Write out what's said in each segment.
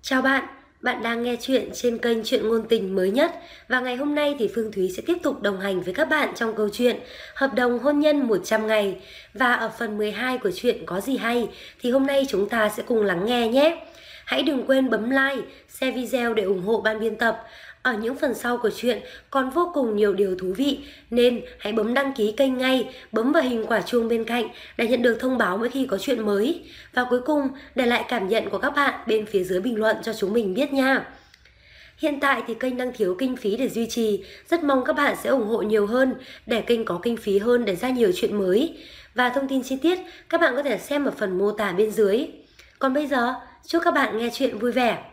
Chào bạn, bạn đang nghe chuyện trên kênh Chuyện Ngôn Tình mới nhất. Và ngày hôm nay thì Phương Thúy sẽ tiếp tục đồng hành với các bạn trong câu chuyện Hợp đồng hôn nhân 100 ngày. Và ở phần 12 của chuyện Có gì hay thì hôm nay chúng ta sẽ cùng lắng nghe nhé. Hãy đừng quên bấm like, share video để ủng hộ ban biên tập. Ở những phần sau của chuyện còn vô cùng nhiều điều thú vị nên hãy bấm đăng ký kênh ngay, bấm vào hình quả chuông bên cạnh để nhận được thông báo mỗi khi có chuyện mới. Và cuối cùng để lại cảm nhận của các bạn bên phía dưới bình luận cho chúng mình biết nha. Hiện tại thì kênh đang thiếu kinh phí để duy trì, rất mong các bạn sẽ ủng hộ nhiều hơn để kênh có kinh phí hơn để ra nhiều chuyện mới. Và thông tin chi tiết các bạn có thể xem ở phần mô tả bên dưới. Còn bây giờ, chúc các bạn nghe chuyện vui vẻ.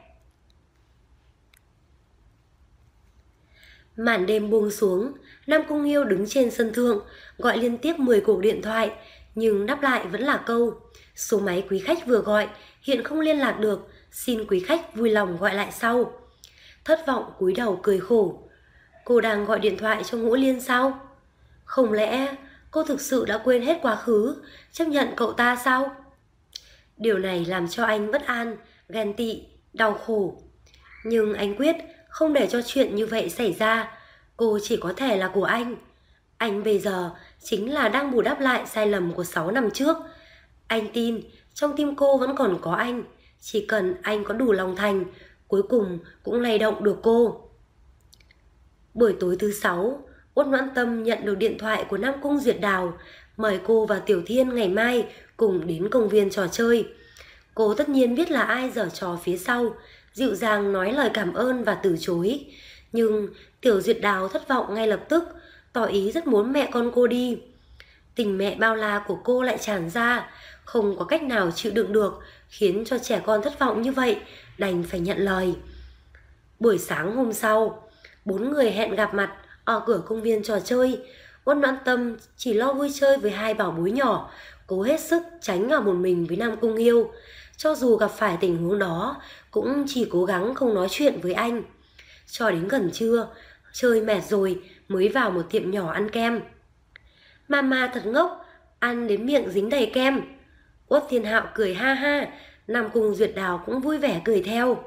Màn đêm buông xuống, Nam Cung Nghiêu đứng trên sân thượng, gọi liên tiếp 10 cuộc điện thoại, nhưng đáp lại vẫn là câu: số máy quý khách vừa gọi, hiện không liên lạc được, xin quý khách vui lòng gọi lại sau. Thất vọng cúi đầu cười khổ. Cô đang gọi điện thoại cho Ngũ Liên sao? Không lẽ cô thực sự đã quên hết quá khứ, chấp nhận cậu ta sao? Điều này làm cho anh bất an, ghen tị, đau khổ. Nhưng anh quyết không để cho chuyện như vậy xảy ra. Cô chỉ có thể là của anh. Anh bây giờ chính là đang bù đắp lại sai lầm của 6 năm trước. Anh tin trong tim cô vẫn còn có anh. Chỉ cần anh có đủ lòng thành, cuối cùng cũng lay động được cô. Buổi tối thứ 6, Uất Noãn Tâm nhận được điện thoại của Nam Cung Duyệt Đào, mời cô và Tiểu Thiên ngày mai cùng đến công viên trò chơi. Cô tất nhiên biết là ai giở trò phía sau, dịu dàng nói lời cảm ơn và từ chối. Nhưng Tiểu Duyệt Đào thất vọng ngay lập tức, tỏ ý rất muốn mẹ con cô đi. Tình mẹ bao la của cô lại tràn ra, không có cách nào chịu đựng được, khiến cho trẻ con thất vọng như vậy, đành phải nhận lời. Buổi sáng hôm sau, 4 người hẹn gặp mặt ở cửa công viên trò chơi. Uất Noãn Tâm chỉ lo vui chơi với hai bảo bối nhỏ, cố hết sức tránh ở một mình với Nam Cung Nghiêu. Cho dù gặp phải tình huống đó, cũng chỉ cố gắng không nói chuyện với anh. Cho đến gần trưa, chơi mệt rồi mới vào một tiệm nhỏ ăn kem. Mama thật ngốc, ăn đến miệng dính đầy kem. Uất Thiên Hạo cười ha ha, Nam Cung Duyệt Đào cũng vui vẻ cười theo.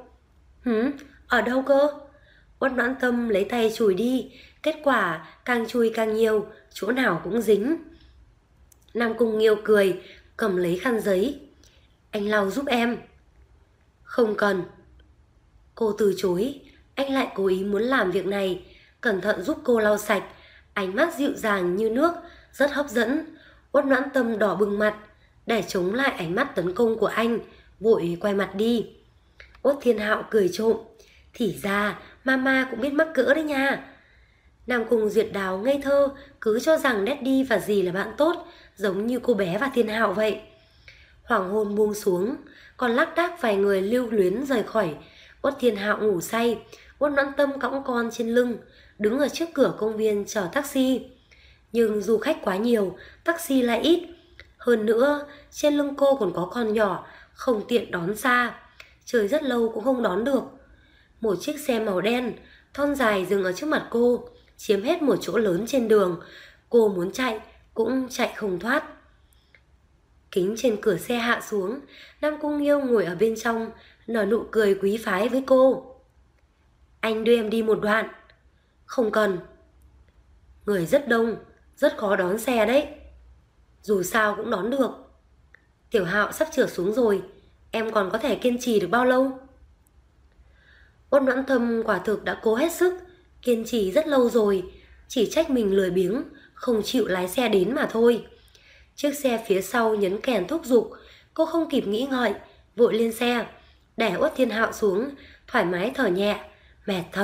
Ở đâu cơ? Uất Noãn Tâm lấy tay chùi đi, kết quả càng chùi càng nhiều, chỗ nào cũng dính. Nam Cung Nghiêu cười, cầm lấy khăn giấy. Anh lau giúp em. Không cần. Cô từ chối, anh lại cố ý muốn làm việc này, cẩn thận giúp cô lau sạch, ánh mắt dịu dàng như nước, rất hấp dẫn. Uất Noãn Tâm đỏ bừng mặt, để chống lại ánh mắt tấn công của anh, vội quay mặt đi. Uất Thiên Hạo cười trộm, thì ra mama cũng biết mắc cỡ đấy nha. Nam Cung Duyệt Đào ngây thơ, cứ cho rằng Daddy và dì là bạn tốt, giống như cô bé và Thiên Hạo vậy. Hoàng hôn buông xuống, còn lác đác vài người lưu luyến rời khỏi. Uất Thiên Hạo ngủ say, Uất Noãn Tâm cõng con trên lưng, đứng ở trước cửa công viên chờ taxi. Nhưng du khách quá nhiều, taxi lại ít. Hơn nữa, trên lưng cô còn có con nhỏ, không tiện đón xa. Chờ rất lâu cũng không đón được. Một chiếc xe màu đen, thon dài dừng ở trước mặt cô, chiếm hết một chỗ lớn trên đường. Cô muốn chạy, cũng chạy không thoát. Kính trên cửa xe hạ xuống, Nam Cung Nghiêu ngồi ở bên trong, nở nụ cười quý phái với cô. Anh đưa em đi một đoạn. Không cần. Người rất đông, rất khó đón xe đấy. Dù sao cũng đón được. Tiểu Hạo sắp trượt xuống rồi, em còn có thể kiên trì được bao lâu? Uất Noãn Tâm quả thực đã cố hết sức, kiên trì rất lâu rồi, chỉ trách mình lười biếng, không chịu lái xe đến mà thôi. Chiếc xe phía sau nhấn kèn thúc giục, cô không kịp nghĩ ngợi, vội lên xe, để Uất Thiên Hạo xuống, thoải mái thở nhẹ, mệt thật.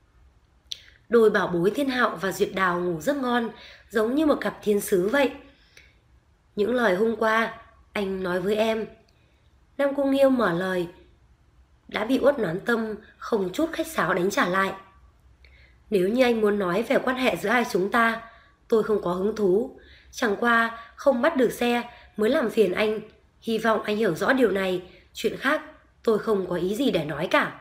Đôi bảo bối Thiên Hạo và Duyệt Đào ngủ rất ngon, giống như một cặp thiên sứ vậy. Những lời hôm qua anh nói với em. Nam Cung Nghiêu mở lời, đã bị Uất Noãn Tâm không chút khách sáo đánh trả lại. Nếu như anh muốn nói về quan hệ giữa hai chúng ta, tôi không có hứng thú. Chẳng qua không bắt được xe mới làm phiền anh. Hy vọng anh hiểu rõ điều này. Chuyện khác tôi không có ý gì để nói cả.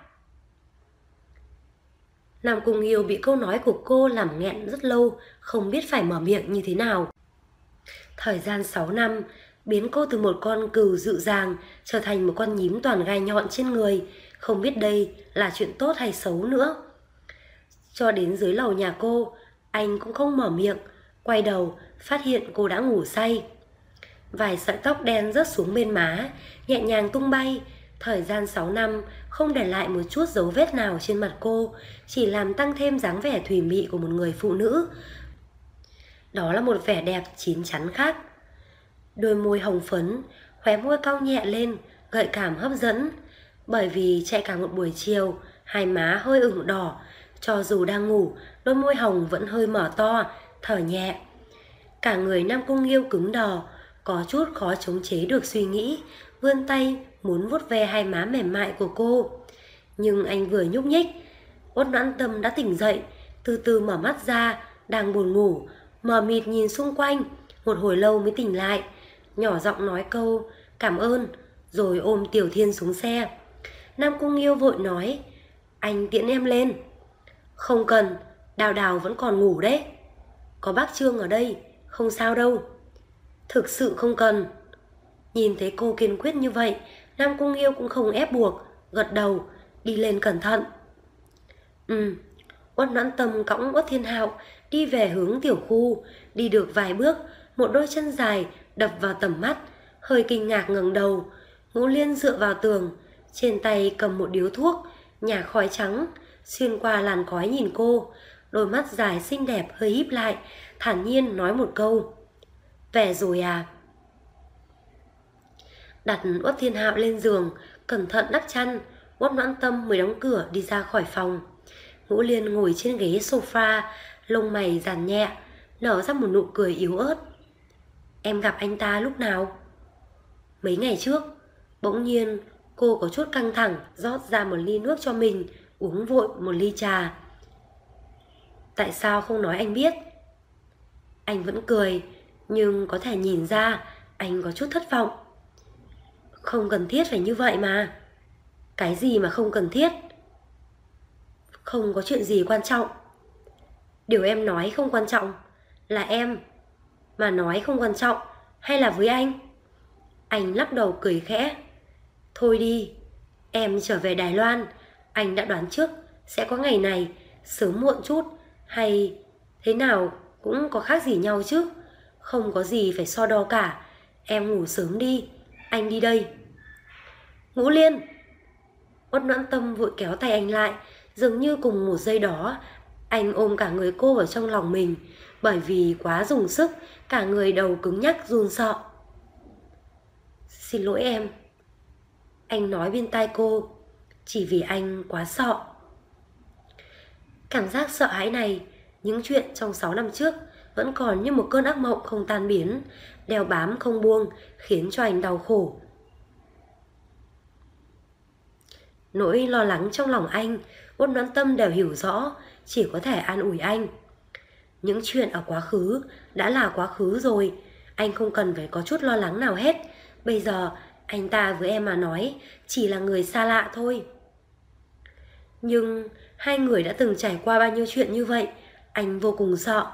Nam Cung Nghiêu bị câu nói của cô làm nghẹn rất lâu, không biết phải mở miệng như thế nào. Thời gian 6 năm, biến cô từ một con cừu dịu dàng trở thành một con nhím toàn gai nhọn trên người. Không biết đây là chuyện tốt hay xấu nữa. Cho đến dưới lầu nhà cô, anh cũng không mở miệng. Quay đầu, phát hiện cô đã ngủ say. Vài sợi tóc đen rớt xuống bên má, nhẹ nhàng tung bay. Thời gian 6 năm không để lại một chút dấu vết nào trên mặt cô, chỉ làm tăng thêm dáng vẻ thùy mị của một người phụ nữ. Đó là một vẻ đẹp chín chắn khác. Đôi môi hồng phấn, khóe môi cong nhẹ lên, gợi cảm hấp dẫn. Bởi vì chạy cả một buổi chiều, hai má hơi ửng đỏ. Cho dù đang ngủ, đôi môi hồng vẫn hơi mở to, thở nhẹ. Cả người Nam Cung Nghiêu cứng đờ, có chút khó chống chế được suy nghĩ, vươn tay muốn vuốt ve hai má mềm mại của cô. Nhưng anh vừa nhúc nhích, Uất Noãn Tâm đã tỉnh dậy, từ từ mở mắt ra, đang buồn ngủ, mờ mịt nhìn xung quanh, một hồi lâu mới tỉnh lại, nhỏ giọng nói câu cảm ơn, rồi ôm Tiểu Thiên xuống xe. Nam Cung Nghiêu vội nói, anh tiễn em lên. Không cần, Đào Đào vẫn còn ngủ đấy. Có bác Trương ở đây, không sao đâu. Thực sự không cần. Nhìn thấy cô kiên quyết như vậy, Nam Cung Nghiêu cũng không ép buộc, gật đầu, đi lên cẩn thận. Uất Noãn Tâm cõng Uất Thiên Hạo đi về hướng tiểu khu. Đi được vài bước, một đôi chân dài đập vào tầm mắt, hơi kinh ngạc ngẩng đầu. Ngũ Liên dựa vào tường, trên tay cầm một điếu thuốc, nhả khói trắng, xuyên qua làn khói nhìn cô. Đôi mắt dài xinh đẹp hơi híp lại, thản nhiên nói một câu, về rồi à? Đặt Uất Thiên Hạo lên giường, cẩn thận đắp chăn, Uất Noãn Tâm mới đóng cửa đi ra khỏi phòng. Ngũ Liên ngồi trên ghế sofa, lông mày dàn nhẹ, nở ra một nụ cười yếu ớt. Em gặp anh ta lúc nào? Mấy ngày trước. Bỗng nhiên cô có chút căng thẳng, rót ra một ly nước cho mình, uống vội một ly trà. Tại sao không nói anh biết? Anh vẫn cười, nhưng có thể nhìn ra anh có chút thất vọng. Không cần thiết phải như vậy mà. Cái gì mà không cần thiết? Không có chuyện gì quan trọng. Điều em nói không quan trọng. Là em mà nói không quan trọng, hay là với anh? Anh lắc đầu cười khẽ. Thôi đi, em trở về Đài Loan. Anh đã đoán trước sẽ có ngày này, sớm muộn chút hay thế nào cũng có khác gì nhau chứ. Không có gì phải so đo cả. Em ngủ sớm đi, anh đi đây. Ngũ Liên. Uất Noãn Tâm vội kéo tay anh lại. Dường như cùng một giây đó, anh ôm cả người cô vào trong lòng mình. Bởi vì quá dùng sức, cả người đầu cứng nhắc run sợ. Xin lỗi em. Anh nói bên tai cô, chỉ vì anh quá sợ. Cảm giác sợ hãi này, những chuyện trong 6 năm trước vẫn còn như một cơn ác mộng không tan biến, đeo bám không buông, khiến cho anh đau khổ. Nỗi lo lắng trong lòng anh, Uất Noãn Tâm đều hiểu rõ, chỉ có thể an ủi anh. Những chuyện ở quá khứ đã là quá khứ rồi, anh không cần phải có chút lo lắng nào hết. Bây giờ anh ta với em mà nói chỉ là người xa lạ thôi. Nhưng hai người đã từng trải qua bao nhiêu chuyện như vậy, anh vô cùng sợ.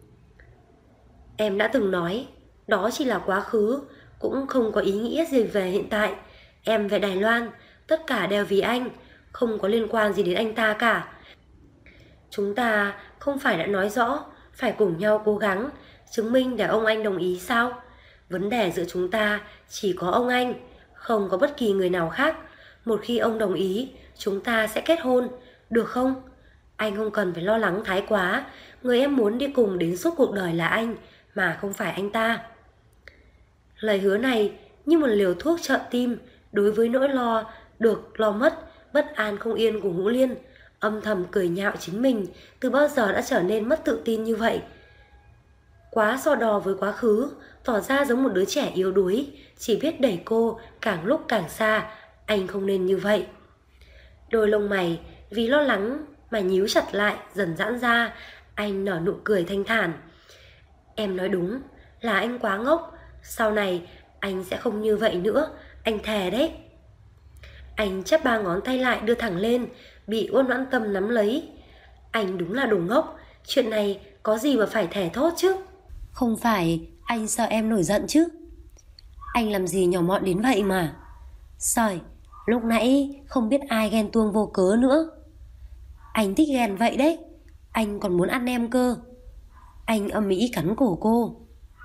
Em đã từng nói, đó chỉ là quá khứ, cũng không có ý nghĩa gì về hiện tại. Em về Đài Loan, tất cả đều vì anh, không có liên quan gì đến anh ta cả. Chúng ta không phải đã nói rõ phải cùng nhau cố gắng, chứng minh để ông anh đồng ý sao? Vấn đề giữa chúng ta chỉ có ông anh, không có bất kỳ người nào khác. Một khi ông đồng ý, chúng ta sẽ kết hôn, được không? Anh không cần phải lo lắng thái quá, người em muốn đi cùng đến suốt cuộc đời là anh, mà không phải anh ta. Lời hứa này như một liều thuốc trợ tim đối với nỗi lo được lo mất, bất an không yên của Ngũ Liên. Âm thầm cười nhạo chính mình, từ bao giờ đã trở nên mất tự tin như vậy. Quá so đo với quá khứ, tỏ ra giống một đứa trẻ yếu đuối, chỉ biết đẩy cô càng lúc càng xa. Anh không nên như vậy. Đôi lông mày vì lo lắng mà nhíu chặt lại, dần giãn ra. Anh nở nụ cười thanh thản. Em nói đúng, là anh quá ngốc. Sau này anh sẽ không như vậy nữa, anh thề đấy. Anh chắp 3 ngón tay lại đưa thẳng lên, bị Uất Noãn Tâm nắm lấy. Anh đúng là đồ ngốc, chuyện này có gì mà phải thề thốt chứ? Không phải anh sợ em nổi giận chứ? Anh làm gì nhỏ mọn đến vậy mà. Sởi, lúc nãy không biết ai ghen tuông vô cớ nữa. Anh thích ghen vậy đấy. Anh còn muốn ăn em cơ. Anh âm ĩ cắn cổ cô.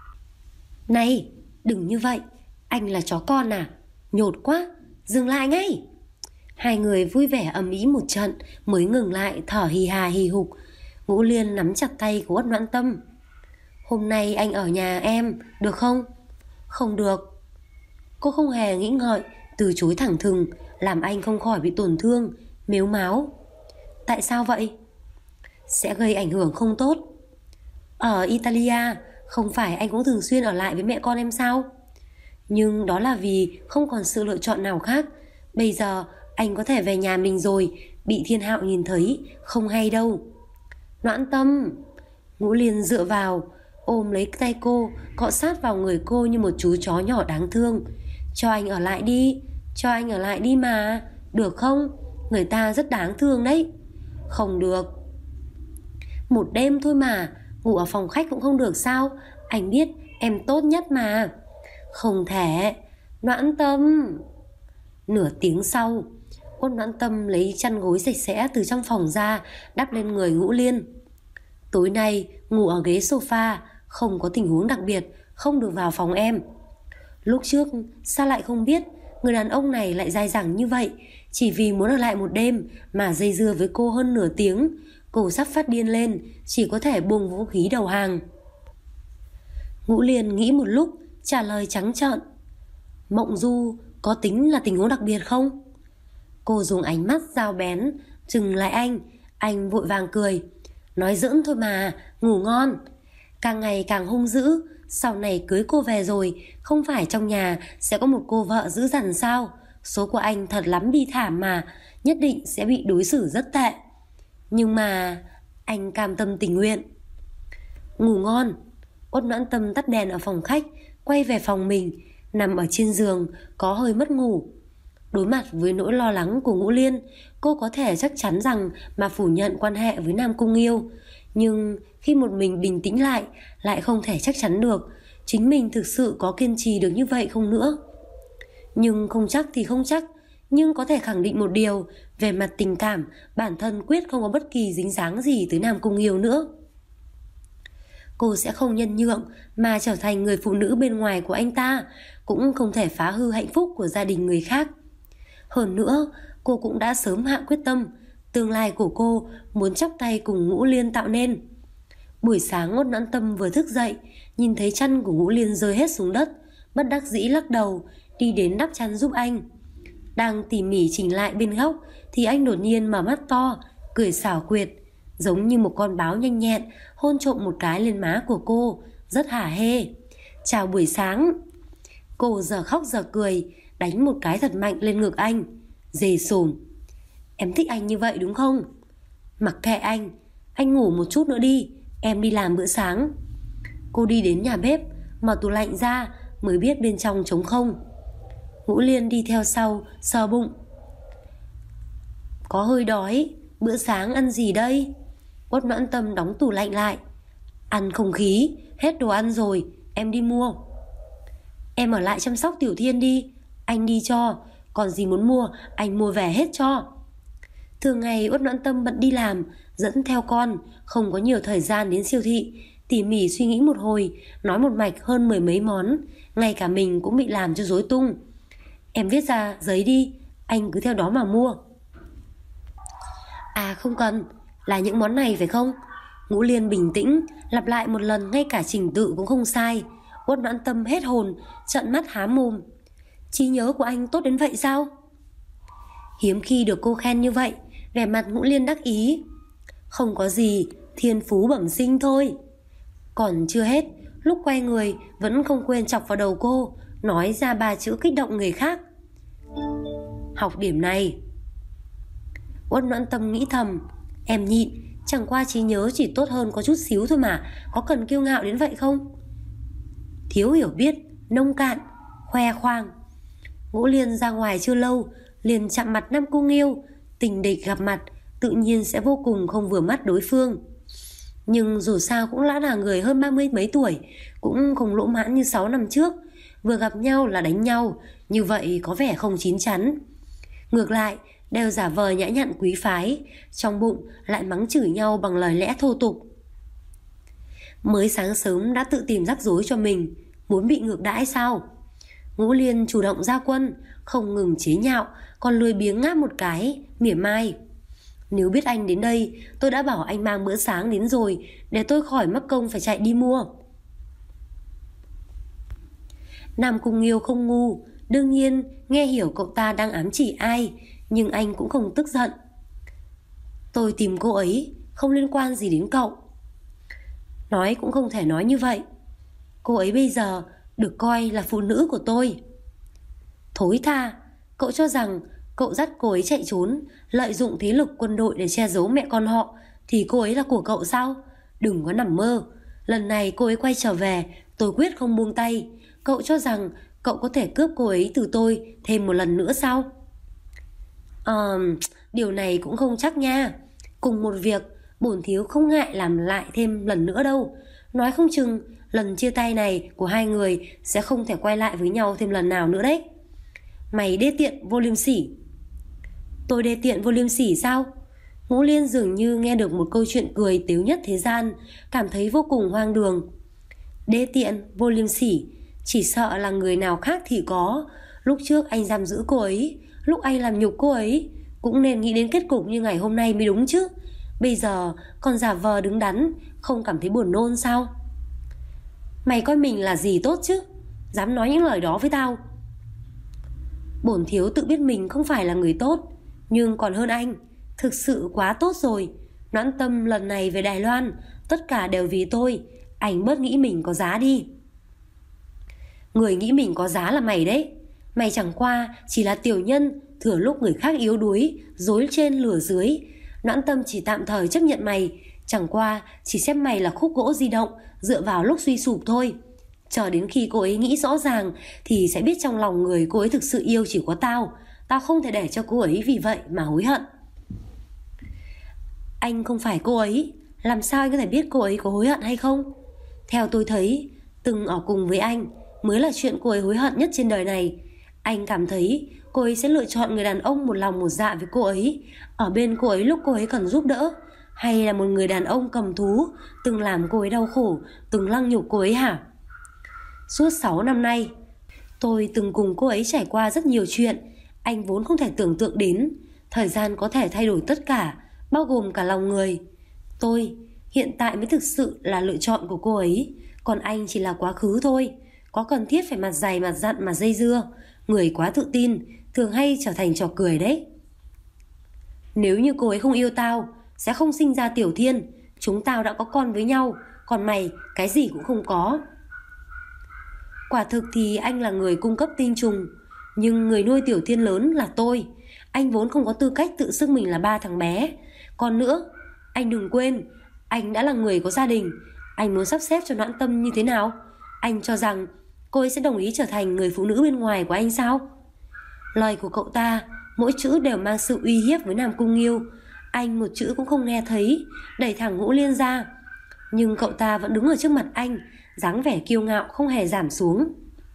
Này, đừng như vậy. Anh là chó con à? Nhột quá, dừng lại ngay. Hai người vui vẻ ầm ĩ một trận mới ngừng lại thở hì hà hì hục. Ngũ Liên nắm chặt tay của Uất Noãn Tâm. Hôm nay anh ở nhà em, được không? Không được. Cô không hề nghĩ ngợi, từ chối thẳng thừng, làm anh không khỏi bị tổn thương, mếu máo. Tại sao vậy? Sẽ gây ảnh hưởng không tốt. Ở Italia, không phải anh cũng thường xuyên ở lại với mẹ con em sao? Nhưng đó là vì không còn sự lựa chọn nào khác. Bây giờ anh có thể về nhà mình rồi, bị Thiên Hạo nhìn thấy, không hay đâu. Noãn Tâm. Ngũ Liên dựa vào, ôm lấy tay cô, cọ sát vào người cô như một chú chó nhỏ đáng thương. Cho anh ở lại đi, cho anh ở lại đi mà, được không? Người ta rất đáng thương đấy. Không được. Một đêm thôi mà, ngủ ở phòng khách cũng không được sao? Anh biết em tốt nhất mà. Không thể. Noãn Tâm. Nửa tiếng sau, Uất Noãn Tâm lấy chăn gối sạch sẽ từ trong phòng ra, đắp lên người Ngũ Liên. Tối nay ngủ ở ghế sofa, không có tình huống đặc biệt, không được vào phòng em. Lúc trước sao lại không biết người đàn ông này lại dai dẳng như vậy, chỉ vì muốn ở lại một đêm mà dây dưa với cô hơn nửa tiếng. Cô sắp phát điên lên, chỉ có thể buông vũ khí đầu hàng. Ngũ Liên nghĩ một lúc, trả lời trắng trợn. Mộng Du có tính là tình huống đặc biệt không? Cô dùng ánh mắt dao bén chừng lại anh vội vàng cười. Nói giỡn thôi mà, ngủ ngon. Càng ngày càng hung dữ, sau này cưới cô về rồi, không phải trong nhà sẽ có một cô vợ dữ dằn sao? Số của anh thật lắm bi thảm mà, nhất định sẽ bị đối xử rất tệ. Nhưng mà anh cam tâm tình nguyện. Ngủ ngon. Uất Noãn Tâm tắt đèn ở phòng khách, quay về phòng mình, nằm ở trên giường, có hơi mất ngủ. Đối mặt với nỗi lo lắng của Ngũ Liên, cô có thể chắc chắn rằng mà phủ nhận quan hệ với Nam Cung Nghiêu. Nhưng khi một mình bình tĩnh lại không thể chắc chắn được chính mình thực sự có kiên trì được như vậy không nữa. Nhưng không chắc thì không chắc, nhưng có thể khẳng định một điều, về mặt tình cảm, bản thân quyết không có bất kỳ dính dáng gì tới Nam Cung Nghiêu nữa. Cô sẽ không nhân nhượng mà trở thành người phụ nữ bên ngoài của anh ta, cũng không thể phá hư hạnh phúc của gia đình người khác. Hơn nữa, cô cũng đã sớm hạ quyết tâm, tương lai của cô muốn chắp tay cùng Ngũ Liên tạo nên. Buổi sáng Uất Noãn Tâm vừa thức dậy, nhìn thấy chăn của Ngũ Liên rơi hết xuống đất, bất đắc dĩ lắc đầu, đi đến đắp chăn giúp anh. Đang tỉ mỉ chỉnh lại bên góc thì anh đột nhiên mở mắt to, cười xảo quyệt, giống như một con báo nhanh nhẹn, hôn trộm một cái lên má của cô, rất hả hê. Chào buổi sáng. Cô giờ khóc giờ cười, đánh một cái thật mạnh lên ngực anh. Dề sồm. Em thích anh như vậy đúng không? Mặc kệ anh ngủ một chút nữa đi, em đi làm bữa sáng. Cô đi đến nhà bếp, mở tủ lạnh ra mới biết bên trong trống không. Ngũ Liên đi theo sau, sờ bụng. Có hơi đói, bữa sáng ăn gì đây? Uất Noãn Tâm đóng tủ lạnh lại. Ăn không khí, hết đồ ăn rồi, em đi mua. Em ở lại chăm sóc Tiểu Thiên đi, anh đi cho, còn gì muốn mua, anh mua về hết cho. Thường ngày Uất Noãn Tâm bận đi làm, dẫn theo con, không có nhiều thời gian đến siêu thị. Tỉ mỉ suy nghĩ một hồi, nói một mạch hơn 10 mấy món, ngay cả mình cũng bị làm cho rối tung. Em viết ra giấy đi, anh cứ theo đó mà mua. À không cần, là những món này phải không? Ngũ Liên bình tĩnh, lặp lại một lần ngay cả trình tự cũng không sai. Uất Noãn Tâm hết hồn, trợn mắt há mồm. Trí nhớ của anh tốt đến vậy sao? Hiếm khi được cô khen như vậy, vẻ mặt Ngũ Liên đắc ý. Không có gì, thiên phú bẩm sinh thôi. Còn chưa hết, lúc quay người vẫn không quên chọc vào đầu cô, nói ra 3 chữ kích động người khác. Học điểm này. Uất Noãn Tâm nghĩ thầm, em nhịn, chẳng qua trí nhớ chỉ tốt hơn có chút xíu thôi mà, có cần kiêu ngạo đến vậy không? Thiếu hiểu biết, nông cạn, khoe khoang. Ngũ Liên ra ngoài chưa lâu, liền chạm mặt Nam Cung Nghiêu, tình địch gặp mặt, tự nhiên sẽ vô cùng không vừa mắt đối phương. Nhưng dù sao cũng đã là người hơn 30 mấy tuổi, cũng không lỗ mãn như 6 năm trước. vừa gặp nhau là đánh nhau, như vậy có vẻ không chín chắn. Ngược lại, đều giả vờ nhã nhặn quý phái, trong bụng lại mắng chửi nhau bằng lời lẽ thô tục. Mới sáng sớm đã tự tìm rắc rối cho mình, muốn bị ngược đãi sao? Ngũ Liên chủ động ra quân, không ngừng chế nhạo, còn lười biếng ngáp một cái, mỉa mai. Nếu biết anh đến đây, tôi đã bảo anh mang bữa sáng đến rồi, để tôi khỏi mất công phải chạy đi mua. Nam Cung Nghiêu không ngu, đương nhiên nghe hiểu cậu ta đang ám chỉ ai, nhưng anh cũng không tức giận. Tôi tìm cô ấy, không liên quan gì đến cậu. Nói cũng không thể nói như vậy. Cô ấy bây giờ được coi là phụ nữ của tôi. Thối tha, cậu cho rằng cậu dắt cô ấy chạy trốn, lợi dụng thế lực quân đội để che giấu mẹ con họ, thì cô ấy là của cậu sao? Đừng có nằm mơ. Lần này cô ấy quay trở về, tôi quyết không buông tay. Cậu cho rằng cậu có thể cướp cô ấy từ tôi thêm một lần nữa sao? Điều này cũng không chắc nha. Cùng một việc, bổn thiếu không ngại làm lại thêm lần nữa đâu. Nói không chừng lần chia tay này của hai người sẽ không thể quay lại với nhau thêm lần nào nữa đấy. Mày đê tiện vô liêm sỉ. Tôi đê tiện vô liêm sỉ sao? Ngũ Liên dường như nghe được một câu chuyện cười tếu nhất thế gian, cảm thấy vô cùng hoang đường. Đê tiện, vô liêm sỉ, chỉ sợ là người nào khác thì có. Lúc trước anh giam giữ cô ấy, lúc anh làm nhục cô ấy, cũng nên nghĩ đến kết cục như ngày hôm nay mới đúng chứ. Bây giờ còn giả vờ đứng đắn, không cảm thấy buồn nôn sao? Mày coi mình là gì tốt chứ, dám nói những lời đó với tao? Bổn thiếu tự biết mình không phải là người tốt, nhưng còn hơn anh, thực sự quá tốt rồi. Noãn Tâm lần này về Đài Loan, tất cả đều vì tôi. Anh bớt nghĩ mình có giá đi. Người nghĩ mình có giá là mày đấy. Mày chẳng qua chỉ là tiểu nhân, thừa lúc người khác yếu đuối, dối trên lừa dưới. Noãn Tâm chỉ tạm thời chấp nhận mày, chẳng qua chỉ xem mày là khúc gỗ di động, dựa vào lúc suy sụp thôi. Chờ đến khi cô ấy nghĩ rõ ràng thì sẽ biết trong lòng người cô ấy thực sự yêu chỉ có tao. Tao không thể để cho cô ấy vì vậy mà hối hận. Anh không phải cô ấy, làm sao anh có thể biết cô ấy có hối hận hay không? Theo tôi thấy, từng ở cùng với anh mới là chuyện cô ấy hối hận nhất trên đời này. Anh cảm thấy cô ấy sẽ lựa chọn người đàn ông một lòng một dạ với cô ấy, ở bên cô ấy lúc cô ấy cần giúp đỡ, hay là một người đàn ông cầm thú, từng làm cô ấy đau khổ, từng lăng nhục cô ấy hả? Suốt 6 năm nay, tôi từng cùng cô ấy trải qua rất nhiều chuyện. Anh vốn không thể tưởng tượng đến thời gian có thể thay đổi tất cả, bao gồm cả lòng người. Tôi hiện tại mới thực sự là lựa chọn của cô ấy, còn anh chỉ là quá khứ thôi. Có cần thiết phải mặt dày mặt dặn mà dây dưa. Người quá tự tin thường hay trở thành trò cười đấy. Nếu như cô ấy không yêu tao, sẽ không sinh ra Tiểu Thiên. Chúng tao đã có con với nhau, còn mày cái gì cũng không có. Quả thực thì anh là người cung cấp tinh trùng, nhưng người nuôi Tiểu Thiên lớn là tôi. Anh vốn không có tư cách tự xưng mình là ba thằng bé. Còn nữa, anh đừng quên, anh đã là người có gia đình. Anh muốn sắp xếp cho Noãn Tâm như thế nào? Anh cho rằng cô ấy sẽ đồng ý trở thành người phụ nữ bên ngoài của anh sao? Lời của cậu ta, mỗi chữ đều mang sự uy hiếp với Nam Cung Nghiêu. Anh một chữ cũng không nghe thấy, đẩy thẳng Ngũ Liên ra. Nhưng cậu ta vẫn đứng ở trước mặt anh, dáng vẻ kiêu ngạo không hề giảm xuống.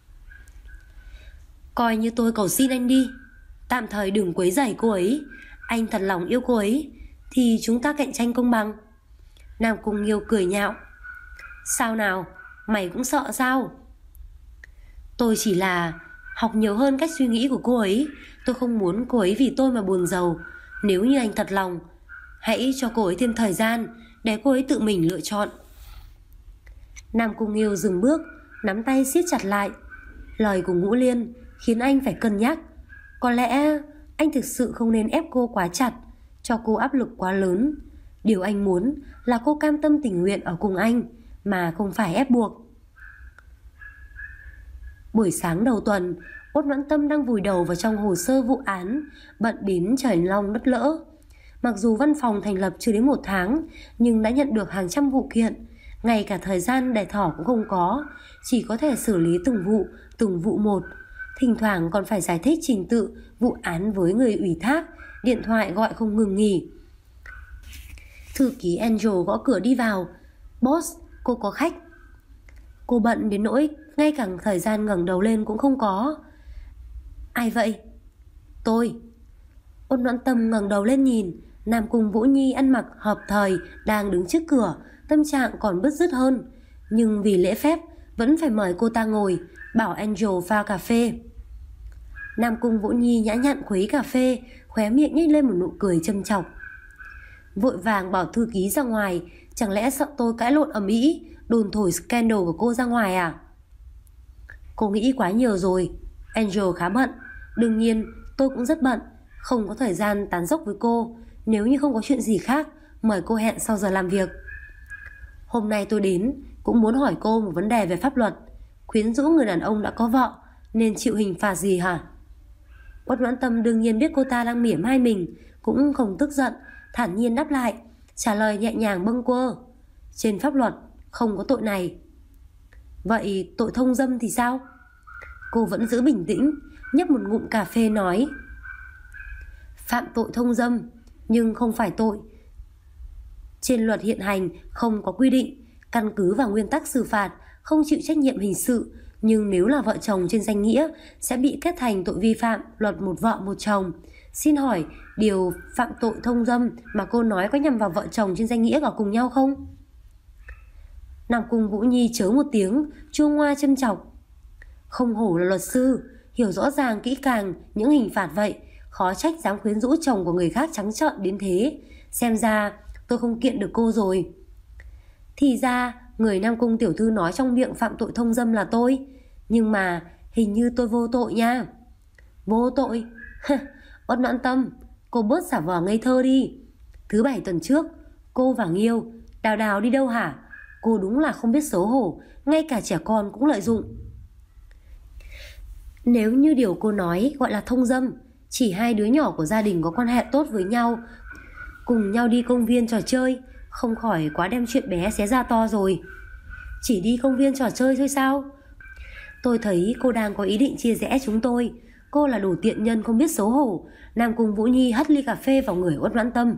Coi như tôi cầu xin anh đi, tạm thời đừng quấy rầy cô ấy. Anh thật lòng yêu cô ấy thì chúng ta cạnh tranh công bằng. Nam Cung Nghiêu cười nhạo. Sao nào, mày cũng sợ sao? Tôi chỉ là học nhiều hơn cách suy nghĩ của cô ấy. Tôi không muốn cô ấy vì tôi mà buồn rầu. Nếu như anh thật lòng, hãy cho cô ấy thêm thời gian để cô ấy tự mình lựa chọn. Nam Cung Nghiêu dừng bước, nắm tay siết chặt lại. Lời của Ngũ Liên khiến anh phải cân nhắc. Có lẽ anh thực sự không nên ép cô quá chặt, cho cô áp lực quá lớn. Điều anh muốn là cô cam tâm tình nguyện ở cùng anh, mà không phải ép buộc. Buổi sáng đầu tuần, Ốt Noãn Tâm đang vùi đầu vào trong hồ sơ vụ án, bận đến trời long đất lỡ. Mặc dù văn phòng thành lập chưa đến 1 tháng, nhưng đã nhận được hàng trăm vụ kiện. Ngay cả thời gian để thỏ cũng không có, chỉ có thể xử lý từng vụ một. Thỉnh thoảng còn phải giải thích trình tự vụ án với người ủy thác, điện thoại gọi không ngừng nghỉ. Thư ký Angel gõ cửa đi vào. Boss, cô có khách. Cô bận đến nỗi ngay cả thời gian ngẩng đầu lên cũng không có. Ai vậy? Tôi. Ôn Noãn Tâm ngẩng đầu lên nhìn, Nam Cung Vũ Nhi ăn mặc hợp thời đang đứng trước cửa, tâm trạng còn bứt rứt hơn. Nhưng vì lễ phép vẫn phải mời cô ta ngồi, bảo Angel pha cà phê. Nam Cung Vũ Nhi nhã nhặn khuấy cà phê, khóe miệng nhếch lên một nụ cười châm chọc. Vội vàng bảo thư ký ra ngoài, chẳng lẽ sợ tôi cãi lộn ầm ĩ, đồn thổi scandal của cô ra ngoài à? Cô nghĩ quá nhiều rồi. Angel khá bận. Đương nhiên tôi cũng rất bận, không có thời gian tán dóc với cô. Nếu như không có chuyện gì khác, mời cô hẹn sau giờ làm việc. Hôm nay tôi đến cũng muốn hỏi cô một vấn đề về pháp luật. Quyến rũ người đàn ông đã có vợ nên chịu hình phạt gì hả? Uất Noãn Tâm đương nhiên biết cô ta đang mỉa mai mình, cũng không tức giận, thản nhiên đáp lại, trả lời nhẹ nhàng bâng quơ. Trên pháp luật không có tội này. Vậy tội thông dâm thì sao? Cô vẫn giữ bình tĩnh, nhấp một ngụm cà phê nói. Phạm tội thông dâm nhưng không phải tội. Trên luật hiện hành không có quy định, căn cứ vào nguyên tắc xử phạt, không chịu trách nhiệm hình sự. Nhưng nếu là vợ chồng trên danh nghĩa sẽ bị kết thành tội vi phạm luật một vợ một chồng. Xin hỏi điều phạm tội thông dâm mà cô nói có nhằm vào vợ chồng trên danh nghĩa ở cùng nhau không? Nam Cung Vũ Nhi chớ một tiếng, chua ngoa châm chọc. Không hổ là luật sư, hiểu rõ ràng kỹ càng những hình phạt vậy, khó trách dám quyến rũ chồng của người khác trắng trợn đến thế. Xem ra tôi không kiện được cô rồi. Thì ra người Nam Cung tiểu thư nói trong miệng phạm tội thông dâm là tôi, nhưng mà hình như tôi vô tội nha. Vô tội? Uất Noãn Tâm, cô bớt giả vờ ngây thơ đi. Thứ bảy tuần trước cô và Nghiêu Đào Đào đi đâu hả? Cô đúng là không biết xấu hổ, ngay cả trẻ con cũng lợi dụng. Nếu như điều cô nói gọi là thông dâm, chỉ hai đứa nhỏ của gia đình có quan hệ tốt với nhau, cùng nhau đi công viên trò chơi, không khỏi quá đem chuyện bé xé ra to rồi. Chỉ đi công viên trò chơi thôi sao? Tôi thấy cô đang có ý định chia rẽ chúng tôi. Cô là đồ tiện nhân không biết xấu hổ. Nam Cung Vũ Nhi hất ly cà phê vào người Uất Noãn Tâm.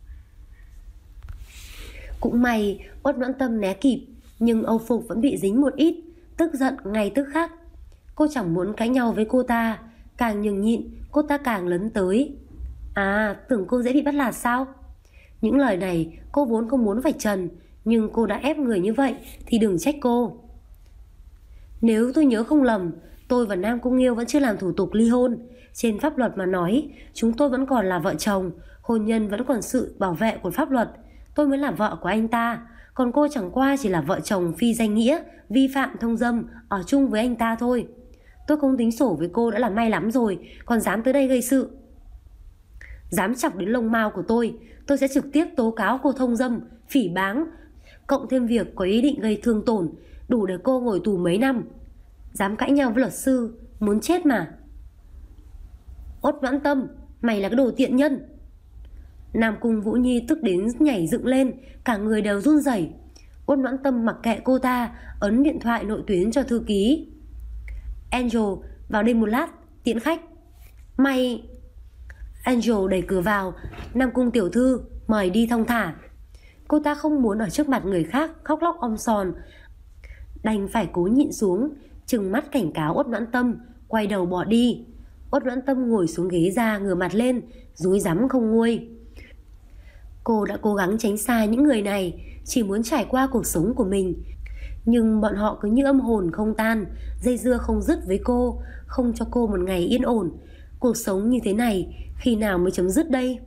Cũng may Uất Noãn Tâm né kịp, nhưng Âu phục vẫn bị dính một ít, tức giận ngay tức khắc. Cô chẳng muốn cãi nhau với cô ta, càng nhường nhịn cô ta càng lấn tới. À, tưởng cô dễ bị bắt nạt sao? Những lời này cô vốn không muốn vạch trần, nhưng cô đã ép người như vậy thì đừng trách cô. Nếu tôi nhớ không lầm, tôi và Nam Cung Nghiêu vẫn chưa làm thủ tục ly hôn. Trên pháp luật mà nói, chúng tôi vẫn còn là vợ chồng, hôn nhân vẫn còn sự bảo vệ của pháp luật. Tôi mới là vợ của anh ta, còn cô chẳng qua chỉ là vợ chồng phi danh nghĩa, vi phạm thông dâm, ở chung với anh ta thôi. Tôi không tính sổ với cô đã là may lắm rồi, còn dám tới đây gây sự. Dám chọc đến lông mao của tôi sẽ trực tiếp tố cáo cô thông dâm, phỉ báng, cộng thêm việc có ý định gây thương tổn, đủ để cô ngồi tù mấy năm. Dám cãi nhau với luật sư, muốn chết mà. Uất Noãn Tâm, mày là cái đồ tiện nhân. Nam Cung Vũ Nhi tức đến nhảy dựng lên, cả người đều run rẩy. Uất Noãn Tâm mặc kệ cô ta, ấn điện thoại nội tuyến cho thư ký. Angel, vào đây một lát, tiễn khách. Mày... Angel đẩy cửa vào. Nam Cung tiểu thư, mời đi thong thả. Cô ta không muốn ở trước mặt người khác khóc lóc om sòm, đành phải cố nhịn xuống, trừng mắt cảnh cáo Uất Noãn Tâm, quay đầu bỏ đi. Uất Noãn Tâm ngồi xuống ghế ra, ngửa mặt lên, dúi dắm không nguôi. Cô đã cố gắng tránh xa những người này, chỉ muốn trải qua cuộc sống của mình, nhưng bọn họ cứ như âm hồn không tan, dây dưa không dứt với cô, không cho cô một ngày yên ổn. Cuộc sống như thế này khi nào mới chấm dứt đây?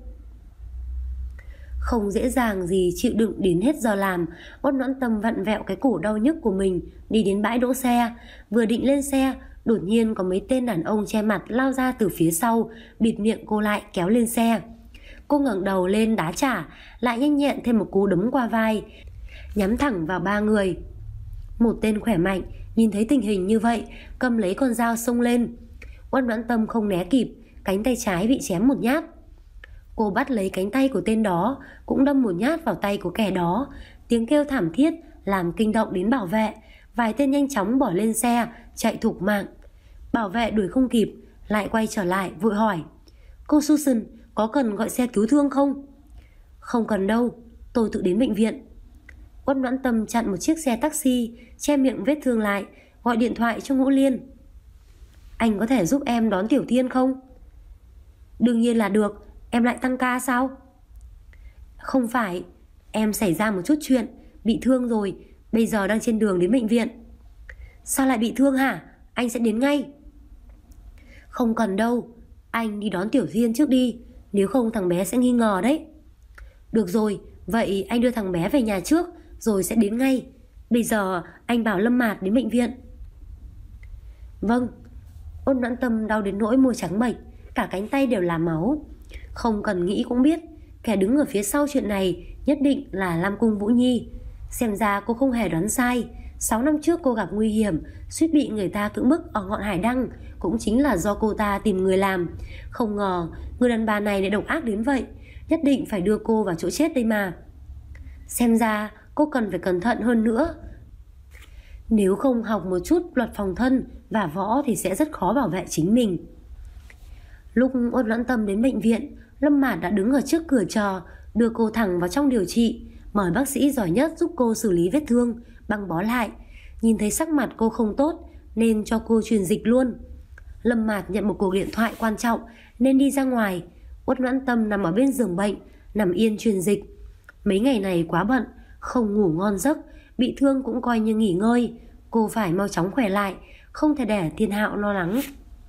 Không dễ dàng gì chịu đựng đến hết giờ làm, Uất Noãn Tâm vặn vẹo cái cổ đau nhức của mình, đi đến bãi đỗ xe. Vừa định lên xe, đột nhiên có mấy tên đàn ông che mặt lao ra từ phía sau, bịt miệng cô lại kéo lên xe. Cô ngẩng đầu lên đá trả, lại nhanh nhẹn thêm một cú đấm qua vai, nhắm thẳng vào ba người. Một tên khỏe mạnh nhìn thấy tình hình như vậy, cầm lấy con dao xông lên. Uất Noãn Tâm không né kịp, cánh tay trái bị chém một nhát. Cô bắt lấy cánh tay của tên đó, cũng đâm một nhát vào tay của kẻ đó. Tiếng kêu thảm thiết làm kinh động đến bảo vệ. Vài tên nhanh chóng bỏ lên xe, chạy thục mạng. Bảo vệ đuổi không kịp, lại quay trở lại vội hỏi: Cô Susan, có cần gọi xe cứu thương không? Không cần đâu, tôi tự đến bệnh viện. Uất Noãn Tâm chặn một chiếc xe taxi, che miệng vết thương lại, gọi điện thoại cho Ngũ Liên. Anh có thể giúp em đón Tiểu Thiên không? Đương nhiên là được. Em lại tăng ca sao? Không phải, em xảy ra một chút chuyện, bị thương rồi, bây giờ đang trên đường đến bệnh viện. Sao lại bị thương hả? Anh sẽ đến ngay. Không cần đâu, anh đi đón Tiểu Thiên trước đi, nếu không thằng bé sẽ nghi ngờ đấy. Được rồi, vậy anh đưa thằng bé về nhà trước, rồi sẽ đến ngay. Bây giờ anh bảo Lâm Mạt đến bệnh viện. Vâng. Uất Noãn Tâm đau đến nỗi môi trắng bệch, cả cánh tay đều là máu. Không cần nghĩ cũng biết, kẻ đứng ở phía sau chuyện này nhất định là Lam Cung Vũ Nhi. Xem ra cô không hề đoán sai. 6 năm trước cô gặp nguy hiểm, suýt bị người ta cưỡng bức ở ngọn hải đăng, cũng chính là do cô ta tìm người làm. Không ngờ người đàn bà này lại độc ác đến vậy, nhất định phải đưa cô vào chỗ chết đây mà. Xem ra cô cần phải cẩn thận hơn nữa. Nếu không học một chút luật phòng thân và võ thì sẽ rất khó bảo vệ chính mình. Lúc Uất Noãn Tâm đến bệnh viện, Lâm Mạt đã đứng ở trước cửa chờ, đưa cô thẳng vào trong điều trị, mời bác sĩ giỏi nhất giúp cô xử lý vết thương, băng bó lại. Nhìn thấy sắc mặt cô không tốt nên cho cô truyền dịch luôn. Lâm Mạt nhận một cuộc điện thoại quan trọng nên đi ra ngoài. Uất Noãn Tâm nằm ở bên giường bệnh, nằm yên truyền dịch. Mấy ngày này quá bận, không ngủ ngon giấc, bị thương cũng coi như nghỉ ngơi. Cô phải mau chóng khỏe lại, không thể để Thiên Hạo lo lắng.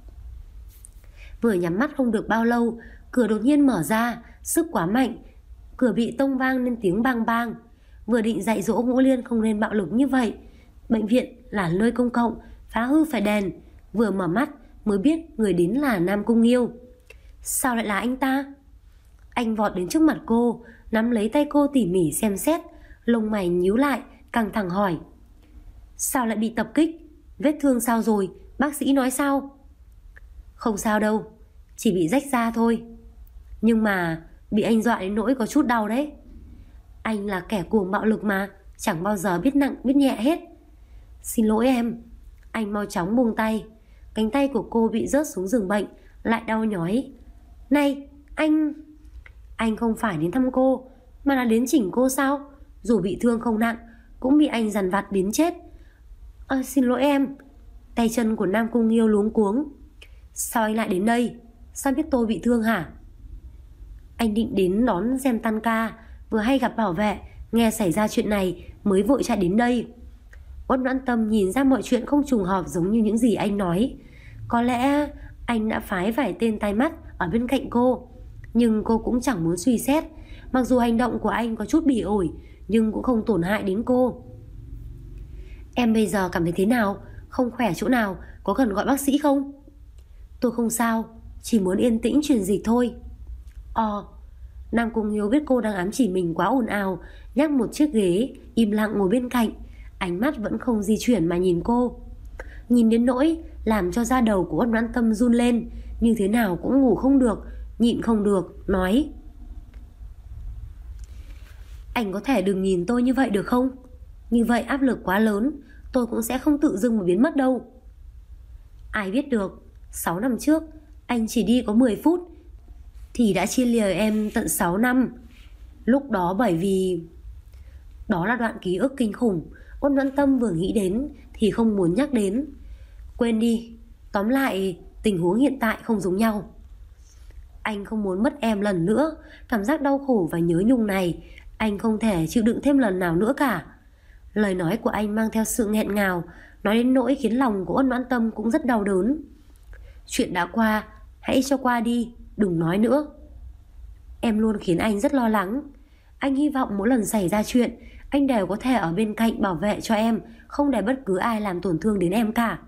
Vừa nhắm mắt không được bao lâu, cửa đột nhiên mở ra, sức quá mạnh, cửa bị tông vang lên tiếng bang bang. Vừa định dạy dỗ Ngũ Liên không nên bạo lực như vậy, bệnh viện là nơi công cộng, phá hư phải đèn. Vừa mở mắt mới biết người đến là Nam Cung Nghiêu. Sao lại là anh ta? Anh vọt đến trước mặt cô, nắm lấy tay cô tỉ mỉ xem xét, lông mày nhíu lại, căng thẳng hỏi: Sao lại bị tập kích? Vết thương sao rồi? Bác sĩ nói sao? Không sao đâu, chỉ bị rách da thôi. Nhưng mà bị anh dọa đến nỗi có chút đau đấy. Anh là kẻ cuồng bạo lực mà, chẳng bao giờ biết nặng biết nhẹ hết. Xin lỗi em. Anh mau chóng buông tay. Cánh tay của cô bị rớt xuống giường bệnh, lại đau nhói. Này, anh không phải đến thăm cô, mà là đến chỉnh cô sao? Dù bị thương không nặng, cũng bị anh dằn vặt đến chết. Xin lỗi em. Tay chân của Nam Cung Nghiêu luống cuống. Sao anh lại đến đây? Sao biết tôi bị thương hả? Anh định đến đón xem tan ca, vừa hay gặp bảo vệ, nghe xảy ra chuyện này mới vội chạy đến đây. Uất Noãn Tâm nhìn ra mọi chuyện không trùng hợp giống như những gì anh nói. Có lẽ anh đã phái vài tên tai mắt ở bên cạnh cô, nhưng cô cũng chẳng muốn suy xét. Mặc dù hành động của anh có chút bỉ ổi, nhưng cũng không tổn hại đến cô. Em bây giờ cảm thấy thế nào? Không khỏe chỗ nào? Có cần gọi bác sĩ không? Tôi không sao, chỉ muốn yên tĩnh truyền dịch thôi. Nam Cung Nghiêu biết cô đang ám chỉ mình quá ồn ào, nhắc một chiếc ghế, im lặng ngồi bên cạnh. Ánh mắt vẫn không di chuyển mà nhìn cô, nhìn đến nỗi làm cho da đầu của Uất Noãn Tâm run lên. Như thế nào cũng ngủ không được, nhịn không được, nói: Anh có thể đừng nhìn tôi như vậy được không? Như vậy áp lực quá lớn, tôi cũng sẽ không tự dưng mà biến mất đâu. Ai biết được, 6 năm trước anh chỉ đi có 10 phút thì đã chia lìa em tận 6 năm. Lúc đó bởi vì... Đó là đoạn ký ức kinh khủng, Uất Noãn Tâm vừa nghĩ đến thì không muốn nhắc đến. Quên đi, tóm lại tình huống hiện tại không giống nhau. Anh không muốn mất em lần nữa. Cảm giác đau khổ và nhớ nhung này anh không thể chịu đựng thêm lần nào nữa cả. Lời nói của anh mang theo sự nghẹn ngào, nói đến nỗi khiến lòng của Uất Noãn Tâm cũng rất đau đớn. Chuyện đã qua, hãy cho qua đi, đừng nói nữa. Em luôn khiến anh rất lo lắng. Anh hy vọng mỗi lần xảy ra chuyện, anh đều có thể ở bên cạnh bảo vệ cho em, không để bất cứ ai làm tổn thương đến em cả.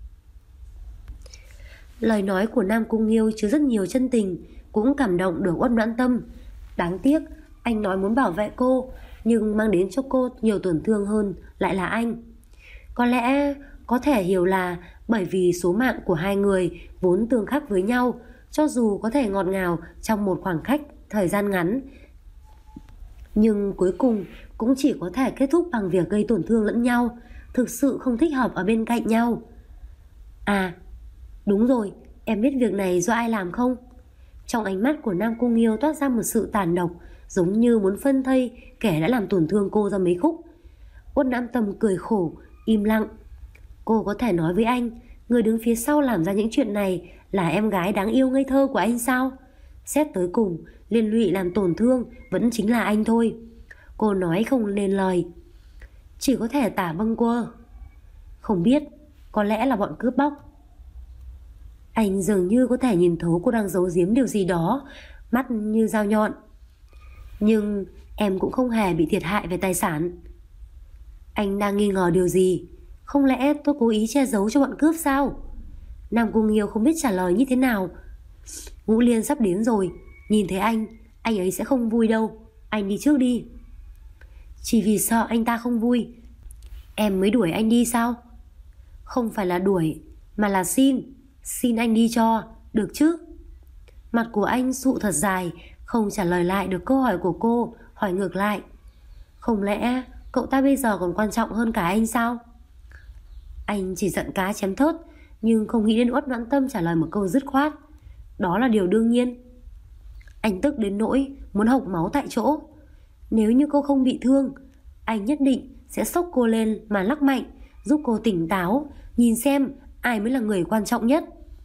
Lời nói của Nam Cung Nghiêu chứa rất nhiều chân tình, cũng cảm động được Uất Noãn Tâm. Đáng tiếc anh nói muốn bảo vệ cô, nhưng mang đến cho cô nhiều tổn thương hơn lại là anh. Có lẽ có thể hiểu là bởi vì số mạng của hai người vốn tương khắc với nhau, cho dù có thể ngọt ngào trong một khoảng cách thời gian ngắn, nhưng cuối cùng cũng chỉ có thể kết thúc bằng việc gây tổn thương lẫn nhau, thực sự không thích hợp ở bên cạnh nhau. À, đúng rồi, em biết việc này do ai làm không? Trong ánh mắt của Nam Cung Nghiêu toát ra một sự tàn độc, giống như muốn phân thây kẻ đã làm tổn thương cô ra mấy khúc. Uất Noãn Tâm cười khổ, im lặng. Cô có thể nói với anh, người đứng phía sau làm ra những chuyện này là em gái đáng yêu ngây thơ của anh sao? Xét tới cùng, liên lụy làm tổn thương vẫn chính là anh thôi. Cô nói không nên lời. Chỉ có thể tả bâng quơ. Không biết, có lẽ là bọn cướp bóc. Anh dường như có thể nhìn thấu cô đang giấu giếm điều gì đó, mắt như dao nhọn. Nhưng em cũng không hề bị thiệt hại về tài sản. Anh đang nghi ngờ điều gì? Không lẽ tôi cố ý che giấu cho bọn cướp sao? Nam Cung Nghiêu không biết trả lời như thế nào. Ngũ Liên sắp đến rồi, nhìn thấy anh ấy sẽ không vui đâu. Anh đi trước đi. Chỉ vì sợ anh ta không vui em mới đuổi anh đi sao? Không phải là đuổi, mà là xin anh đi cho, được chứ? Mặt của anh sụ thật dài, không trả lời lại được câu hỏi của cô, hỏi ngược lại. Không lẽ cậu ta bây giờ còn quan trọng hơn cả anh sao? Anh chỉ giận cá chém thớt, nhưng không nghĩ đến Uất Noãn Tâm trả lời một câu dứt khoát. Đó là điều đương nhiên. Anh tức đến nỗi muốn hộc máu tại chỗ. Nếu như cô không bị thương, anh nhất định sẽ xốc cô lên mà lắc mạnh, giúp cô tỉnh táo, nhìn xem ai mới là người quan trọng nhất.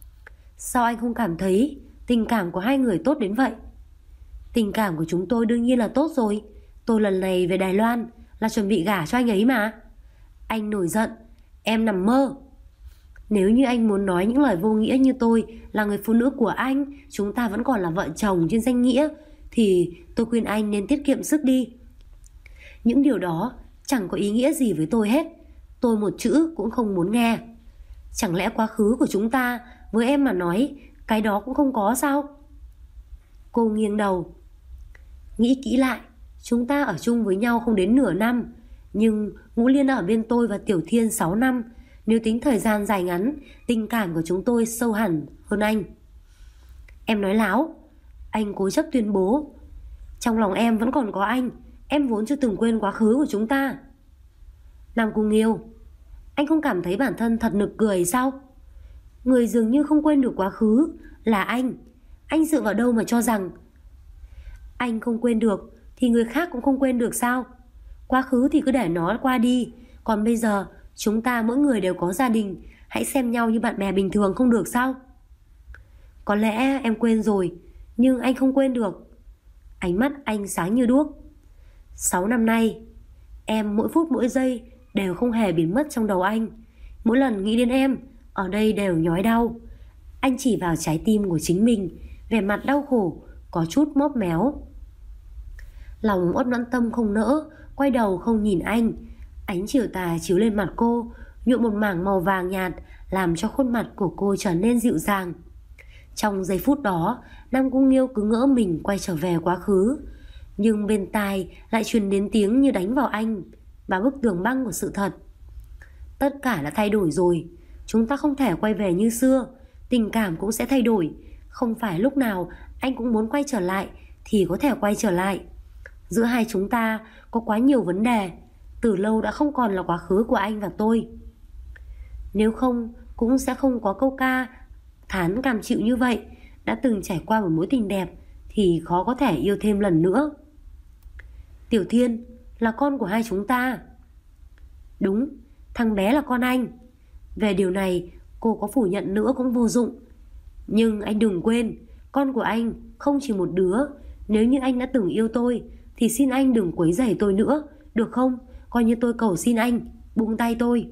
Sao anh không cảm thấy tình cảm của hai người tốt đến vậy? Tình cảm của chúng tôi đương nhiên là tốt rồi. Tôi lần này về Đài Loan là chuẩn bị gả cho anh ấy mà. Anh nổi giận, em nằm mơ. Nếu như anh muốn nói những lời vô nghĩa như tôi là người phụ nữ của anh, chúng ta vẫn còn là vợ chồng trên danh nghĩa, thì tôi khuyên anh nên tiết kiệm sức đi. Những điều đó chẳng có ý nghĩa gì với tôi hết. Tôi một chữ cũng không muốn nghe. Chẳng lẽ quá khứ của chúng ta với em mà nói cái đó cũng không có sao? Cô nghiêng đầu. Nghĩ kỹ lại, chúng ta ở chung với nhau không đến nửa năm, nhưng Ngũ Liên ở bên tôi và Tiểu Thiên 6 năm. Nếu tính thời gian dài ngắn, tình cảm của chúng tôi sâu hẳn hơn anh. Em nói láo. Anh cố chấp tuyên bố. Trong lòng em vẫn còn có anh. Em vốn chưa từng quên quá khứ của chúng ta. Nam Cung Nghiêu, anh không cảm thấy bản thân thật nực cười sao? Người dường như không quên được quá khứ là anh. Anh dựa vào đâu mà cho rằng anh không quên được thì người khác cũng không quên được sao? Quá khứ thì cứ để nó qua đi. Còn bây giờ chúng ta mỗi người đều có gia đình, hãy xem nhau như bạn bè bình thường không được sao? Có lẽ em quên rồi, nhưng anh không quên được. Ánh mắt anh sáng như đuốc. 6 năm nay, em mỗi phút mỗi giây đều không hề biến mất trong đầu anh. Mỗi lần nghĩ đến em, ở đây đều nhói đau. Anh chỉ vào trái tim của chính mình, vẻ mặt đau khổ, có chút móp méo. Lòng Uất Noãn Tâm không nỡ, quay đầu không nhìn anh. Ánh chiều tà chiếu lên mặt cô, nhuộm một mảng màu vàng nhạt, làm cho khuôn mặt của cô trở nên dịu dàng. Trong giây phút đó, Nam Cung Nghiêu cứ ngỡ mình quay trở về quá khứ, nhưng bên tai lại truyền đến tiếng như đánh vào anh, và bức tường băng của sự thật. Tất cả đã thay đổi rồi, chúng ta không thể quay về như xưa. Tình cảm cũng sẽ thay đổi. Không phải lúc nào anh cũng muốn quay trở lại thì có thể quay trở lại. Giữa hai chúng ta có quá nhiều vấn đề, từ lâu đã không còn là quá khứ của anh và tôi. Nếu không cũng sẽ không có câu ca thán cam chịu như vậy. Đã từng trải qua một mối tình đẹp thì khó có thể yêu thêm lần nữa. Tiểu Thiên là con của hai chúng ta. Đúng, thằng bé là con anh. Về điều này cô có phủ nhận nữa cũng vô dụng. Nhưng anh đừng quên, con của anh không chỉ một đứa. Nếu như anh đã từng yêu tôi thì xin anh đừng quấy rầy tôi nữa, được không? Coi như tôi cầu xin anh, buông tay tôi.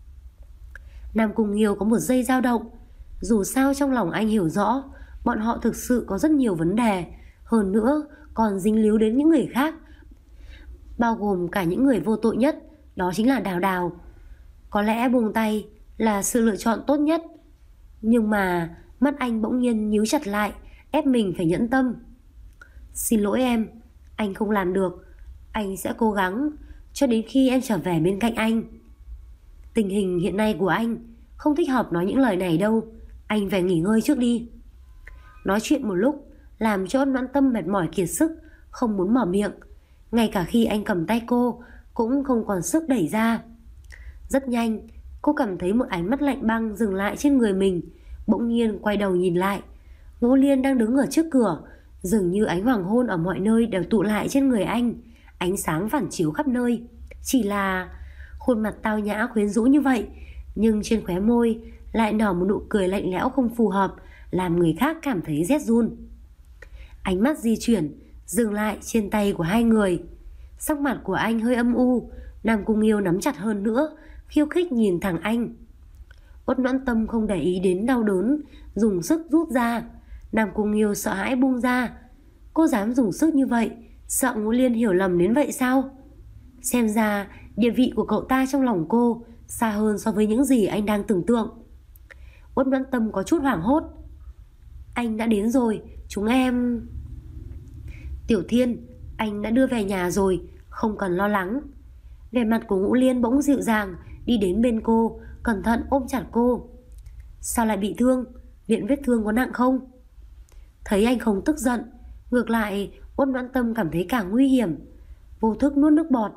Nam Cung Nghiêu có một giây dao động. Dù sao trong lòng anh hiểu rõ bọn họ thực sự có rất nhiều vấn đề, hơn nữa còn dính líu đến những người khác, bao gồm cả những người vô tội nhất, đó chính là Đào Đào. Có lẽ buông tay là sự lựa chọn tốt nhất. Nhưng mà mắt anh bỗng nhiên nhíu chặt lại, ép mình phải nhẫn tâm. Xin lỗi em, anh không làm được. Anh sẽ cố gắng cho đến khi em trở về bên cạnh anh. Tình hình hiện nay của anh không thích hợp nói những lời này đâu. Anh về nghỉ ngơi trước đi. Nói chuyện một lúc làm cho Noãn Tâm mệt mỏi kiệt sức, không muốn mở miệng. Ngay cả khi anh cầm tay cô cũng không còn sức đẩy ra. Rất nhanh cô cảm thấy một ánh mắt lạnh băng dừng lại trên người mình. Bỗng nhiên quay đầu nhìn lại, Ngũ Liên đang đứng ở trước cửa. Dường như ánh hoàng hôn ở mọi nơi đều tụ lại trên người anh, ánh sáng phản chiếu khắp nơi. Chỉ là Khuôn mặt tao nhã quyến rũ như vậy, nhưng trên khóe môi lại nở một nụ cười lạnh lẽo không phù hợp, làm người khác cảm thấy rét run. Ánh mắt di chuyển, dừng lại trên tay của hai người. Sắc mặt của anh hơi âm u, Nam Cung Nghiêu nắm chặt hơn nữa, khiêu khích nhìn thẳng anh. Uất Noãn Tâm không để ý đến đau đớn, dùng sức rút ra. Nam Cung Nghiêu sợ hãi buông ra. Cô dám dùng sức như vậy, sợ Ngũ Liên hiểu lầm đến vậy sao? Xem ra địa vị của cậu ta trong lòng cô xa hơn so với những gì anh đang tưởng tượng. Uất Noãn Tâm có chút hoảng hốt. Anh đã đến rồi, chúng em... Tiểu Thiên, anh đã đưa về nhà rồi, không cần lo lắng. Vẻ mặt của Ngũ Liên bỗng dịu dàng, đi đến bên cô, cẩn thận ôm chặt cô. Sao lại bị thương? Viện vết thương có nặng không? Thấy anh không tức giận, ngược lại Uất Noãn Tâm cảm thấy càng nguy hiểm, vô thức nuốt nước bọt.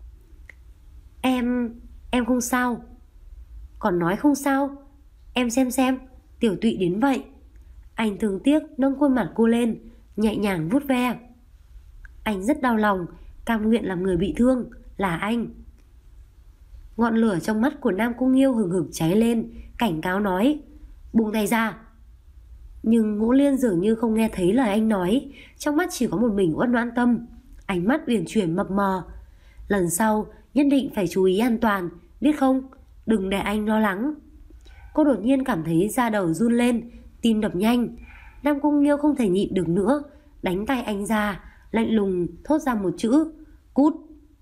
Em không sao. Còn nói không sao? Em xem, tiểu tụy đến vậy. Anh thương tiếc nâng khuôn mặt cô lên, nhẹ nhàng vuốt ve. Anh rất đau lòng, cam nguyện làm người bị thương là anh. Ngọn lửa trong mắt của Nam Cung Nghiêu hừng hực cháy lên, cảnh cáo nói: buông tay ra. Nhưng Ngũ Liên dường như không nghe thấy lời anh nói, trong mắt chỉ có một mình Uất Noãn Tâm, ánh mắt uyển chuyển mập mờ. Lần sau nhất định phải chú ý an toàn, biết không? Đừng để anh lo lắng. Cô đột nhiên cảm thấy da đầu run lên, tim đập nhanh. Nam Cung Nghiêu không thể nhịn được nữa, đánh tay anh ra, lạnh lùng thốt ra một chữ: cút.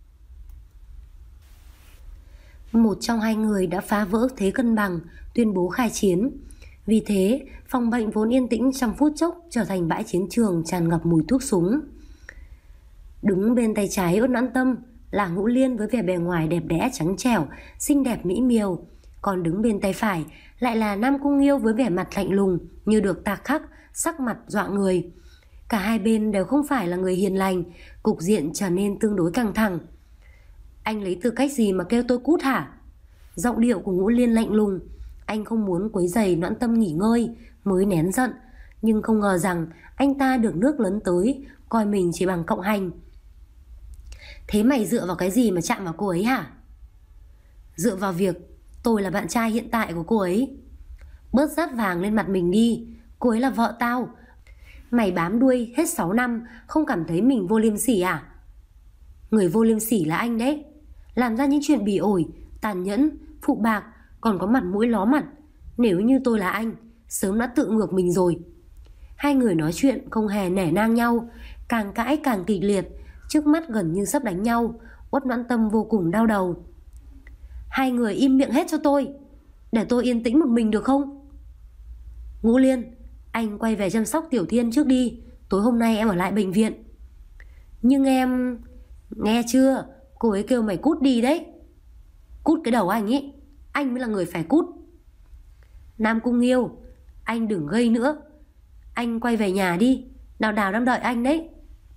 Một trong hai người đã phá vỡ thế cân bằng, tuyên bố khai chiến. Vì thế, phòng bệnh vốn yên tĩnh trong phút chốc trở thành bãi chiến trường tràn ngập mùi thuốc súng. Đứng bên tay trái Uất Noãn Tâm là Ngũ Liên với vẻ bề ngoài đẹp đẽ trắng trẻo, xinh đẹp mỹ miều. Còn đứng bên tay phải lại là Nam Cung Nghiêu với vẻ mặt lạnh lùng như được tạc khắc, sắc mặt dọa người. Cả hai bên đều không phải là người hiền lành, cục diện trở nên tương đối căng thẳng. Anh lấy tư cách gì mà kêu tôi cút hả? Giọng điệu của Ngũ Liên lạnh lùng. Anh không muốn quấy rầy Noãn Tâm nghỉ ngơi mới nén giận, nhưng không ngờ rằng anh ta được nước lấn tới, coi mình chỉ bằng cộng hành. Thế mày dựa vào cái gì mà chạm vào cô ấy hả? Dựa vào việc tôi là bạn trai hiện tại của cô ấy. Bớt dát vàng lên mặt mình đi, cô ấy là vợ tao. Mày bám đuôi hết 6 năm không cảm thấy mình vô liêm sỉ à? Người vô liêm sỉ là anh đấy, làm ra những chuyện bỉ ổi, tàn nhẫn, phụ bạc, còn có mặt mũi ló mặt. Nếu như tôi là anh, sớm đã tự ngược mình rồi. Hai người nói chuyện không hề nể nang nhau, càng cãi càng kịch liệt, trước mắt gần như sắp đánh nhau. Uất Noãn Tâm vô cùng đau đầu. Hai người im miệng hết cho tôi, để tôi yên tĩnh một mình được không? Ngũ Liên, anh quay về chăm sóc Tiểu Thiên trước đi, tối hôm nay em ở lại bệnh viện. Nhưng em... Nghe chưa, cô ấy kêu mày cút đi đấy. Cút cái đầu anh ý, anh mới là người phải cút. Nam Cung Nghiêu, anh đừng gây nữa, anh quay về nhà đi, Đào Đào đang đợi anh đấy.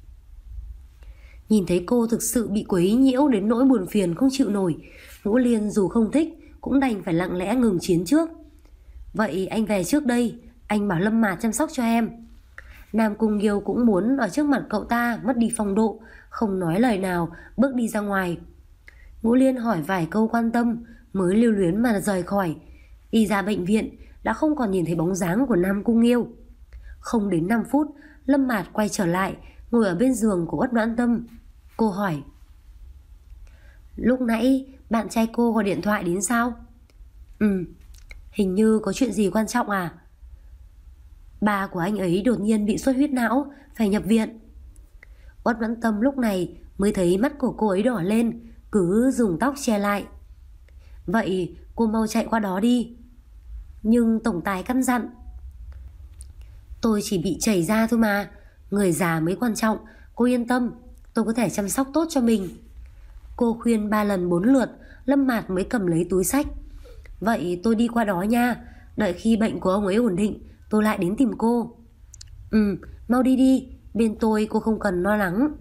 Nhìn thấy cô thực sự bị quấy nhiễu đến nỗi buồn phiền không chịu nổi, Ngũ Liên dù không thích cũng đành phải lặng lẽ ngừng chiến trước. Vậy anh về trước đây, anh bảo Lâm Mạt chăm sóc cho em. Nam Cung Nghiêu cũng muốn ở trước mặt cậu ta mất đi phong độ, không nói lời nào, bước đi ra ngoài. Ngũ Liên hỏi vài câu quan tâm mới lưu luyến mà rời khỏi. Đi ra bệnh viện đã không còn nhìn thấy bóng dáng của Nam Cung Nghiêu. Không đến 5 phút, Lâm Mạt quay trở lại, ngồi ở bên giường của Uất Noãn Tâm. Cô hỏi: lúc nãy bạn trai cô gọi điện thoại đến sao? Hình như có chuyện gì quan trọng à? Ba của anh ấy đột nhiên bị xuất huyết não, phải nhập viện. Uất Noãn Tâm lúc này mới thấy mắt của cô ấy đỏ lên, cứ dùng tóc che lại. Vậy cô mau chạy qua đó đi. Nhưng tổng tài căn dặn. Tôi chỉ bị chảy ra thôi mà, người già mới quan trọng, cô yên tâm, tôi có thể chăm sóc tốt cho mình. Cô khuyên 3 lần 4 lượt, Lâm Mạt mới cầm lấy túi xách. Vậy tôi đi qua đó nha, đợi khi bệnh của ông ấy ổn định tôi lại đến tìm cô. Mau đi đi, bên tôi cô không cần lo lắng.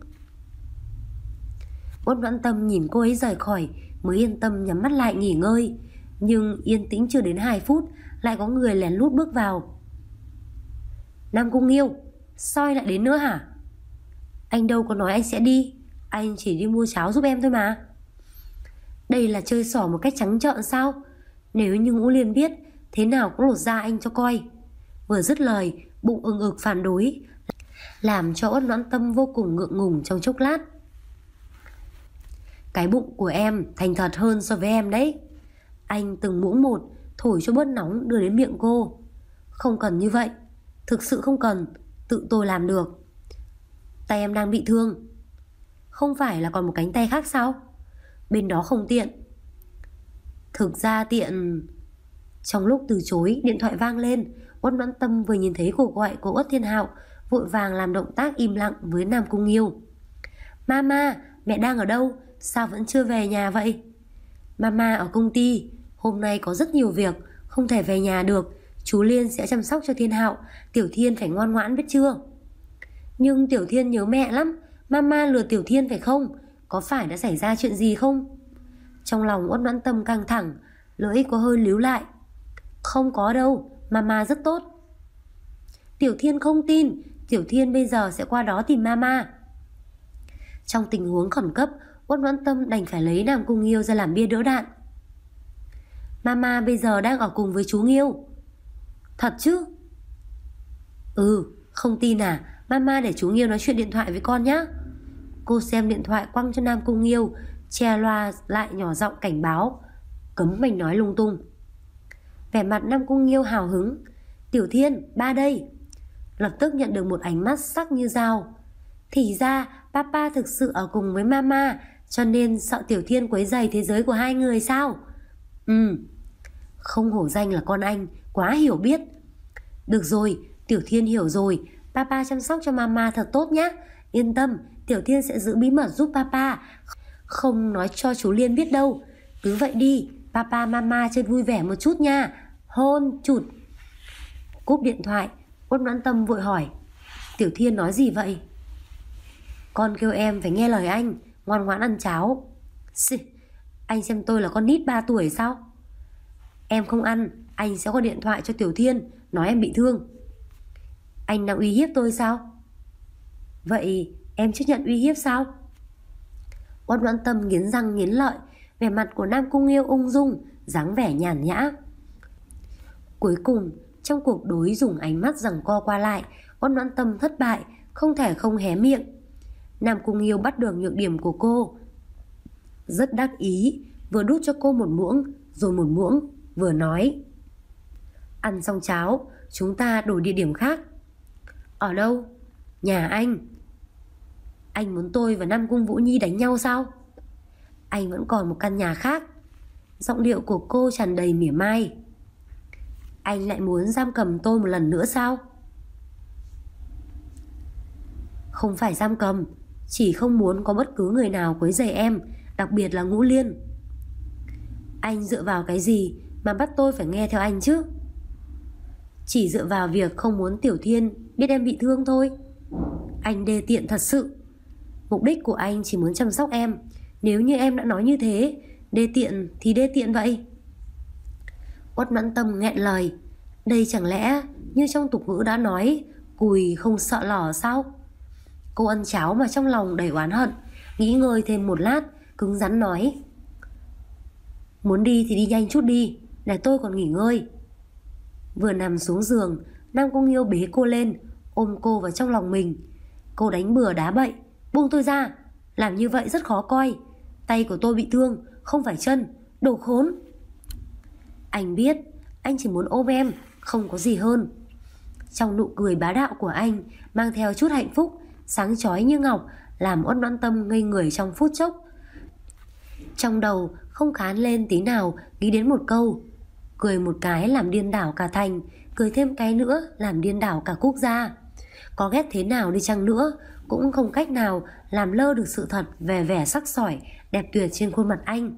Uất Noãn Tâm nhìn cô ấy rời khỏi mới yên tâm nhắm mắt lại nghỉ ngơi. Nhưng yên tĩnh chưa đến 2 phút lại có người lén lút bước vào. Nam Cung Nghiêu, sao anh lại đến nữa hả? Anh đâu có nói anh sẽ đi, anh chỉ đi mua cháo giúp em thôi mà. Đây là chơi xỏ một cách trắng trợn sao? Nếu như Ngũ Liên biết, thế nào cũng lột da anh cho coi. Vừa dứt lời, bụng ưng ực phản đối, làm cho Uất Noãn Tâm vô cùng ngượng ngùng trong chốc lát. Cái bụng của em thành thật hơn so với em đấy. Anh từng muỗng một thổi cho bớt nóng đưa đến miệng cô. Không cần như vậy, thực sự không cần, tự tôi làm được. Tay em đang bị thương. Không phải là còn một cánh tay khác sao? Bên đó không tiện. Thực ra tiện. Trong lúc từ chối, điện thoại vang lên. Uất Noãn Tâm vừa nhìn thấy cuộc gọi của Uất Thiên Hạo, vội vàng làm động tác im lặng với Nam Cung Nghiêu. Mama, mẹ đang ở đâu? Sao vẫn chưa về nhà vậy? Mama ở công ty, hôm nay có rất nhiều việc, không thể về nhà được. Chú Liên sẽ chăm sóc cho Thiên Hạo, Tiểu Thiên phải ngoan ngoãn biết chưa? Nhưng Tiểu Thiên nhớ mẹ lắm. Mama lừa Tiểu Thiên phải không? Có phải đã xảy ra chuyện gì không? Trong lòng Uất Noãn Tâm căng thẳng, lưỡi có hơi líu lại. Không có đâu, Mama rất tốt. Tiểu Thiên không tin, Tiểu Thiên bây giờ sẽ qua đó tìm Mama. Trong tình huống khẩn cấp, Uất Noãn Tâm đành phải lấy Nam Cung Nghiêu ra làm bia đỡ đạn. Mama bây giờ đang ở cùng với chú Nghiêu. Thật chứ? Ừ, không tin à? Mama để chú Nghiêu nói chuyện điện thoại với con nhé. Cô xem điện thoại quăng cho Nam Cung Nghiêu, che loa lại nhỏ giọng cảnh báo, cấm mình nói lung tung. Vẻ mặt Nam Cung Nghiêu hào hứng. Tiểu Thiên, ba đây. Lập tức nhận được một ánh mắt sắc như dao. Thì ra Papa thực sự ở cùng với Mama, cho nên sợ Tiểu Thiên quấy rầy thế giới của hai người sao? Không hổ danh là con anh, quá hiểu biết. Được rồi, Tiểu Thiên hiểu rồi. Papa chăm sóc cho Mama thật tốt nhé. Yên tâm, Tiểu Thiên sẽ giữ bí mật giúp Papa, không nói cho chú Liên biết đâu. Cứ vậy đi, Papa Mama chơi vui vẻ một chút nha. Hôn chụt. Cúp điện thoại, Uất Noãn Tâm vội hỏi, Tiểu Thiên nói gì vậy? Con kêu em phải nghe lời anh, ngoan ngoãn ăn cháo. Xì, anh xem tôi là con nít 3 tuổi sao? Em không ăn, anh sẽ gọi điện thoại cho Tiểu Thiên, nói em bị thương. Anh đang uy hiếp tôi sao? Vậy em chấp nhận uy hiếp sao? Uất Noãn Tâm nghiến răng nghiến lợi, vẻ mặt của Nam Cung Nghiêu ung dung, dáng vẻ nhàn nhã. Cuối cùng, trong cuộc đối dùng ánh mắt giằng co qua lại, Uất Noãn Tâm thất bại, không thể không hé miệng. Nam Cung Nghiêu bắt được nhược điểm của cô, rất đắc ý, vừa đút cho cô một muỗng, rồi một muỗng, vừa nói, ăn xong cháo, chúng ta đổi địa điểm khác. Ở đâu? Nhà anh. Anh muốn tôi và Nam Cung Vũ Nhi đánh nhau sao? Anh vẫn còn một căn nhà khác. Giọng điệu của cô tràn đầy mỉa mai. Anh lại muốn giam cầm tôi một lần nữa sao? Không phải giam cầm, chỉ không muốn có bất cứ người nào quấy rầy em, đặc biệt là Ngũ Liên. Anh dựa vào cái gì mà bắt tôi phải nghe theo anh chứ? Chỉ dựa vào việc không muốn Tiểu Thiên biết em bị thương thôi. Anh đê tiện thật sự. Mục đích của anh chỉ muốn chăm sóc em. Nếu như em đã nói như thế, đê tiện thì đê tiện vậy. Uất Noãn Tâm nghẹn lời. Đây chẳng lẽ như trong tục ngữ đã nói, cùi không sợ lỏ sao? Cô ăn cháo mà trong lòng đầy oán hận, nghĩ ngơi thêm một lát, cứng rắn nói, muốn đi thì đi nhanh chút đi, để tôi còn nghỉ ngơi. Vừa nằm xuống giường, Nam Cung Nghiêu bế cô lên, ôm cô vào trong lòng mình. Cô đánh bừa đá bậy, buông tôi ra. Làm như vậy rất khó coi. Tay của tôi bị thương, không phải chân. Đồ khốn. Anh biết, anh chỉ muốn ôm em, không có gì hơn. Trong nụ cười bá đạo của anh mang theo chút hạnh phúc, sáng chói như ngọc, làm Uất Noãn Tâm ngây người trong phút chốc. Trong đầu không khán lên tí nào, nghĩ đến một câu, cười một cái làm điên đảo cả thành, cười thêm cái nữa làm điên đảo cả quốc gia. Có ghét thế nào đi chăng nữa, cũng không cách nào làm lơ được sự thật về vẻ sắc sỏi, đẹp tuyệt trên khuôn mặt anh.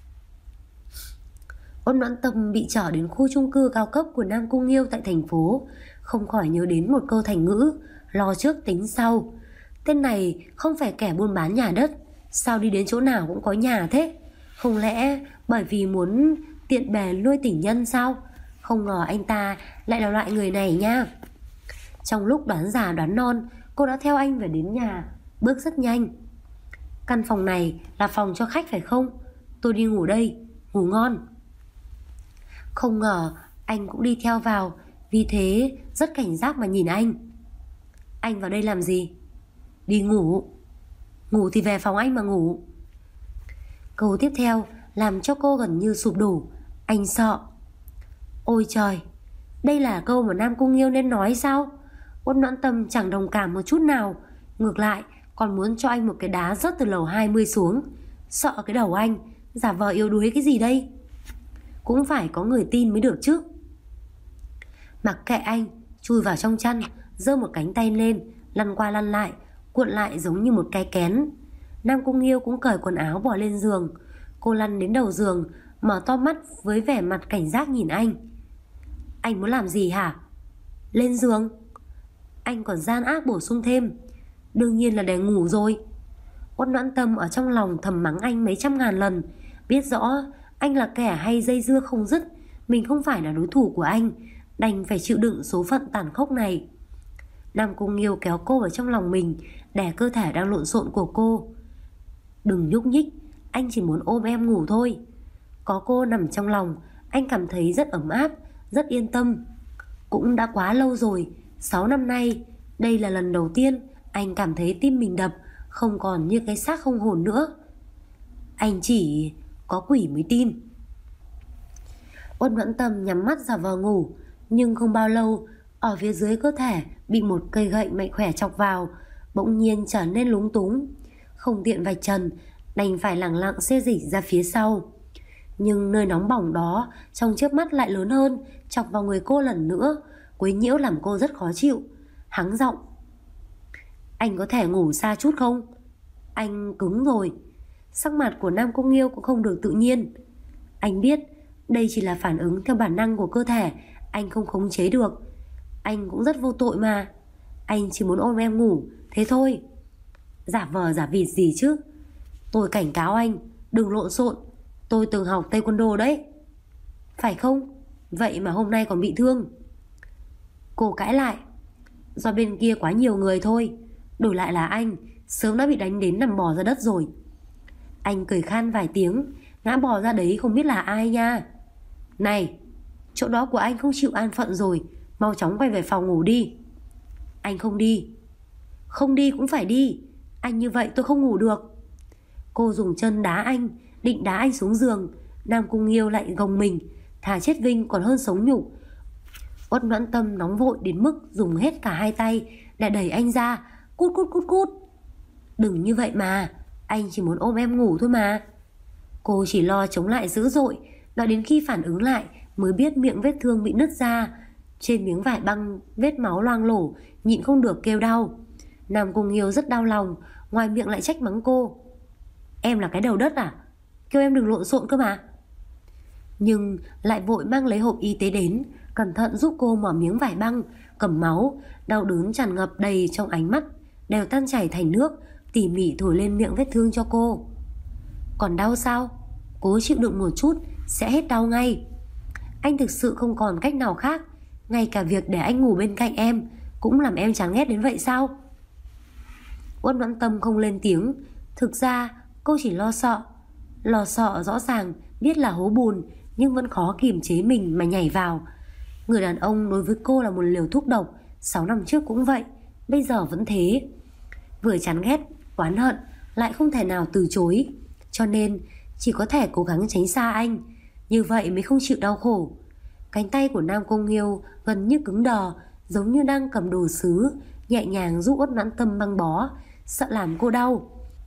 Uất Noãn Tâm bị trở đến khu chung cư cao cấp của Nam Cung Nghiêu tại thành phố, không khỏi nhớ đến một câu thành ngữ, lo trước tính sau. Tên này không phải kẻ buôn bán nhà đất, sao đi đến chỗ nào cũng có nhà thế? Không lẽ bởi vì muốn tiện bề nuôi tình nhân sao? Không ngờ anh ta lại là loại người này nha. Trong lúc đoán già đoán non, cô đã theo anh về đến nhà, bước rất nhanh. Căn phòng này là phòng cho khách phải không? tôi đi ngủ đây, ngủ ngon. Không ngờ anh cũng đi theo vào, vì thế rất cảnh giác mà nhìn anh. Anh vào đây làm gì? Đi ngủ. Ngủ thì về phòng anh mà ngủ. Câu tiếp theo làm cho cô gần như sụp đổ. Anh sợ. Ôi trời, đây là câu mà Nam Cung Nghiêu nên nói sao? Uất Noãn Tâm chẳng đồng cảm một chút nào, ngược lại còn muốn cho anh một cái đá rớt từ lầu 20 xuống. Sợ cái đầu anh, giả vờ yếu đuối cái gì đây? Cũng phải có người tin mới được chứ. Mặc kệ anh, chui vào trong chăn, giơ một cánh tay lên, lăn qua lăn lại, cuộn lại giống như một cái kén. Nam Cung Nghiêu cũng cởi quần áo bỏ lên giường. Cô lăn đến đầu giường, mở to mắt với vẻ mặt cảnh giác nhìn anh. Anh muốn làm gì hả? Lên giường. Anh còn gian ác bổ sung thêm. Đương nhiên là để ngủ rồi. Uất Noãn Tâm ở trong lòng thầm mắng anh mấy trăm ngàn lần, biết rõ anh là kẻ hay dây dưa không dứt, mình không phải là đối thủ của anh, đành phải chịu đựng số phận tàn khốc này. Nam Cung Nghiêu kéo cô vào trong lòng mình, đè cơ thể đang lộn xộn của cô. Đừng nhúc nhích, anh chỉ muốn ôm em ngủ thôi. Có cô nằm trong lòng, anh cảm thấy rất ấm áp, rất yên tâm. Cũng đã quá lâu rồi, 6 năm nay, đây là lần đầu tiên anh cảm thấy tim mình đập không còn như cái xác không hồn nữa. Anh chỉ có quỷ mới tin. Uất Noãn Tâm nhắm mắt giả vờ ngủ, nhưng không bao lâu, ở phía dưới cơ thể bị một cây gậy mạnh khỏe chọc vào, bỗng nhiên trở nên lúng túng, không tiện vạch trần, đành phải lẳng lặng xê dịch ra phía sau. Nhưng nơi nóng bỏng đó trong chớp mắt lại lớn hơn, chọc vào người cô lần nữa, quấy nhiễu làm cô rất khó chịu. Hắng giọng: Anh có thể ngủ xa chút không? Anh cứng rồi. Sắc mặt của Nam Cung Nghiêu cũng không được tự nhiên. Anh biết đây chỉ là phản ứng theo bản năng của cơ thể, anh không khống chế được. Anh cũng rất vô tội mà. Anh chỉ muốn ôm em ngủ, thế thôi. Giả vờ giả vịt gì chứ? Tôi cảnh cáo anh, đừng lộn xộn. Tôi từng học taekwondo đấy. Phải không? Vậy mà hôm nay còn bị thương. Cô cãi lại: Do bên kia quá nhiều người thôi. Đổi lại là anh, sớm đã bị đánh đến nằm bò ra đất rồi. Anh cười khan vài tiếng, ngã bò ra đấy không biết là ai nha. Này, chỗ đó của anh không chịu an phận rồi, mau chóng quay về phòng ngủ đi. Anh không đi. Không đi cũng phải đi. Anh như vậy tôi không ngủ được. Cô dùng chân đá anh, định đá anh xuống giường. Nam Cung Nghiêu lại gồng mình, thà chết vinh còn hơn sống nhục. Uất Noãn Tâm nóng vội đến mức dùng hết cả hai tay để đẩy anh ra. Cút cút cút cút. Đừng như vậy mà, anh chỉ muốn ôm em ngủ thôi mà. Cô chỉ lo chống lại dữ dội, đợi đến khi phản ứng lại mới biết miệng vết thương bị nứt ra. Trên miếng vải băng vết máu loang lổ, nhịn không được kêu đau. Nam Cung Nghiêu rất đau lòng, ngoài miệng lại trách mắng cô: Em là cái đầu đất à? Kêu em đừng lộn xộn cơ mà. Nhưng lại vội mang lấy hộp y tế đến, cẩn thận giúp cô mở miếng vải băng, cầm máu. Đau đớn tràn ngập đầy trong ánh mắt, đều tan chảy thành nước, tỉ mỉ thổi lên miệng vết thương cho cô. Còn đau sao? Cố chịu đựng một chút, sẽ hết đau ngay. Anh thực sự không còn cách nào khác. Ngay cả việc để anh ngủ bên cạnh em cũng làm em chán ghét đến vậy sao? Uất Noãn Tâm không lên tiếng. Thực ra cô chỉ lo sợ. Lo sợ rõ ràng biết là hố bùn, nhưng vẫn khó kiềm chế mình mà nhảy vào. Người đàn ông đối với cô là một liều thuốc độc. 6 năm trước cũng vậy, bây giờ vẫn thế. Vừa chán ghét, oán hận, lại không thể nào từ chối. Cho nên chỉ có thể cố gắng tránh xa anh, như vậy mới không chịu đau khổ. Cánh tay của Nam Cung Nghiêu gần như cứng đờ, giống như đang cầm đồ sứ, nhẹ nhàng giúp Uất Noãn Tâm băng bó, sợ làm cô đau.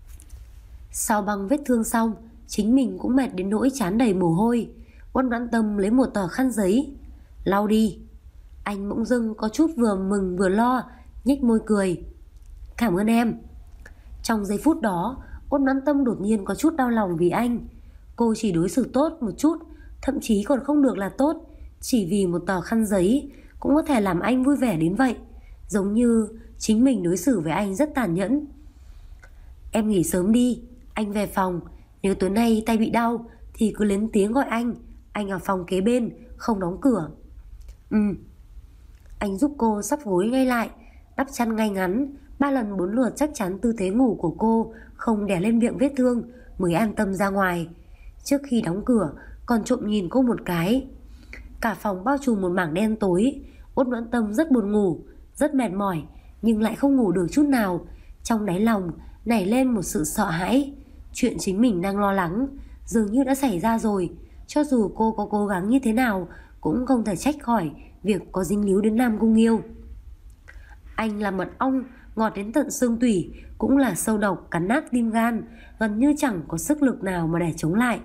Sau băng vết thương xong, chính mình cũng mệt đến nỗi trán đầy mồ hôi. Uất Noãn Tâm lấy một tờ khăn giấy: Lau đi. Anh bỗng dưng có chút vừa mừng vừa lo, nhếch môi cười: Cảm ơn em. Trong giây phút đó, Uất Noãn Tâm đột nhiên có chút đau lòng vì anh. Cô chỉ đối xử tốt một chút, thậm chí còn không được là tốt, chỉ vì một tờ khăn giấy cũng có thể làm anh vui vẻ đến vậy. Giống như chính mình đối xử với anh rất tàn nhẫn. Em nghỉ sớm đi, anh về phòng. Nếu tối nay tay bị đau thì cứ lên tiếng gọi anh ở phòng kế bên, không đóng cửa. Anh giúp cô sắp gối ngay lại, đắp chăn ngay ngắn, 3 lần 4 lượt chắc chắn tư thế ngủ của cô không đè lên miệng vết thương, mới an tâm ra ngoài. Trước khi đóng cửa còn trộm nhìn cô một cái. Cả phòng bao trùm một mảng đen tối. Uất Noãn Tâm rất buồn ngủ, rất mệt mỏi, nhưng lại không ngủ được chút nào. Trong đáy lòng nảy lên một sự sợ hãi. Chuyện chính mình đang lo lắng dường như đã xảy ra rồi. Cho dù cô có cố gắng như thế nào cũng không thể trách khỏi việc có dính líu đến Nam Cung Nghiêu. Anh là mật ong ngọt đến tận xương tủy, cũng là sâu độc cắn nát tim gan, gần như chẳng có sức lực nào mà để chống lại.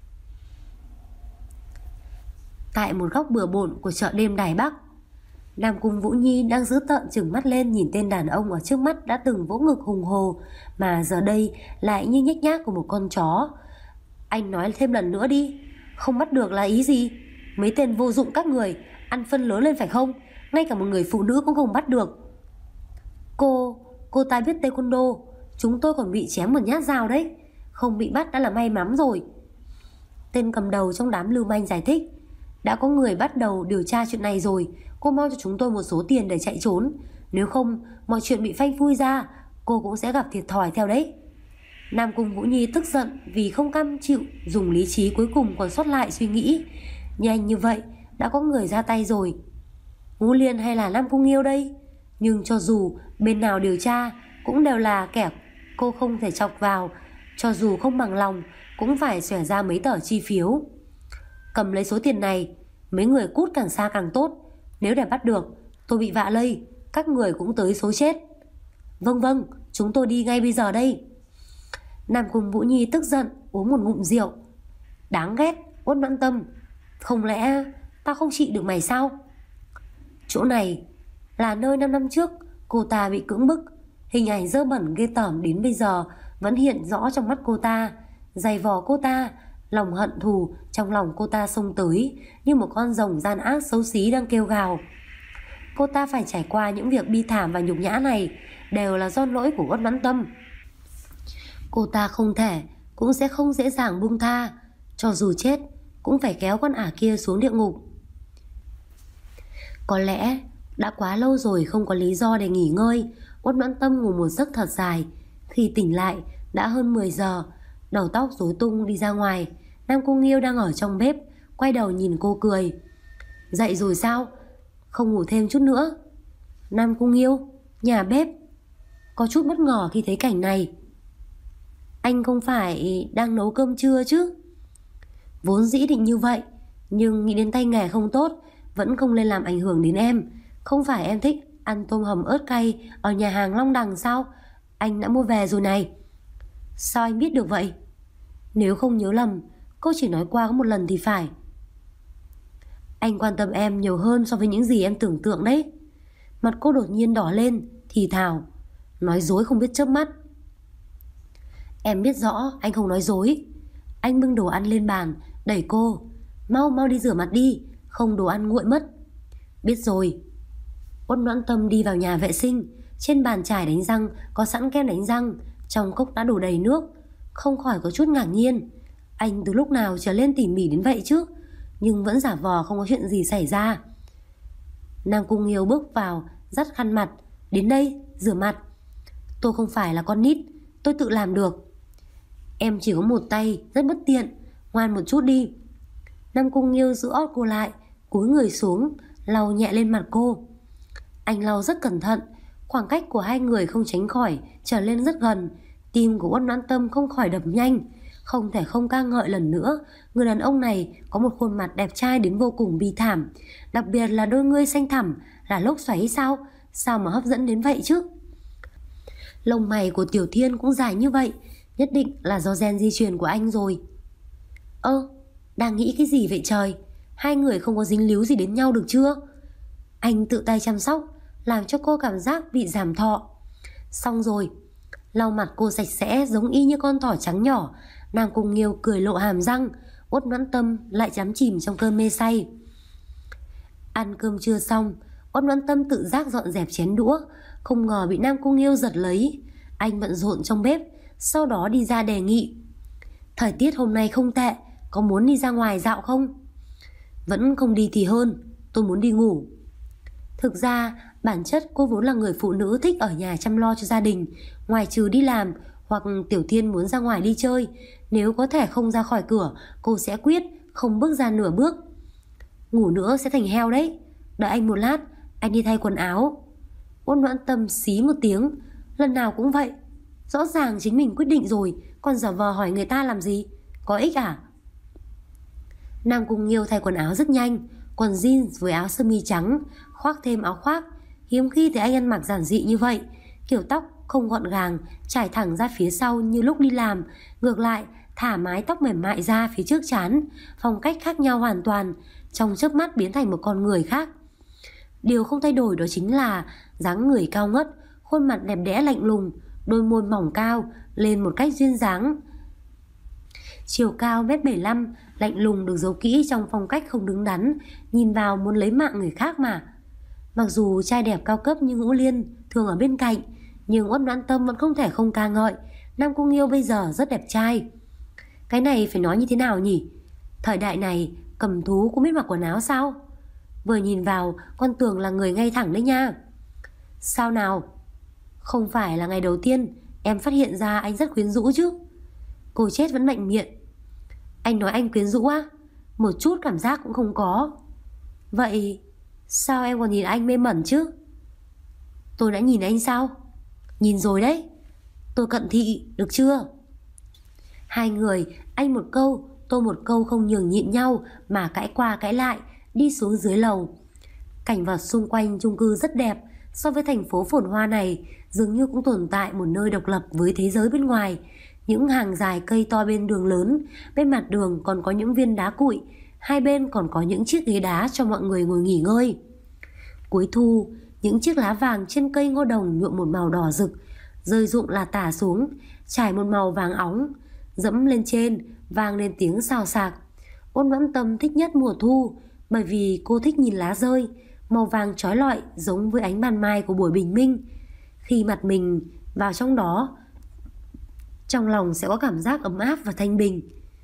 Tại một góc bừa bộn của chợ đêm Đài Bắc, Nam Cung Vũ Nhi đang giữ tợn trừng mắt lên nhìn tên đàn ông ở trước mắt đã từng vỗ ngực hùng hồ, mà giờ đây lại như nhếch nhác của một con chó. Anh nói thêm lần nữa đi, không bắt được là ý gì? Mấy tên vô dụng các người, ăn phân lớn lên phải không? Ngay cả một người phụ nữ cũng không bắt được. Cô ta biết taekwondo, chúng tôi còn bị chém một nhát dao đấy. Không bị bắt đã là may mắn rồi. Tên cầm đầu trong đám lưu manh giải thích. Đã có người bắt đầu điều tra chuyện này rồi. Cô mau cho chúng tôi một số tiền để chạy trốn. Nếu không mọi chuyện bị phanh phui ra, cô cũng sẽ gặp thiệt thòi theo đấy. Nam Cung Vũ Nhi tức giận vì không cam chịu dùng lý trí cuối cùng còn sót lại suy nghĩ. Nhanh như vậy đã có người ra tay rồi. Ngũ Liên hay là Nam Cung Nghiêu đây? Nhưng cho dù bên nào điều tra cũng đều là kẻ cô không thể chọc vào. Cho dù không bằng lòng cũng phải xẻ ra mấy tờ chi phiếu. Cầm lấy số tiền này, mấy người cút càng xa càng tốt. Nếu để bắt được, tôi bị vạ lây, các người cũng tới số chết. Vâng, chúng tôi đi ngay bây giờ đây. Nam Cung Vũ Nhi tức giận uống một ngụm rượu. Đáng ghét, Uất Noãn Tâm, không lẽ tao không trị được mày sao? Chỗ này là nơi 5 năm trước cô ta bị cưỡng bức. Hình ảnh dơ bẩn ghê tởm đến bây giờ vẫn hiện rõ trong mắt cô ta. Giày vò cô ta, lòng hận thù trong lòng cô ta xông tới như một con rồng gian ác xấu xí đang kêu gào. Cô ta phải trải qua những việc bi thảm và nhục nhã này đều là do lỗi của Uất Noãn Tâm. Cô ta không thể cũng sẽ không dễ dàng buông tha. Cho dù chết cũng phải kéo con ả kia xuống địa ngục. Có lẽ đã quá lâu rồi không có lý do để nghỉ ngơi. Uất Noãn Tâm ngủ một giấc thật dài. Khi tỉnh lại đã hơn 10 giờ. Đầu tóc rối tung đi ra ngoài. Nam Cung Nghiêu đang ở trong bếp, quay đầu nhìn cô cười. Dậy rồi sao? Không ngủ thêm chút nữa? Nam Cung Nghiêu, nhà bếp có chút bất ngờ khi thấy cảnh này. Anh không phải đang nấu cơm trưa chứ? Vốn dĩ định như vậy, nhưng nghĩ đến tay nghề không tốt, vẫn không lên làm ảnh hưởng đến em. Không phải em thích ăn tôm hầm ớt cay ở nhà hàng Long Đằng sao? Anh đã mua về rồi này. Sao anh biết được vậy? Nếu không nhớ lầm, cô chỉ nói qua có một lần thì phải. Anh quan tâm em nhiều hơn so với những gì em tưởng tượng đấy. Mặt cô đột nhiên đỏ lên, thì thào. Nói dối không biết chớp mắt. Em biết rõ anh không nói dối. Anh bưng đồ ăn lên bàn, đẩy cô. Mau đi rửa mặt đi, không đồ ăn nguội mất. Biết rồi. Uất Noãn Tâm đi vào nhà vệ sinh. Trên bàn chải đánh răng có sẵn kem đánh răng, trong cốc đã đổ đầy nước. Không khỏi có chút ngạc nhiên. Anh từ lúc nào trở lên tỉ mỉ đến vậy chứ? Nhưng vẫn giả vờ không có chuyện gì xảy ra. Nam Cung Nghiêu bước vào, dắt khăn mặt. Đến đây, rửa mặt. Tôi không phải là con nít, tôi tự làm được. Em chỉ có một tay, rất bất tiện. Ngoan một chút đi. Nam Cung Nghiêu giữ ót cô lại, cúi người xuống, lau nhẹ lên mặt cô. Anh lau rất cẩn thận. Khoảng cách của hai người không tránh khỏi trở lên rất gần. Tim của Uất Noãn Tâm không khỏi đập nhanh. Không thể không ca ngợi lần nữa, người đàn ông này có một khuôn mặt đẹp trai đến vô cùng bi thảm. Đặc biệt là đôi ngươi xanh thẳm, là lốc xoáy sao? Sao mà hấp dẫn đến vậy chứ? Lông mày của Tiểu Thiên cũng dài như vậy, nhất định là do gen di truyền của anh rồi. Đang nghĩ cái gì vậy trời? Hai người không có dính líu gì đến nhau được chưa? Anh tự tay chăm sóc, làm cho cô cảm giác bị giảm thọ. Xong rồi. Lau mặt cô sạch sẽ giống y như con thỏ trắng nhỏ. Nam Cung Nghiêu cười lộ hàm răng. Uất Noãn Tâm lại đắm chìm trong cơn mê say. Ăn cơm trưa xong, Uất Noãn Tâm tự giác dọn dẹp chén đũa. Không ngờ bị Nam Cung Nghiêu giật lấy. Anh bận rộn trong bếp, sau đó đi ra đề nghị. Thời tiết hôm nay không tệ, có muốn đi ra ngoài dạo không? Vẫn không đi thì hơn, tôi muốn đi ngủ. Thực ra bản chất cô vốn là người phụ nữ thích ở nhà chăm lo cho gia đình. Ngoài trừ đi làm, Hoặc Tiểu Thiên muốn ra ngoài đi chơi, nếu có thể không ra khỏi cửa, cô sẽ quyết không bước ra nửa bước. Ngủ nữa sẽ thành heo đấy. Đợi anh một lát, anh đi thay quần áo. Uất Noãn Tâm xí một tiếng. Lần nào cũng vậy. Rõ ràng chính mình quyết định rồi, còn giả vờ hỏi người ta làm gì? Có ích à? Nam Cung Nghiêu thay quần áo rất nhanh, quần jeans với áo sơ mi trắng, khoác thêm áo khoác. Hiếm khi thấy anh ăn mặc giản dị như vậy. Kiểu tóc không gọn gàng, trải thẳng ra phía sau như lúc đi làm, ngược lại thả mái tóc mềm mại ra phía trước trán. Phong cách khác nhau hoàn toàn, trong chớp mắt biến thành một con người khác. Điều không thay đổi đó chính là dáng người cao ngất, khuôn mặt đẹp đẽ lạnh lùng, đôi môi mỏng cao lên một cách duyên dáng. Chiều cao 1m75, lạnh lùng được giấu kỹ trong phong cách không đứng đắn, nhìn vào muốn lấy mạng người khác mà. Mặc dù trai đẹp cao cấp như Ngũ Liên thường ở bên cạnh, nhưng Uất Noãn Tâm vẫn không thể không ca ngợi Nam Cung Nghiêu bây giờ rất đẹp trai. Cái này phải nói như thế nào nhỉ? Thời đại này cầm thú cũng biết mặc quần áo sao? Vừa nhìn vào con tưởng là người ngay thẳng đấy nha. Sao nào? Không phải là ngày đầu tiên em phát hiện ra anh rất quyến rũ chứ? Cô chết vẫn mạnh miệng. Anh nói anh quyến rũ á? Một chút cảm giác cũng không có. Vậy sao em còn nhìn anh mê mẩn chứ? Tôi đã nhìn anh sao? Nhìn rồi đấy. Tôi cận thị, được chưa? Hai người, anh một câu, tôi một câu không nhường nhịn nhau mà cãi qua cãi lại, đi xuống dưới lầu. Cảnh vật xung quanh chung cư rất đẹp. So với thành phố phồn hoa này, dường như cũng tồn tại một nơi độc lập với thế giới bên ngoài. Những hàng dài cây to bên đường lớn, bên mặt đường còn có những viên đá cuội, hai bên còn có những chiếc ghế đá cho mọi người ngồi nghỉ ngơi. Cuối thu, những chiếc lá vàng trên cây ngô đồng nhuộm một màu đỏ rực, rơi rụng là tả xuống, trải một màu vàng óng, dẫm lên trên, vang lên tiếng xào xạc. Uất Noãn Tâm thích nhất mùa thu, bởi vì cô thích nhìn lá rơi, màu vàng chói lọi giống với ánh ban mai của buổi bình minh. Khi mặt mình vào trong đó, trong lòng sẽ có cảm giác ấm áp và thanh bình.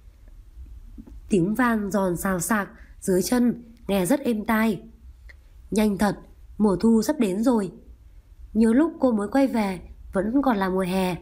Tiếng vang giòn xào xạc dưới chân nghe rất êm tai. Nhanh thật, mùa thu sắp đến rồi. Nhớ lúc cô mới quay về vẫn còn là mùa hè.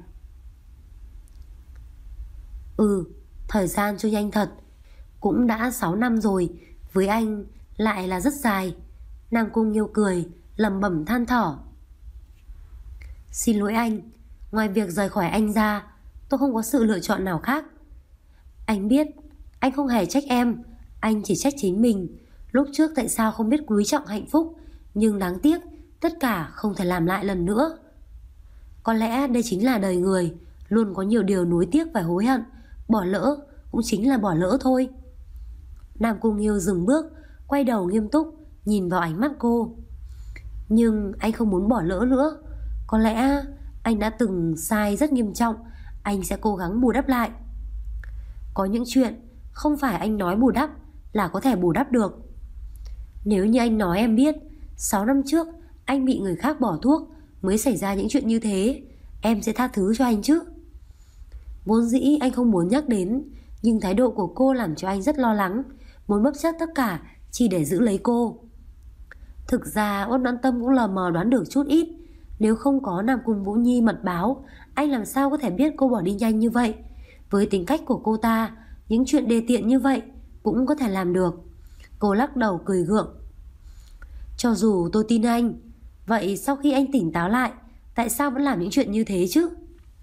Thời gian trôi nhanh thật. Cũng đã 6 năm rồi, với anh lại là rất dài. Nam Cung Nghiêu cười, lẩm bẩm than thở. Xin lỗi anh, ngoài việc rời khỏi anh ra, tôi không có sự lựa chọn nào khác. Anh biết, anh không hề trách em, anh chỉ trách chính mình. Lúc trước tại sao không biết quý trọng hạnh phúc, nhưng đáng tiếc, tất cả không thể làm lại lần nữa. Có lẽ đây chính là đời người, luôn có nhiều điều nuối tiếc và hối hận. Bỏ lỡ cũng chính là bỏ lỡ thôi. Nam Cung Nghiêu dừng bước, quay đầu nghiêm túc, nhìn vào ánh mắt cô. Nhưng anh không muốn bỏ lỡ nữa. Có lẽ anh đã từng sai rất nghiêm trọng, anh sẽ cố gắng bù đắp lại. Có những chuyện không phải anh nói bù đắp là có thể bù đắp được. Nếu như anh nói em biết 6 năm trước anh bị người khác bỏ thuốc mới xảy ra những chuyện như thế, em sẽ tha thứ cho anh chứ? Vốn dĩ anh không muốn nhắc đến, nhưng thái độ của cô làm cho anh rất lo lắng, muốn bất chấp tất cả chỉ để giữ lấy cô. Thực ra Uất Noãn Tâm cũng lờ mờ đoán được chút ít. Nếu không có Nam Cung Vũ Nhi mật báo, anh làm sao có thể biết cô bỏ đi nhanh như vậy? Với tính cách của cô ta, những chuyện đề tiện như vậy cũng có thể làm được. Cô lắc đầu cười gượng. Cho dù tôi tin anh, vậy sau khi anh tỉnh táo lại, tại sao vẫn làm những chuyện như thế chứ?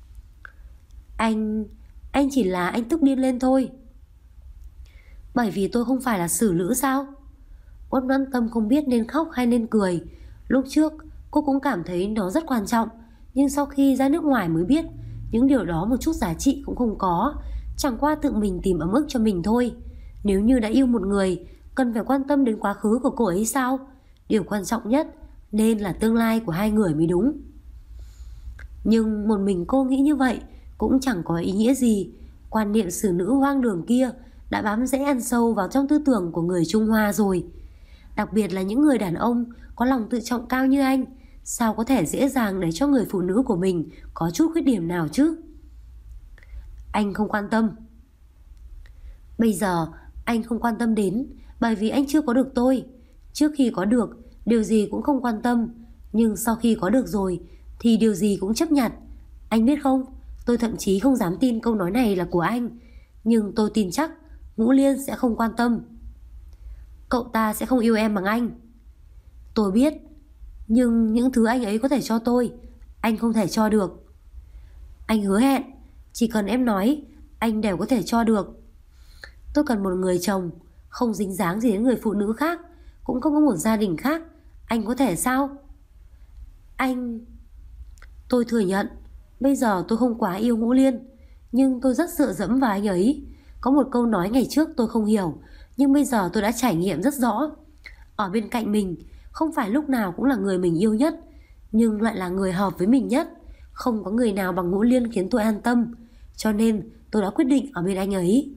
Anh chỉ là anh tức điên lên thôi. Bởi vì tôi không phải là xử nữ sao? Uất Noãn Tâm không biết nên khóc hay nên cười. Lúc trước cô cũng cảm thấy nó rất quan trọng, nhưng sau khi ra nước ngoài mới biết những điều đó một chút giá trị cũng không có, chẳng qua tự mình tìm ấm ức cho mình thôi. Nếu như đã yêu một người, cần phải quan tâm đến quá khứ của cô ấy sao? Điều quan trọng nhất nên là tương lai của hai người mới đúng. Nhưng một mình cô nghĩ như vậy cũng chẳng có ý nghĩa gì. Quan niệm xử nữ hoang đường kia đã bám rễ ăn sâu vào trong tư tưởng của người Trung Hoa rồi. Đặc biệt là những người đàn ông có lòng tự trọng cao như anh, sao có thể dễ dàng để cho người phụ nữ của mình có chút khuyết điểm nào chứ? Anh không quan tâm. Bây giờ anh không quan tâm đến bởi vì anh chưa có được tôi. Trước khi có được, điều gì cũng không quan tâm. Nhưng sau khi có được rồi thì điều gì cũng chấp nhận. Anh biết không, Tôi thậm chí không dám tin câu nói này là của anh, nhưng tôi tin chắc Ngũ Liên sẽ không quan tâm. Cậu ta sẽ không yêu em bằng anh. Tôi biết, nhưng những thứ anh ấy có thể cho tôi, anh không thể cho được. Anh hứa hẹn, chỉ cần em nói, anh đều có thể cho được. Tôi cần một người chồng, không dính dáng gì đến người phụ nữ khác, cũng không có một gia đình khác. Anh có thể sao? Anh... Tôi thừa nhận, bây giờ tôi không quá yêu Ngũ Liên, nhưng tôi rất dựa dẫm vào anh ấy. Có một câu nói ngày trước tôi không hiểu, nhưng bây giờ tôi đã trải nghiệm rất rõ. Ở bên cạnh mình, không phải lúc nào cũng là người mình yêu nhất, nhưng lại là người hợp với mình nhất. Không có người nào bằng Ngũ Liên khiến tôi an tâm, cho nên tôi đã quyết định ở bên anh ấy.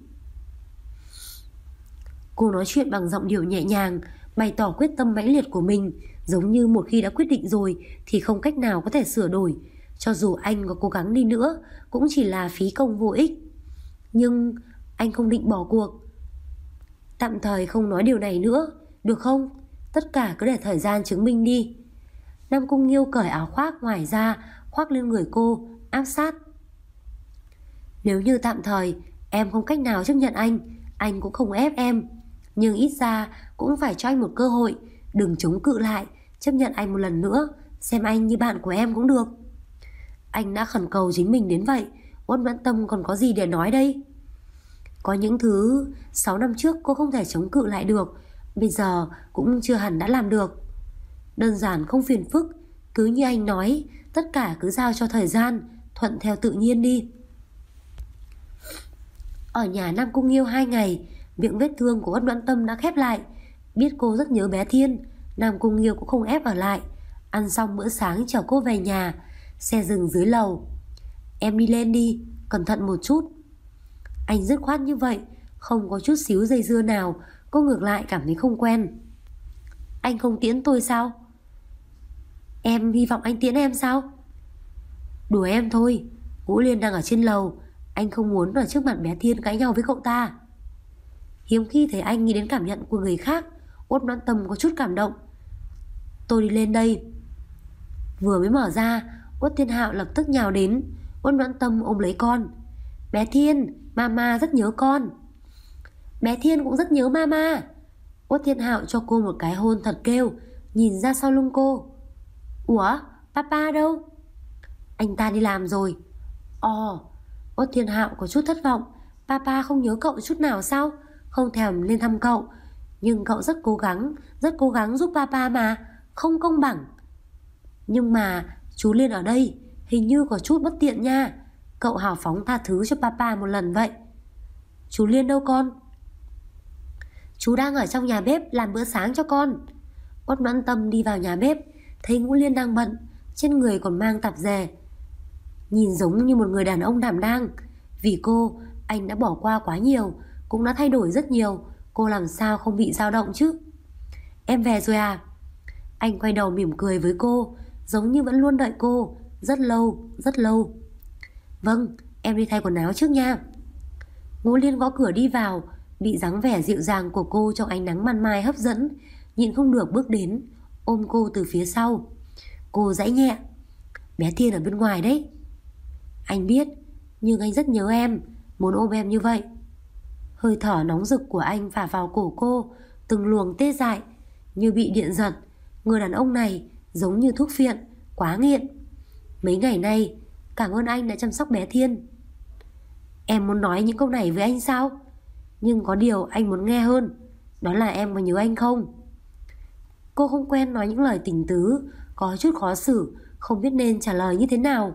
Cô nói chuyện bằng giọng điệu nhẹ nhàng, bày tỏ quyết tâm mãnh liệt của mình, giống như một khi đã quyết định rồi thì không cách nào có thể sửa đổi. Cho dù anh có cố gắng đi nữa, cũng chỉ là phí công vô ích. Nhưng anh không định bỏ cuộc. Tạm thời không nói điều này nữa, được không? Tất cả cứ để thời gian chứng minh đi. Nam Cung Nghiêu cởi áo khoác ngoài ra, khoác lên người cô, áp sát. Nếu như tạm thời em không cách nào chấp nhận anh cũng không ép em. Nhưng ít ra cũng phải cho anh một cơ hội. Đừng chống cự lại, chấp nhận anh một lần nữa, xem anh như bạn của em cũng được. Anh đã khẩn cầu chính mình đến vậy, Uất Noãn Tâm còn có gì để nói đây? Có những thứ 6 năm trước cô không thể chống cự lại được, bây giờ cũng chưa hẳn đã làm được. Đơn giản không phiền phức, cứ như anh nói, tất cả cứ giao cho thời gian, thuận theo tự nhiên đi. Ở nhà Nam Cung Nghiêu 2 ngày, miệng vết thương của Uất Noãn Tâm đã khép lại. Biết cô rất nhớ bé Thiên, Nam Cung Nghiêu cũng không ép ở lại. Ăn xong bữa sáng chở cô về nhà. Xe dừng dưới lầu. Em đi lên đi, cẩn thận một chút. Anh dứt khoát như vậy, không có chút xíu dây dưa nào. Cô ngược lại cảm thấy không quen. Anh không tiễn tôi sao? Em hy vọng anh tiễn em sao? Đùa em thôi, Ngũ Liên đang ở trên lầu. Anh không muốn ở trước mặt bé Thiên cãi nhau với cậu ta. Hiếm khi thấy anh nghĩ đến cảm nhận của người khác. Uất Noãn Tâm có chút cảm động. Tôi đi lên đây. Vừa mới mở ra, Uất Thiên Hạo lập tức nhào đến. Uất Noãn Tâm ôm lấy con. Bé Thiên, mama rất nhớ con. Bé Thiên cũng rất nhớ mama. Uất Thiên Hạo cho cô một cái hôn thật kêu, nhìn ra sau lưng cô. Ủa, papa đâu? Anh ta đi làm rồi. Uất Thiên Hạo có chút thất vọng. Papa không nhớ cậu chút nào sao? Không thèm lên thăm cậu. Nhưng cậu rất cố gắng giúp papa mà. Không công bằng. Nhưng mà chú Liên ở đây hình như có chút bất tiện nha. Cậu hào phóng tha thứ cho papa một lần vậy. Chú Liên đâu con? Chú đang ở trong nhà bếp làm bữa sáng cho con. Uất Noãn Tâm đi vào nhà bếp, thấy Ngũ Liên đang bận, trên người còn mang tạp dề, nhìn giống như một người đàn ông đảm đang. Vì cô, anh đã bỏ qua quá nhiều, cũng đã thay đổi rất nhiều. Cô làm sao không bị dao động chứ? Em về rồi à? Anh quay đầu mỉm cười với cô, giống như vẫn luôn đợi cô. Rất lâu. Vâng, em đi thay quần áo trước nha. Ngũ Liên gõ cửa đi vào, bị dáng vẻ dịu dàng của cô trong ánh nắng ban mai hấp dẫn, nhịn không được bước đến, ôm cô từ phía sau. Cô giãy nhẹ. Bé Thiên ở bên ngoài đấy. Anh biết, nhưng anh rất nhớ em, muốn ôm em như vậy. Hơi thở nóng rực của anh phả vào cổ cô, từng luồng tê dại, như bị điện giật. Người đàn ông này giống như thuốc phiện, quá nghiện. Mấy ngày nay, cảm ơn anh đã chăm sóc bé Thiên. Em muốn nói những câu này với anh sao? Nhưng có điều anh muốn nghe hơn, đó là em có nhớ anh không? Cô không quen nói những lời tình tứ, có chút khó xử, không biết nên trả lời như thế nào.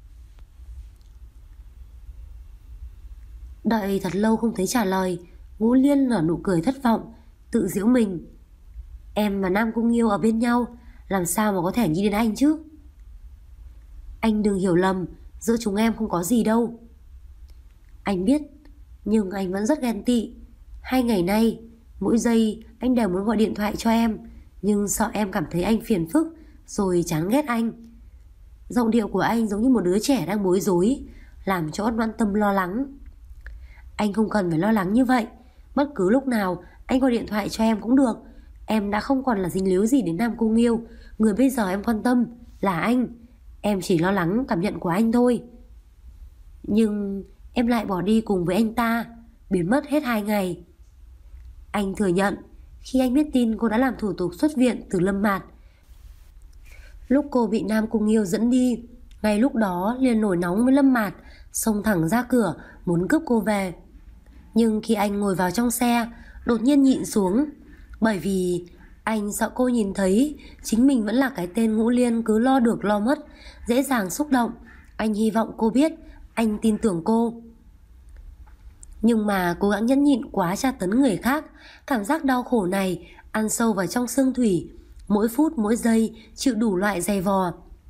Đợi thật lâu không thấy trả lời, Ngũ Liên nở nụ cười thất vọng, tự giễu mình. Em và Nam Cung Nghiêu ở bên nhau, làm sao mà có thể nghĩ đến anh chứ? Anh đừng hiểu lầm, giữa chúng em không có gì đâu. Anh biết, nhưng anh vẫn rất ghen tị. 2 ngày nay, mỗi giây anh đều muốn gọi điện thoại cho em, nhưng sợ em cảm thấy anh phiền phức, rồi chán ghét anh. Giọng điệu của anh giống như một đứa trẻ đang bối rối, làm cho Uất Noãn Tâm lo lắng. Anh không cần phải lo lắng như vậy. Bất cứ lúc nào anh gọi điện thoại cho em cũng được. Em đã không còn là dính líu gì đến Nam Cung Nghiêu. Người bây giờ em quan tâm là anh. Em chỉ lo lắng cảm nhận của anh thôi. Nhưng em lại bỏ đi cùng với anh ta, biến mất hết 2 ngày. Anh thừa nhận khi anh biết tin cô đã làm thủ tục xuất viện từ Lâm Mạt. Lúc cô bị Nam Cung Nghiêu dẫn đi, ngay lúc đó liền nổi nóng với Lâm Mạt, xông thẳng ra cửa muốn cướp cô về. Nhưng khi anh ngồi vào trong xe, đột nhiên nhịn xuống, bởi vì anh sợ cô nhìn thấy chính mình vẫn là cái tên Ngũ Liên cứ lo được lo mất, dễ dàng xúc động. Anh hy vọng cô biết anh tin tưởng cô. Nhưng mà cố gắng nhẫn nhịn quá tra tấn người khác, cảm giác đau khổ này ăn sâu vào trong xương thủy, mỗi phút mỗi giây chịu đủ loại giày vò.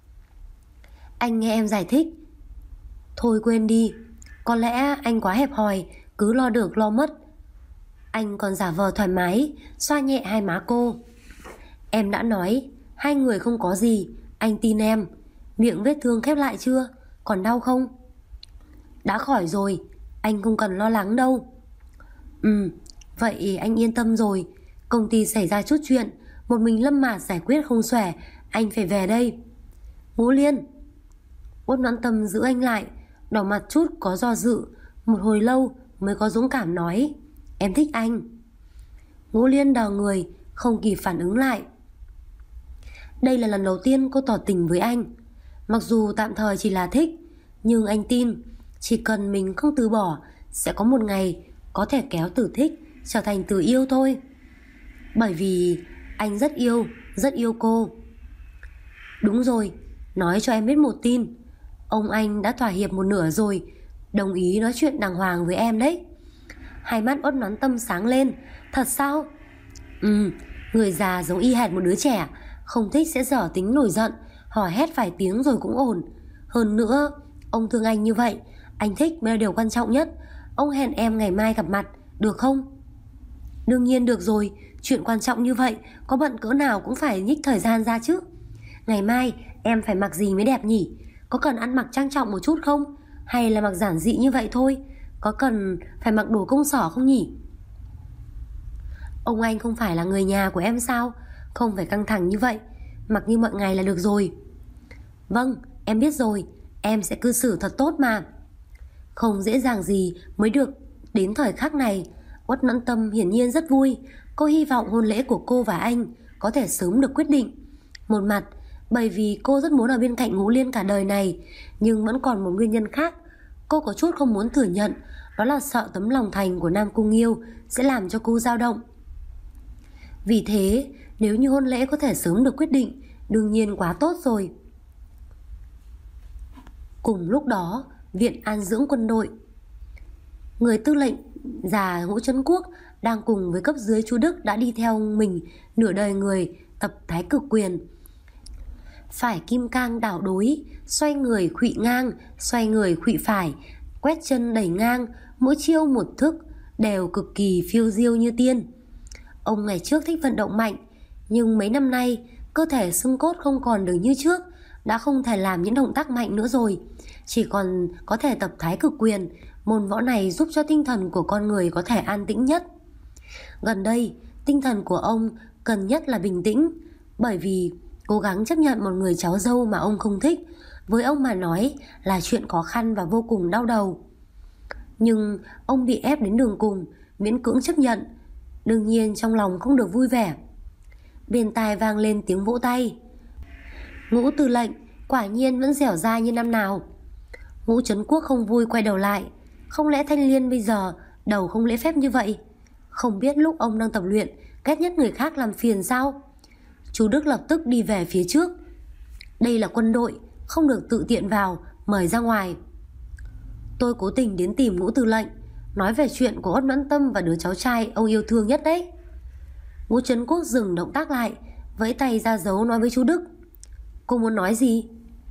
Anh nghe em giải thích. Thôi quên đi, có lẽ anh quá hẹp hòi, cứ lo được lo mất. Anh còn giả vờ thoải mái, xoa nhẹ hai má cô. Em đã nói, 2 người không có gì, anh tin em. Miệng vết thương khép lại chưa? Còn đau không? Đã khỏi rồi, anh không cần lo lắng đâu. Vậy anh yên tâm rồi. Công ty xảy ra chút chuyện, một mình Lâm Mạt giải quyết không xuể, anh phải về đây. Ngũ Liên. Uất Noãn Tâm giữ anh lại, đỏ mặt chút có do dự, một hồi lâu mới có dũng cảm nói, em thích anh. Ngũ Liên đờ người, không kịp phản ứng lại. Đây là lần đầu tiên cô tỏ tình với anh. Mặc dù tạm thời chỉ là thích, nhưng anh tin chỉ cần mình không từ bỏ, sẽ có một ngày có thể kéo từ thích trở thành từ yêu thôi. Bởi vì anh rất yêu cô. Đúng rồi, nói cho em biết một tin. Ông anh đã thỏa hiệp một nửa rồi, đồng ý nói chuyện đàng hoàng với em đấy. Hai mắt Uất Noãn Tâm sáng lên. Thật sao? Người già giống y hệt một đứa trẻ, không thích sẽ dở tính nổi giận, hò hét vài tiếng rồi cũng ổn. Hơn nữa, ông thương anh như vậy, anh thích mới là điều quan trọng nhất. Ông hẹn em ngày mai gặp mặt, được không? Đương nhiên được rồi, chuyện quan trọng như vậy, có bận cỡ nào cũng phải nhích thời gian ra chứ. Ngày mai em phải mặc gì mới đẹp nhỉ? Có cần ăn mặc trang trọng một chút không? Hay là mặc giản dị như vậy thôi? Có cần phải mặc đồ công sở không nhỉ? Ông anh không phải là người nhà của em sao? Không phải căng thẳng như vậy, mặc như mọi ngày là được rồi. Vâng, em biết rồi, em sẽ cư xử thật tốt mà. Không dễ dàng gì mới được đến thời khắc này. Uất Noãn Tâm hiển nhiên rất vui. Cô hy vọng hôn lễ của cô và anh có thể sớm được quyết định. Một mặt bởi vì cô rất muốn ở bên cạnh Ngũ Liên cả đời này, nhưng vẫn còn một nguyên nhân khác cô có chút không muốn thừa nhận, đó là sợ tấm lòng thành của Nam Cung Nghiêu sẽ làm cho cô dao động. Vì thế, nếu như hôn lễ có thể sớm được quyết định, đương nhiên quá tốt rồi. Cùng lúc đó, viện an dưỡng quân đội, người tư lệnh già Ngũ Trấn Quốc đang cùng với cấp dưới chú Đức đã đi theo mình nửa đời người tập thái cực quyền. Phải kim cang đảo đối, xoay người khuỵu ngang, xoay người khuỵu phải, quét chân đẩy ngang, mỗi chiêu một thức, đều cực kỳ phiêu diêu như tiên. Ông ngày trước thích vận động mạnh, nhưng mấy năm nay cơ thể xương cốt không còn được như trước, đã không thể làm những động tác mạnh nữa rồi, chỉ còn có thể tập thái cực quyền. Môn võ này giúp cho tinh thần của con người có thể an tĩnh nhất. Gần đây, tinh thần của ông cần nhất là bình tĩnh, bởi vì cố gắng chấp nhận một người cháu dâu mà ông không thích, với ông mà nói là chuyện khó khăn và vô cùng đau đầu. Nhưng ông bị ép đến đường cùng, miễn cưỡng chấp nhận, đương nhiên trong lòng không được vui vẻ. Bên tai vang lên tiếng vỗ tay. Ngũ tư lệnh quả nhiên vẫn dẻo dai như năm nào. Ngũ Trấn Quốc không vui quay đầu lại. Không lẽ Thanh Liên bây giờ đầu không lễ phép như vậy? Không biết lúc ông đang tập luyện ghét nhất người khác làm phiền sao? Chú Đức lập tức đi về phía trước. Đây là quân đội, không được tự tiện vào, mời ra ngoài. Tôi cố tình đến tìm Ngũ tư lệnh, nói về chuyện của Uất Noãn Tâm và đứa cháu trai ông yêu thương nhất đấy. Ngũ Trấn Quốc dừng động tác lại, vẫy tay ra dấu nói với chú Đức. Cô muốn nói gì?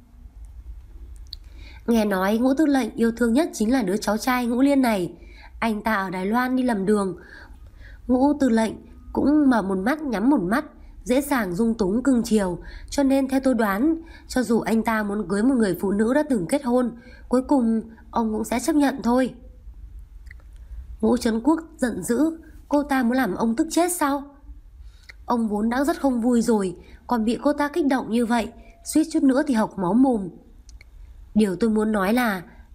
Nghe nói Ngũ tư lệnh yêu thương nhất chính là đứa cháu trai Ngũ Liên này. Anh ta ở Đài Loan đi lầm đường, Ngũ tư lệnh cũng mở một mắt nhắm một mắt, dễ dàng dung túng cưng chiều, cho nên theo tôi đoán, cho dù anh ta muốn cưới một người phụ nữ đã từng kết hôn, cuối cùng ông cũng sẽ chấp nhận thôi. Ngũ Trấn Quốc giận dữ. Cô ta muốn làm ông tức chết sao? Ông vốn đã rất không vui rồi, còn bị cô ta kích động như vậy, suýt chút nữa thì hộc máu mồm. Điều tôi muốn nói là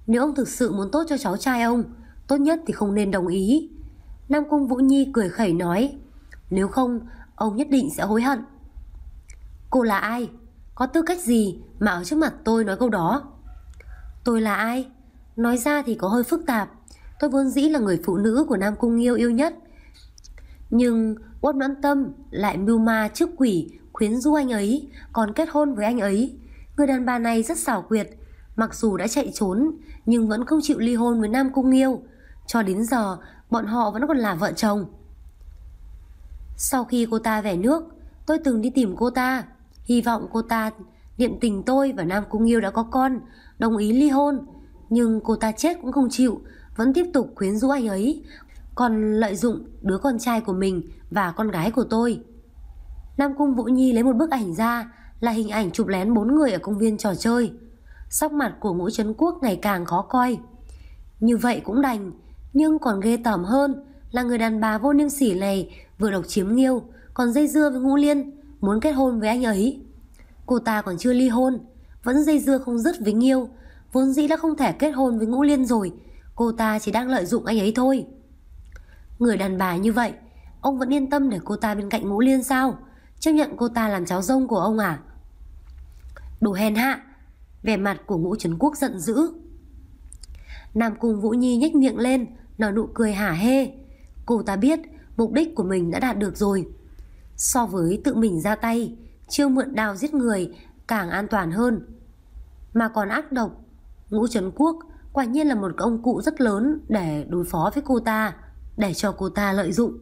Nếu ông thực sự muốn tốt cho cháu trai ông, tốt nhất thì không nên đồng ý. Nam Cung Vũ Nhi cười khẩy nói, nếu không, ông nhất định sẽ hối hận. Cô là ai? Có tư cách gì mà ở trước mặt tôi nói câu đó? Tôi là ai? Nói ra thì có hơi phức tạp. Tôi vốn dĩ là người phụ nữ của Nam Cung Nghiêu yêu nhất, nhưng Uất Noãn Tâm lại mưu ma trước quỷ khuyến rũ anh ấy, còn kết hôn với anh ấy. Người đàn bà này rất xảo quyệt, mặc dù đã chạy trốn nhưng vẫn không chịu ly hôn với Nam Cung Nghiêu. Cho đến giờ bọn họ vẫn còn là vợ chồng. Sau khi cô ta về nước, tôi từng đi tìm cô ta, hy vọng cô ta niệm tình tôi và Nam Cung Nghiêu đã có con, đồng ý ly hôn. Nhưng cô ta chết cũng không chịu, vẫn tiếp tục khuyến rũ anh ấy, còn lợi dụng đứa con trai của mình và con gái của tôi. Nam Cung Vũ Nhi lấy một bức ảnh ra, là hình ảnh chụp lén 4 người ở công viên trò chơi. Sắc mặt của Ngũ Trấn Quốc ngày càng khó coi. Như vậy cũng đành, nhưng còn ghê tởm hơn là người đàn bà vô liêm sỉ này vừa độc chiếm Nghiêu, còn dây dưa với Ngũ Liên, muốn kết hôn với anh ấy. Cô ta còn chưa ly hôn, vẫn dây dưa không dứt với Nghiêu, vốn dĩ đã không thể kết hôn với Ngũ Liên rồi. Cô ta chỉ đang lợi dụng anh ấy thôi. Người đàn bà như vậy, ông vẫn yên tâm để cô ta bên cạnh Ngũ Liên sao? Chấp nhận cô ta làm cháu dâu của ông à? Đồ hèn hạ! Vẻ mặt của Ngũ Trấn Quốc giận dữ. Nam Cung Vũ Nhi nhếch miệng lên, nở nụ cười hả hê. Cô ta biết mục đích của mình đã đạt được rồi. So với tự mình ra tay, chiêu mượn đao giết người càng an toàn hơn. Mà còn ác độc, Ngũ Trấn Quốc quả nhiên là một công cụ rất lớn để đối phó với cô ta, để cho cô ta lợi dụng.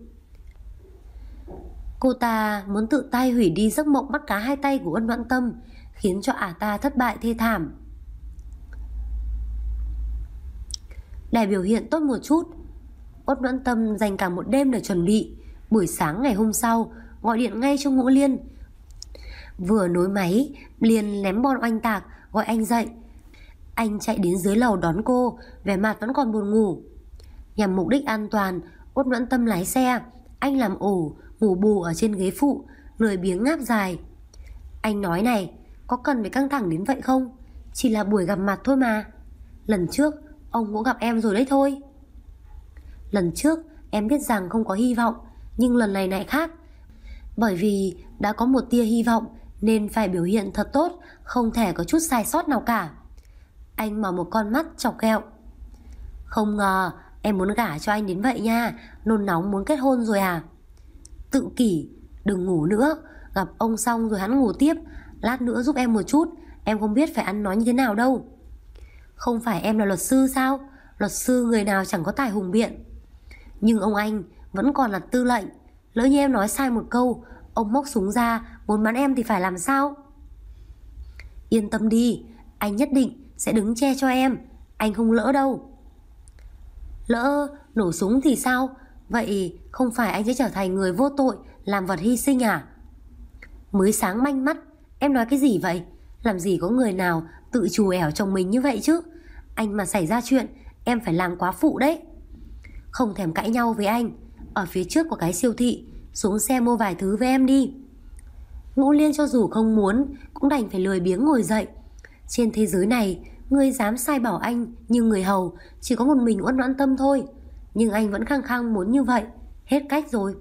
Cô ta muốn tự tay hủy đi giấc mộng bắt cá hai tay của Uất Noãn Tâm, khiến cho ả ta thất bại thê thảm. Để biểu hiện tốt một chút, Uất Noãn Tâm dành cả một đêm để chuẩn bị. Buổi sáng ngày hôm sau gọi điện ngay cho Ngũ Liên. Vừa nối máy, liền ném bon oanh tạc gọi anh dậy. Anh chạy đến dưới lầu đón cô, vẻ mặt vẫn còn buồn ngủ. Nhằm mục đích an toàn, Uất Noãn Tâm lái xe, anh làm ổ ngủ bù ở trên ghế phụ, lười biếng ngáp dài. Anh nói này, có cần phải căng thẳng đến vậy không? Chỉ là buổi gặp mặt thôi mà. Lần trước ông cũng gặp em rồi đấy thôi. Lần trước em biết rằng không có hy vọng, nhưng lần này lại khác. Bởi vì đã có một tia hy vọng nên phải biểu hiện thật tốt, không thể có chút sai sót nào cả. Anh mở một con mắt chọc ghẹo. Không ngờ em muốn gả cho anh đến vậy nha, nôn nóng muốn kết hôn rồi à? Tự kỷ, đừng ngủ nữa, gặp ông xong rồi hắn ngủ tiếp. Lát nữa giúp em một chút, em không biết phải ăn nói như thế nào đâu. Không phải em là luật sư sao? Luật sư người nào chẳng có tài hùng biện. Nhưng ông anh vẫn còn là tư lệnh, lỡ như em nói sai một câu, ông móc súng ra muốn bắn em thì phải làm sao? Yên tâm đi, anh nhất định sẽ đứng che cho em, anh không lỡ đâu. Lỡ nổ súng thì sao? Vậy không phải anh sẽ trở thành người vô tội, làm vật hy sinh à? Mới sáng manh mắt, em nói cái gì vậy? Làm gì có người nào tự trù ẻo chồng mình như vậy chứ? Anh mà xảy ra chuyện, em phải làm quá phụ đấy. Không thèm cãi nhau với anh, ở phía trước có cái siêu thị, xuống xe mua vài thứ với em đi. Ngũ Liên cho dù không muốn cũng đành phải lười biếng ngồi dậy. Trên thế giới này, người dám sai bảo anh như người hầu chỉ có một mình Uất Noãn Tâm thôi. Nhưng anh vẫn khăng khăng muốn như vậy, hết cách rồi.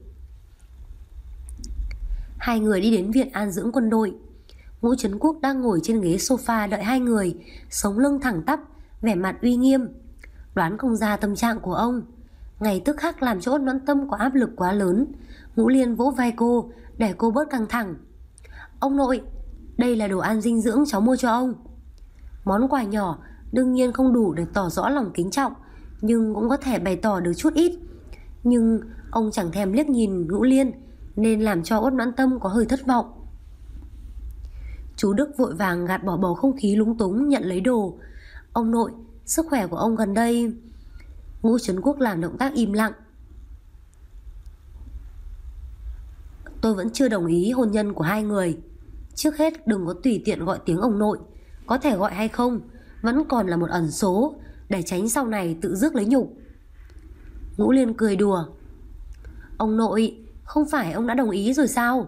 Hai người đi đến viện an dưỡng quân đội. Ngũ Trấn Quốc đang ngồi trên ghế sofa đợi hai người, sống lưng thẳng tắp, vẻ mặt uy nghiêm. Đoán không ra tâm trạng của ông. Ngày tức khắc làm cho Uất Noãn Tâm có áp lực quá lớn. Ngũ Liên vỗ vai cô để cô bớt căng thẳng. Ông nội, đây là đồ ăn dinh dưỡng cháu mua cho ông. Món quà nhỏ đương nhiên không đủ để tỏ rõ lòng kính trọng, nhưng cũng có thể bày tỏ được chút ít. Nhưng ông chẳng thèm liếc nhìn Ngũ Liên, nên làm cho Uất Noãn Tâm có hơi thất vọng. Chú Đức vội vàng gạt bỏ bầu không khí lúng túng nhận lấy đồ. Ông nội, sức khỏe của ông gần đây... Ngũ Trấn Quốc làm động tác im lặng. Tôi vẫn chưa đồng ý hôn nhân của hai người. Trước hết đừng có tùy tiện gọi tiếng ông nội. Có thể gọi hay không vẫn còn là một ẩn số, để tránh sau này tự rước lấy nhục. Ngũ Liên cười đùa. Ông nội, không phải ông đã đồng ý rồi sao?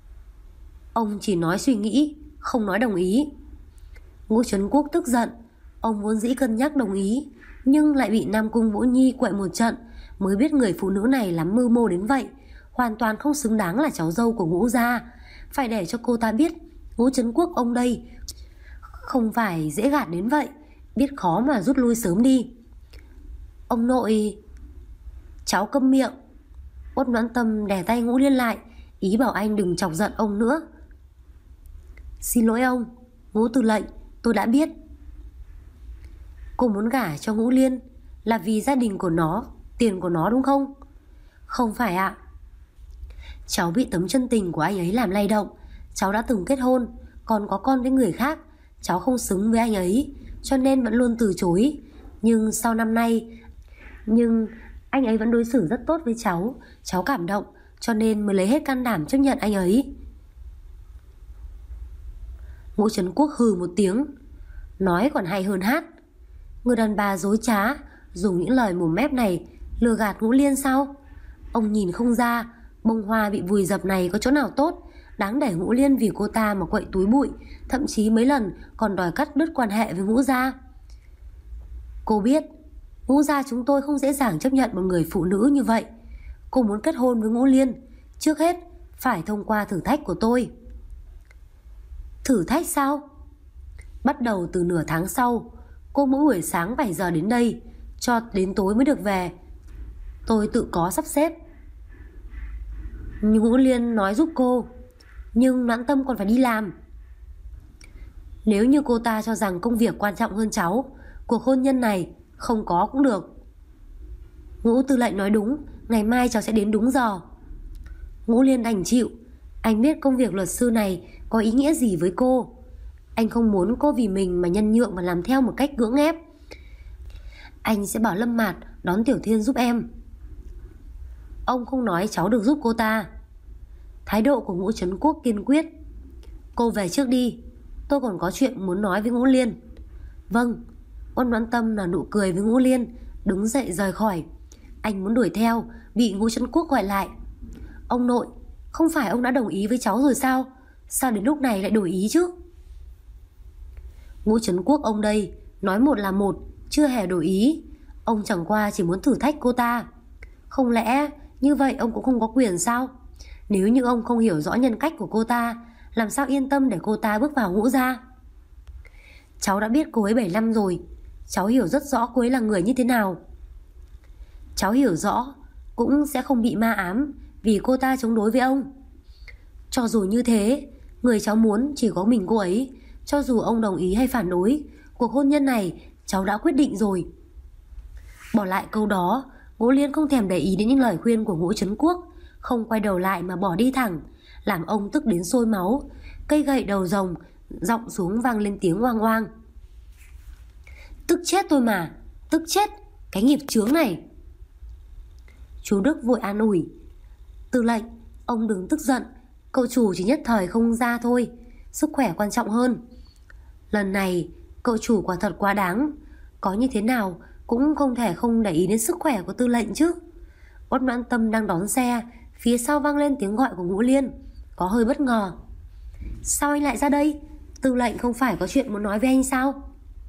Ông chỉ nói suy nghĩ, không nói đồng ý. Ngũ Trấn Quốc tức giận. Ông vốn dĩ cân nhắc đồng ý, nhưng lại bị Nam Cung Vũ Nhi quậy một trận, mới biết người phụ nữ này lắm mưu mô đến vậy, hoàn toàn không xứng đáng là cháu dâu của Ngũ gia. Phải để cho cô ta biết Ngũ Trấn Quốc ông đây không phải dễ gạt đến vậy, biết khó mà rút lui sớm đi. Ông nội... Cháu câm miệng. Uất Noãn Tâm đè tay Ngũ Liên lại, ý bảo anh đừng chọc giận ông nữa. Xin lỗi ông, Ngũ Tư lệnh, tôi đã biết. Cô muốn gả cho Ngũ Liên là vì gia đình của nó, tiền của nó đúng không? Không phải ạ. Cháu bị tấm chân tình của anh ấy làm lay động. Cháu đã từng kết hôn, còn có con với người khác. Cháu không xứng với anh ấy, cho nên vẫn luôn từ chối. Nhưng sau năm nay, anh ấy vẫn đối xử rất tốt với cháu. Cháu cảm động, cho nên mới lấy hết can đảm chấp nhận anh ấy. Ngũ Trấn Quốc hừ một tiếng, nói còn hay hơn hát. Người đàn bà dối trá, dùng những lời mồm mép này lừa gạt Ngũ Liên sao? Ông nhìn không ra bông hoa bị vùi dập này có chỗ nào tốt, đáng để Ngũ Liên vì cô ta mà quậy túi bụi, thậm chí mấy lần còn đòi cắt đứt quan hệ với Ngũ gia. Cô biết Ngũ gia chúng tôi không dễ dàng chấp nhận một người phụ nữ như vậy. Cô muốn kết hôn với Ngũ Liên, trước hết phải thông qua thử thách của tôi. Thử thách sao? Bắt đầu từ nửa tháng sau, cô mỗi buổi sáng 7 giờ đến đây, cho đến tối mới được về. Tôi tự có sắp xếp. Ngũ Liên nói giúp cô, nhưng Noãn Tâm còn phải đi làm. Nếu như cô ta cho rằng công việc quan trọng hơn cháu, cuộc hôn nhân này không có cũng được. Ngũ Tư lệnh nói đúng, ngày mai cháu sẽ đến đúng giờ. Ngũ Liên đành chịu. Anh biết công việc luật sư này có ý nghĩa gì với cô. Anh không muốn cô vì mình mà nhân nhượng và làm theo một cách cưỡng ép. Anh sẽ bảo Lâm Mạt đón Tiểu Thiên giúp em. Ông không nói cháu được giúp cô ta. Thái độ của Ngũ Trấn Quốc kiên quyết. Cô về trước đi, tôi còn có chuyện muốn nói với Ngũ Liên. Vâng. Uất Noãn Tâm nở nụ cười với Ngũ Liên, đứng dậy rời khỏi. Anh muốn đuổi theo, bị Ngũ Trấn Quốc gọi lại. Ông nội, không phải ông đã đồng ý với cháu rồi sao? Sao đến lúc này lại đổi ý chứ? Ngũ Trấn Quốc ông đây, nói một là một, chưa hề đổi ý. Ông chẳng qua chỉ muốn thử thách cô ta. Không lẽ như vậy ông cũng không có quyền sao? Nếu như ông không hiểu rõ nhân cách của cô ta, làm sao yên tâm để cô ta bước vào Ngũ gia? Cháu đã biết cô ấy 7 năm rồi. Cháu hiểu rất rõ cô ấy là người như thế nào. Cháu hiểu rõ, cũng sẽ không bị ma ám vì cô ta chống đối với ông. Cho dù như thế, người cháu muốn chỉ có mình cô ấy. Cho dù ông đồng ý hay phản đối, cuộc hôn nhân này cháu đã quyết định rồi. Bỏ lại câu đó, Ngũ Liên không thèm để ý đến những lời khuyên của Ngũ Trấn Quốc, không quay đầu lại mà bỏ đi thẳng, làm ông tức đến sôi máu. Cây gậy đầu rồng giọng xuống vang lên tiếng oang oang. Tức chết tôi mà, tức chết, cái nghiệp chướng này. Chú Đức vội an ủi. Tư lệnh, ông đừng tức giận, cậu chủ chỉ nhất thời không ra thôi, sức khỏe quan trọng hơn. Lần này cậu chủ quả thật quá đáng, có như thế nào cũng không thể không để ý đến sức khỏe của tư lệnh chứ. Uất Noãn Tâm đang đón xe, phía sau vang lên tiếng gọi của Ngũ Liên, có hơi bất ngờ. Sao anh lại ra đây? Tư lệnh không phải có chuyện muốn nói với anh sao?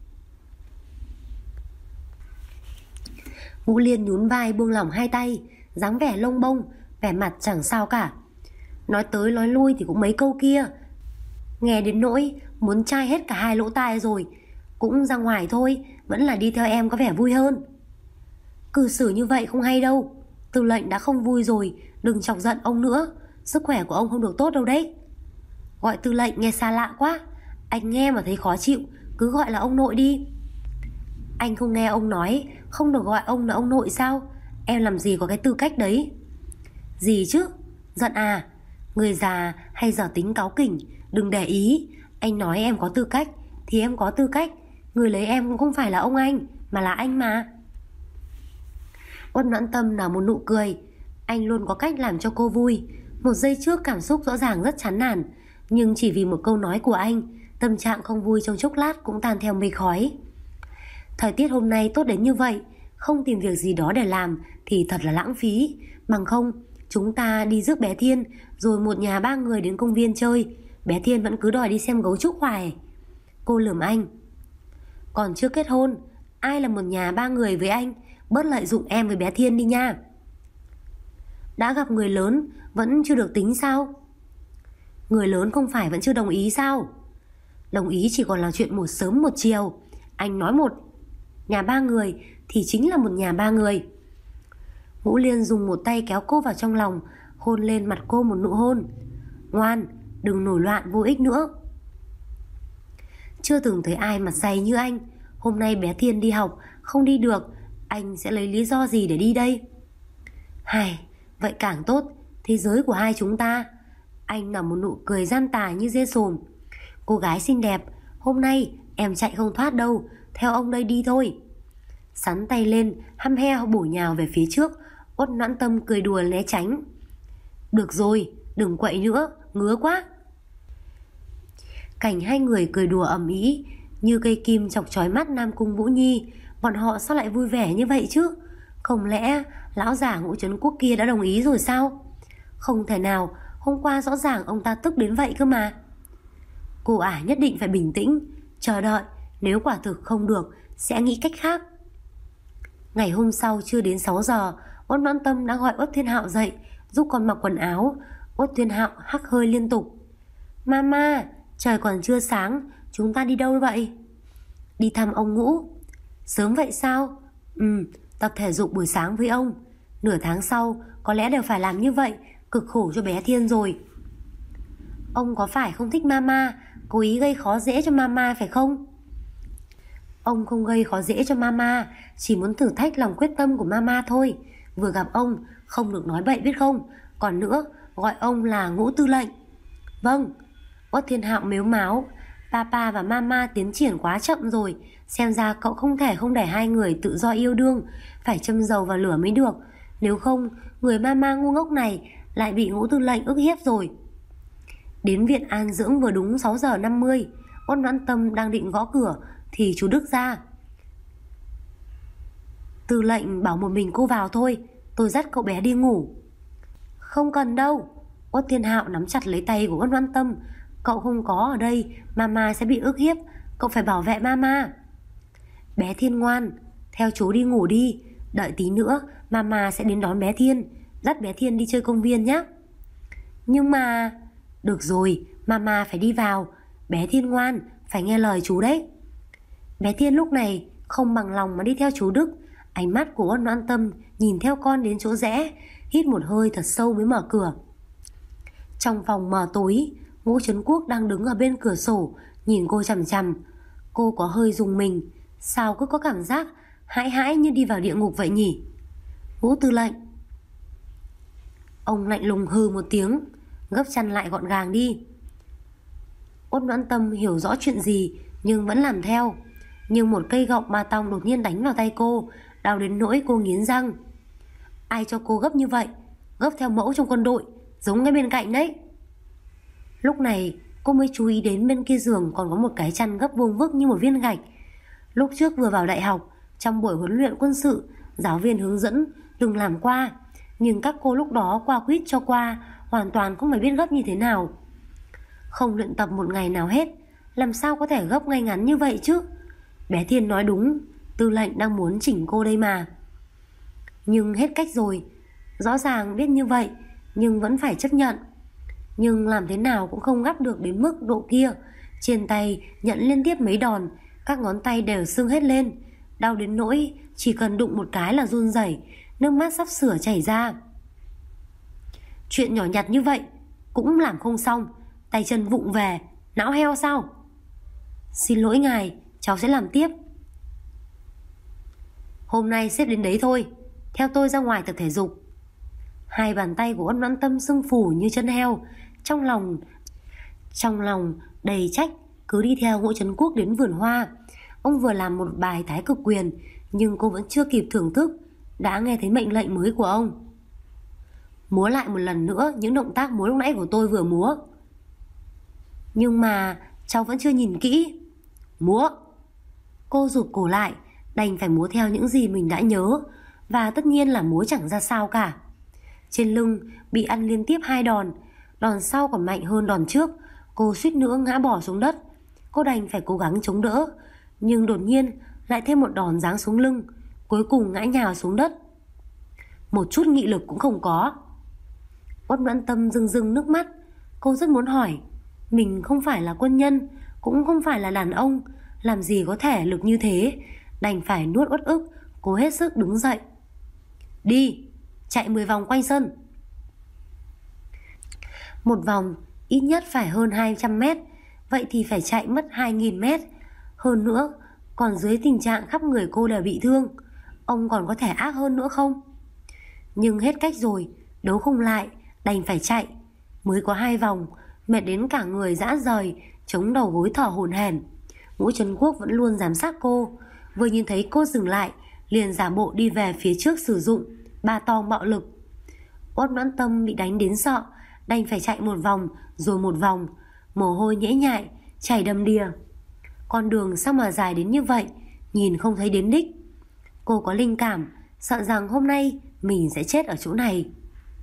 Ngũ Liên nhún vai buông lỏng hai tay, dáng vẻ lông bông, vẻ mặt chẳng sao cả. Nói tới nói lui thì cũng mấy câu kia, nghe đến nỗi muốn chai hết cả hai lỗ tai rồi. Cũng ra ngoài thôi, vẫn là đi theo em có vẻ vui hơn. Cư xử như vậy không hay đâu. Tư lệnh đã không vui rồi, đừng chọc giận ông nữa. Sức khỏe của ông không được tốt đâu đấy. Gọi tư lệnh nghe xa lạ quá. Anh nghe mà thấy khó chịu, cứ gọi là ông nội đi. Anh không nghe ông nói không được gọi ông là ông nội sao? Em làm gì có cái tư cách đấy. Gì chứ? Giận à? Người già hay dở tính cáu kỉnh, đừng để ý. Anh nói em có tư cách thì em có tư cách. Người lấy em cũng không phải là ông anh, mà là anh mà. Uất Noãn Tâm nở một nụ cười. Anh luôn có cách làm cho cô vui. Một giây trước cảm xúc rõ ràng rất chán nản, nhưng chỉ vì một câu nói của anh, tâm trạng không vui trong chốc lát cũng tan theo mây khói. Thời tiết hôm nay tốt đến như vậy, không tìm việc gì đó để làm thì thật là lãng phí. Bằng không, chúng ta đi rước bé Thiên, rồi một nhà 3 người đến công viên chơi. Bé Thiên vẫn cứ đòi đi xem gấu trúc hoài. Cô lườm anh. Còn chưa kết hôn, ai là một nhà ba người với anh, bớt lợi dụng em với bé Thiên đi nha. Đã gặp người lớn vẫn chưa được tính sao? Người lớn không phải vẫn chưa đồng ý sao? Đồng ý chỉ còn là chuyện một sớm một chiều. Anh nói một nhà ba người thì chính là một nhà ba người. Ngũ Liên dùng một tay kéo cô vào trong lòng, hôn lên mặt cô một nụ hôn. Ngoan, đừng nổi loạn vô ích nữa. Chưa từng thấy ai mặt dày như anh. Hôm nay bé Thiên đi học không đi được, anh sẽ lấy lý do gì để đi đây? Hài, vậy càng tốt. Thế giới của hai chúng ta. Anh nở một nụ cười gian tà như dê sồm. Cô gái xinh đẹp, hôm nay em chạy không thoát đâu, theo ông đây đi thôi. Sắn tay lên, hăm he bổ nhào về phía trước. Uất Noãn Tâm cười đùa né tránh. Được rồi, đừng quậy nữa, ngứa quá. Cảnh hai người cười đùa ầm ĩ như cây kim chọc chói mắt Nam Cung Vũ Nhi. Bọn họ sao lại vui vẻ như vậy chứ? Không lẽ lão già Ngũ Trấn Quốc kia đã đồng ý rồi sao? Không thể nào, hôm qua rõ ràng ông ta tức đến vậy cơ mà. Cô ả nhất định phải bình tĩnh, chờ đợi, nếu quả thực không được sẽ nghĩ cách khác. Ngày hôm sau chưa đến 6 giờ, Uất Noãn Tâm đã gọi Uất Thiên Hạo dậy, giúp con mặc quần áo. Uất Thiên Hạo hắc hơi liên tục. Mama, trời còn chưa sáng, chúng ta đi đâu vậy? Đi thăm ông Ngũ. Sớm vậy sao? Tập thể dục buổi sáng với ông. Nửa tháng sau có lẽ đều phải làm như vậy, cực khổ cho bé Thiên rồi. Ông có phải không thích mama, cố ý gây khó dễ cho mama phải không? Ông không gây khó dễ cho mama, chỉ muốn thử thách lòng quyết tâm của mama thôi. Vừa gặp ông không được nói bậy biết không? Còn nữa, gọi ông là Ngũ tư lệnh. Vâng. Uất Thiên Hạo mếu máo. Papa và mama tiến triển quá chậm rồi, xem ra cậu không thể không để hai người tự do yêu đương, phải châm dầu vào lửa mới được. Nếu không, người mama ngu ngốc này lại bị Ngũ tư lệnh ức hiếp rồi. Đến viện an dưỡng vừa đúng 6 giờ 50. Uất Noãn Tâm đang định gõ cửa thì chú Đức ra. Tư lệnh bảo một mình cô vào thôi, tôi dắt cậu bé đi ngủ. Không cần đâu. Uất Thiên Hạo nắm chặt lấy tay của Uất Noãn Tâm. Cậu không có ở đây, mama sẽ bị ức hiếp, cậu phải bảo vệ mama. Bé Thiên ngoan, theo chú đi ngủ đi, đợi tí nữa mama sẽ đến đón bé Thiên, dắt bé Thiên đi chơi công viên nhé. Nhưng mà... Được rồi, mama phải đi vào, bé Thiên ngoan, phải nghe lời chú đấy. Bé Thiên lúc này không bằng lòng mà đi theo chú Đức. Ánh mắt của Uất Noãn Tâm nhìn theo con đến chỗ rẽ, hít một hơi thật sâu mới mở cửa. Trong phòng mờ tối, Ngũ Trấn Quốc đang đứng ở bên cửa sổ, nhìn cô chằm chằm. Cô có hơi rùng mình, sao cứ có cảm giác hãi hãi như đi vào địa ngục vậy nhỉ? Ngũ tư lệnh. Ông lạnh lùng hừ một tiếng, gấp chăn lại gọn gàng đi. Uất Noãn Tâm hiểu rõ chuyện gì nhưng vẫn làm theo. Nhưng một cây gọng ma tong đột nhiên đánh vào tay cô, đau đến nỗi cô nghiến răng. Ai cho cô gấp như vậy? Gấp theo mẫu trong quân đội, giống ngay bên cạnh đấy. Lúc này cô mới chú ý đến bên kia giường còn có một cái chăn gấp vuông vức như một viên gạch. Lúc trước vừa vào đại học, trong buổi huấn luyện quân sự, giáo viên hướng dẫn đừng làm qua, nhưng các cô lúc đó qua quýt cho qua, hoàn toàn không phải biết gấp như thế nào. Không luyện tập một ngày nào hết, làm sao có thể gấp ngay ngắn như vậy chứ? Bé Thiên nói đúng, tư lệnh đang muốn chỉnh cô đây mà. Nhưng hết cách rồi, rõ ràng biết như vậy nhưng vẫn phải chấp nhận. Nhưng làm thế nào cũng không gấp được đến mức độ kia. Trên tay nhận liên tiếp mấy đòn, các ngón tay đều sưng hết lên, đau đến nỗi chỉ cần đụng một cái là run rẩy, nước mắt sắp sửa chảy ra. Chuyện nhỏ nhặt như vậy cũng làm không xong, tay chân vụng về, não heo sao? Xin lỗi ngài, cháu sẽ làm tiếp. Hôm nay sếp đến đấy thôi, theo tôi ra ngoài tập thể dục. Hai bàn tay của Uất Noãn Tâm sưng phù như chân heo, trong lòng đầy trách, cứ đi theo Ngũ Trấn Quốc đến vườn hoa. Ông vừa làm một bài thái cực quyền, nhưng cô vẫn chưa kịp thưởng thức đã nghe thấy mệnh lệnh mới của ông. Múa lại một lần nữa những động tác múa lúc nãy của tôi vừa múa. Nhưng mà cháu vẫn chưa nhìn kỹ. Múa. Cô rụt cổ lại, đành phải múa theo những gì mình đã nhớ, và tất nhiên là múa chẳng ra sao cả. Trên lưng bị ăn liên tiếp 2 đòn, đòn sau còn mạnh hơn đòn trước. Cô suýt nữa ngã bỏ xuống đất. Cô đành phải cố gắng chống đỡ. nhưng đột nhiên lại thêm một đòn giáng xuống lưng, cuối cùng ngã nhào xuống đất. Một chút nghị lực cũng không có. Uất Noãn Tâm rưng rưng nước mắt. Cô rất muốn hỏi, mình không phải là quân nhân, cũng không phải là đàn ông, làm gì có thể lực như thế. Đành phải nuốt uất ức, cố hết sức đứng dậy. Đi, chạy 10 vòng quanh sân. Một vòng ít nhất phải hơn 200 mét, vậy thì phải chạy mất 2.000 mét. Hơn nữa, còn dưới tình trạng khắp người cô đều bị thương, ông còn có thể ác hơn nữa không? Nhưng hết cách rồi, đấu không lại, đành phải chạy. Mới có 2 vòng, mệt đến cả người rã rời, chống đầu gối thở hổn hển. Ngũ Trấn Quốc vẫn luôn giám sát cô, vừa nhìn thấy cô dừng lại, liền giả bộ đi về phía trước sử dụng ba tong bạo lực. Uất Noãn Tâm bị đánh đến sợ, đành phải chạy một vòng rồi một vòng, mồ hôi nhễ nhại, chảy đầm đìa. Con đường sao mà dài đến như vậy, nhìn không thấy đến đích. Cô có linh cảm, sợ rằng hôm nay mình sẽ chết ở chỗ này.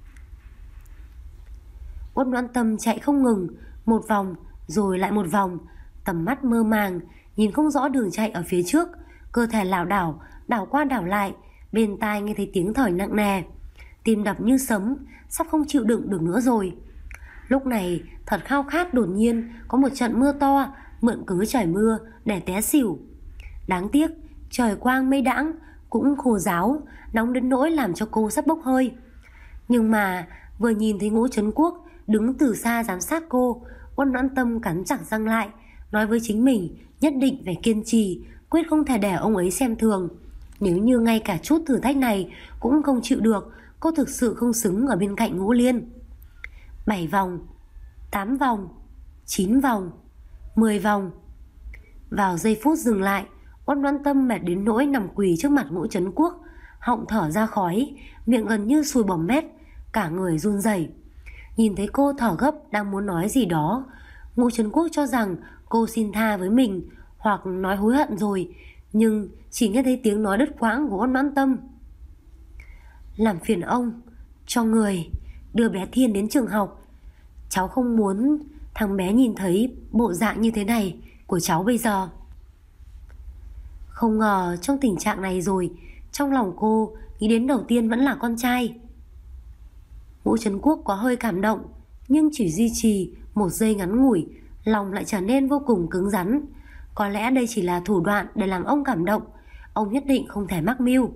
Uất Noãn Tâm chạy không ngừng, một vòng rồi lại một vòng, tầm mắt mơ màng, nhìn không rõ đường chạy ở phía trước, cơ thể lảo đảo, đảo qua đảo lại, bên tai nghe thấy tiếng thở nặng nề, tim đập như sấm, sắp không chịu đựng được nữa rồi. Lúc này thật khao khát, đột nhiên có một trận mưa to, mượn cớ trời mưa để té xỉu. Đáng tiếc trời quang mây đãng, cũng khô ráo, nóng đến nỗi làm cho cô sắp bốc hơi. Nhưng mà vừa nhìn thấy Ngũ Trấn Quốc đứng từ xa giám sát cô, Uất Noãn Tâm cắn chặt răng lại, nói với chính mình nhất định phải kiên trì, quyết không thể để ông ấy xem thường. Nếu như ngay cả chút thử thách này cũng không chịu được, cô thực sự không xứng ở bên cạnh Ngũ Liên. 7 vòng, 8 vòng, 9 vòng, 10 vòng. Vào giây phút dừng lại, Uất Noãn Tâm mệt đến nỗi nằm quỳ trước mặt Ngũ Trấn Quốc, họng thở ra khói, miệng gần như sùi bọt mép, cả người run rẩy. Nhìn thấy cô thở gấp đang muốn nói gì đó, Ngũ Trấn Quốc cho rằng cô xin tha với mình hoặc nói hối hận rồi, nhưng chỉ nghe thấy tiếng nói đứt quãng của Uất Noãn Tâm. Làm phiền ông, cho người đưa bé Thiên đến trường học. Cháu không muốn thằng bé nhìn thấy bộ dạng như thế này của cháu bây giờ. Không ngờ trong tình trạng này rồi, trong lòng cô nghĩ đến đầu tiên vẫn là con trai. Ngũ Trấn Quốc có hơi cảm động, nhưng chỉ duy trì một giây ngắn ngủi, lòng lại trở nên vô cùng cứng rắn. Có lẽ đây chỉ là thủ đoạn để làm ông cảm động, ông nhất định không thể mắc mưu.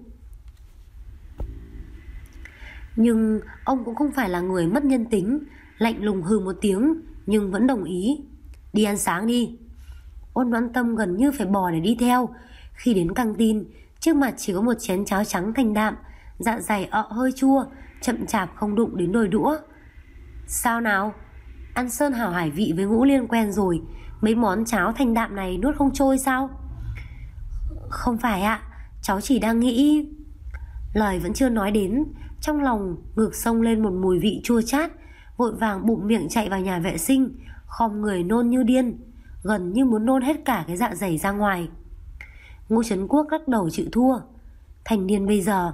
Nhưng ông cũng không phải là người mất nhân tính, lạnh lùng hừ một tiếng nhưng vẫn đồng ý. Đi ăn sáng đi. Uất Noãn Tâm gần như phải bò để đi theo. Khi đến căng tin, trước mặt chỉ có một chén cháo trắng thanh đạm, dạ dày hơi chua, chậm chạp không đụng đến đôi đũa. Sao nào? Ăn sơn hào hải vị với Ngũ Liên quen rồi, mấy món cháo thanh đạm này nuốt không trôi sao? Không phải ạ, cháu chỉ đang nghĩ... Lời vẫn chưa nói đến, trong lòng ngược xông lên một mùi vị chua chát, vội vàng bụng miệng chạy vào nhà vệ sinh, khom người nôn như điên, gần như muốn nôn hết cả cái dạ dày ra ngoài. Ngũ Trấn Quốc lắc đầu chịu thua. Thành niên bây giờ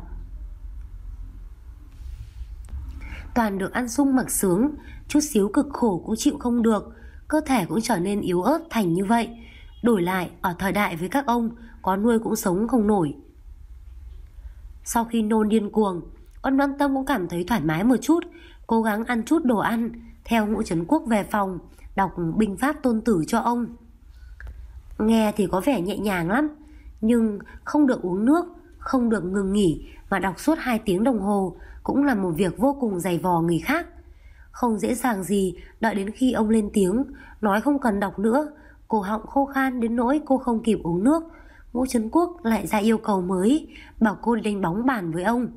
toàn được ăn sung mặc sướng, chút xíu cực khổ cũng chịu không được, cơ thể cũng trở nên yếu ớt thành như vậy. Đổi lại ở thời đại với các ông, có nuôi cũng sống không nổi. Sau khi nôn điên cuồng, Uất Noãn Tâm cũng cảm thấy thoải mái một chút, cố gắng ăn chút đồ ăn, theo Ngũ Trấn Quốc về phòng, đọc binh pháp Tôn Tử cho ông. Nghe thì có vẻ nhẹ nhàng lắm, nhưng không được uống nước, không được ngừng nghỉ mà đọc suốt 2 tiếng đồng hồ cũng là một việc vô cùng dày vò người khác. Không dễ dàng gì đợi đến khi ông lên tiếng, nói không cần đọc nữa, cổ họng khô khan đến nỗi cô không kịp uống nước. Ngũ Trấn Quốc lại ra yêu cầu mới, bảo cô đi đánh bóng bàn với ông.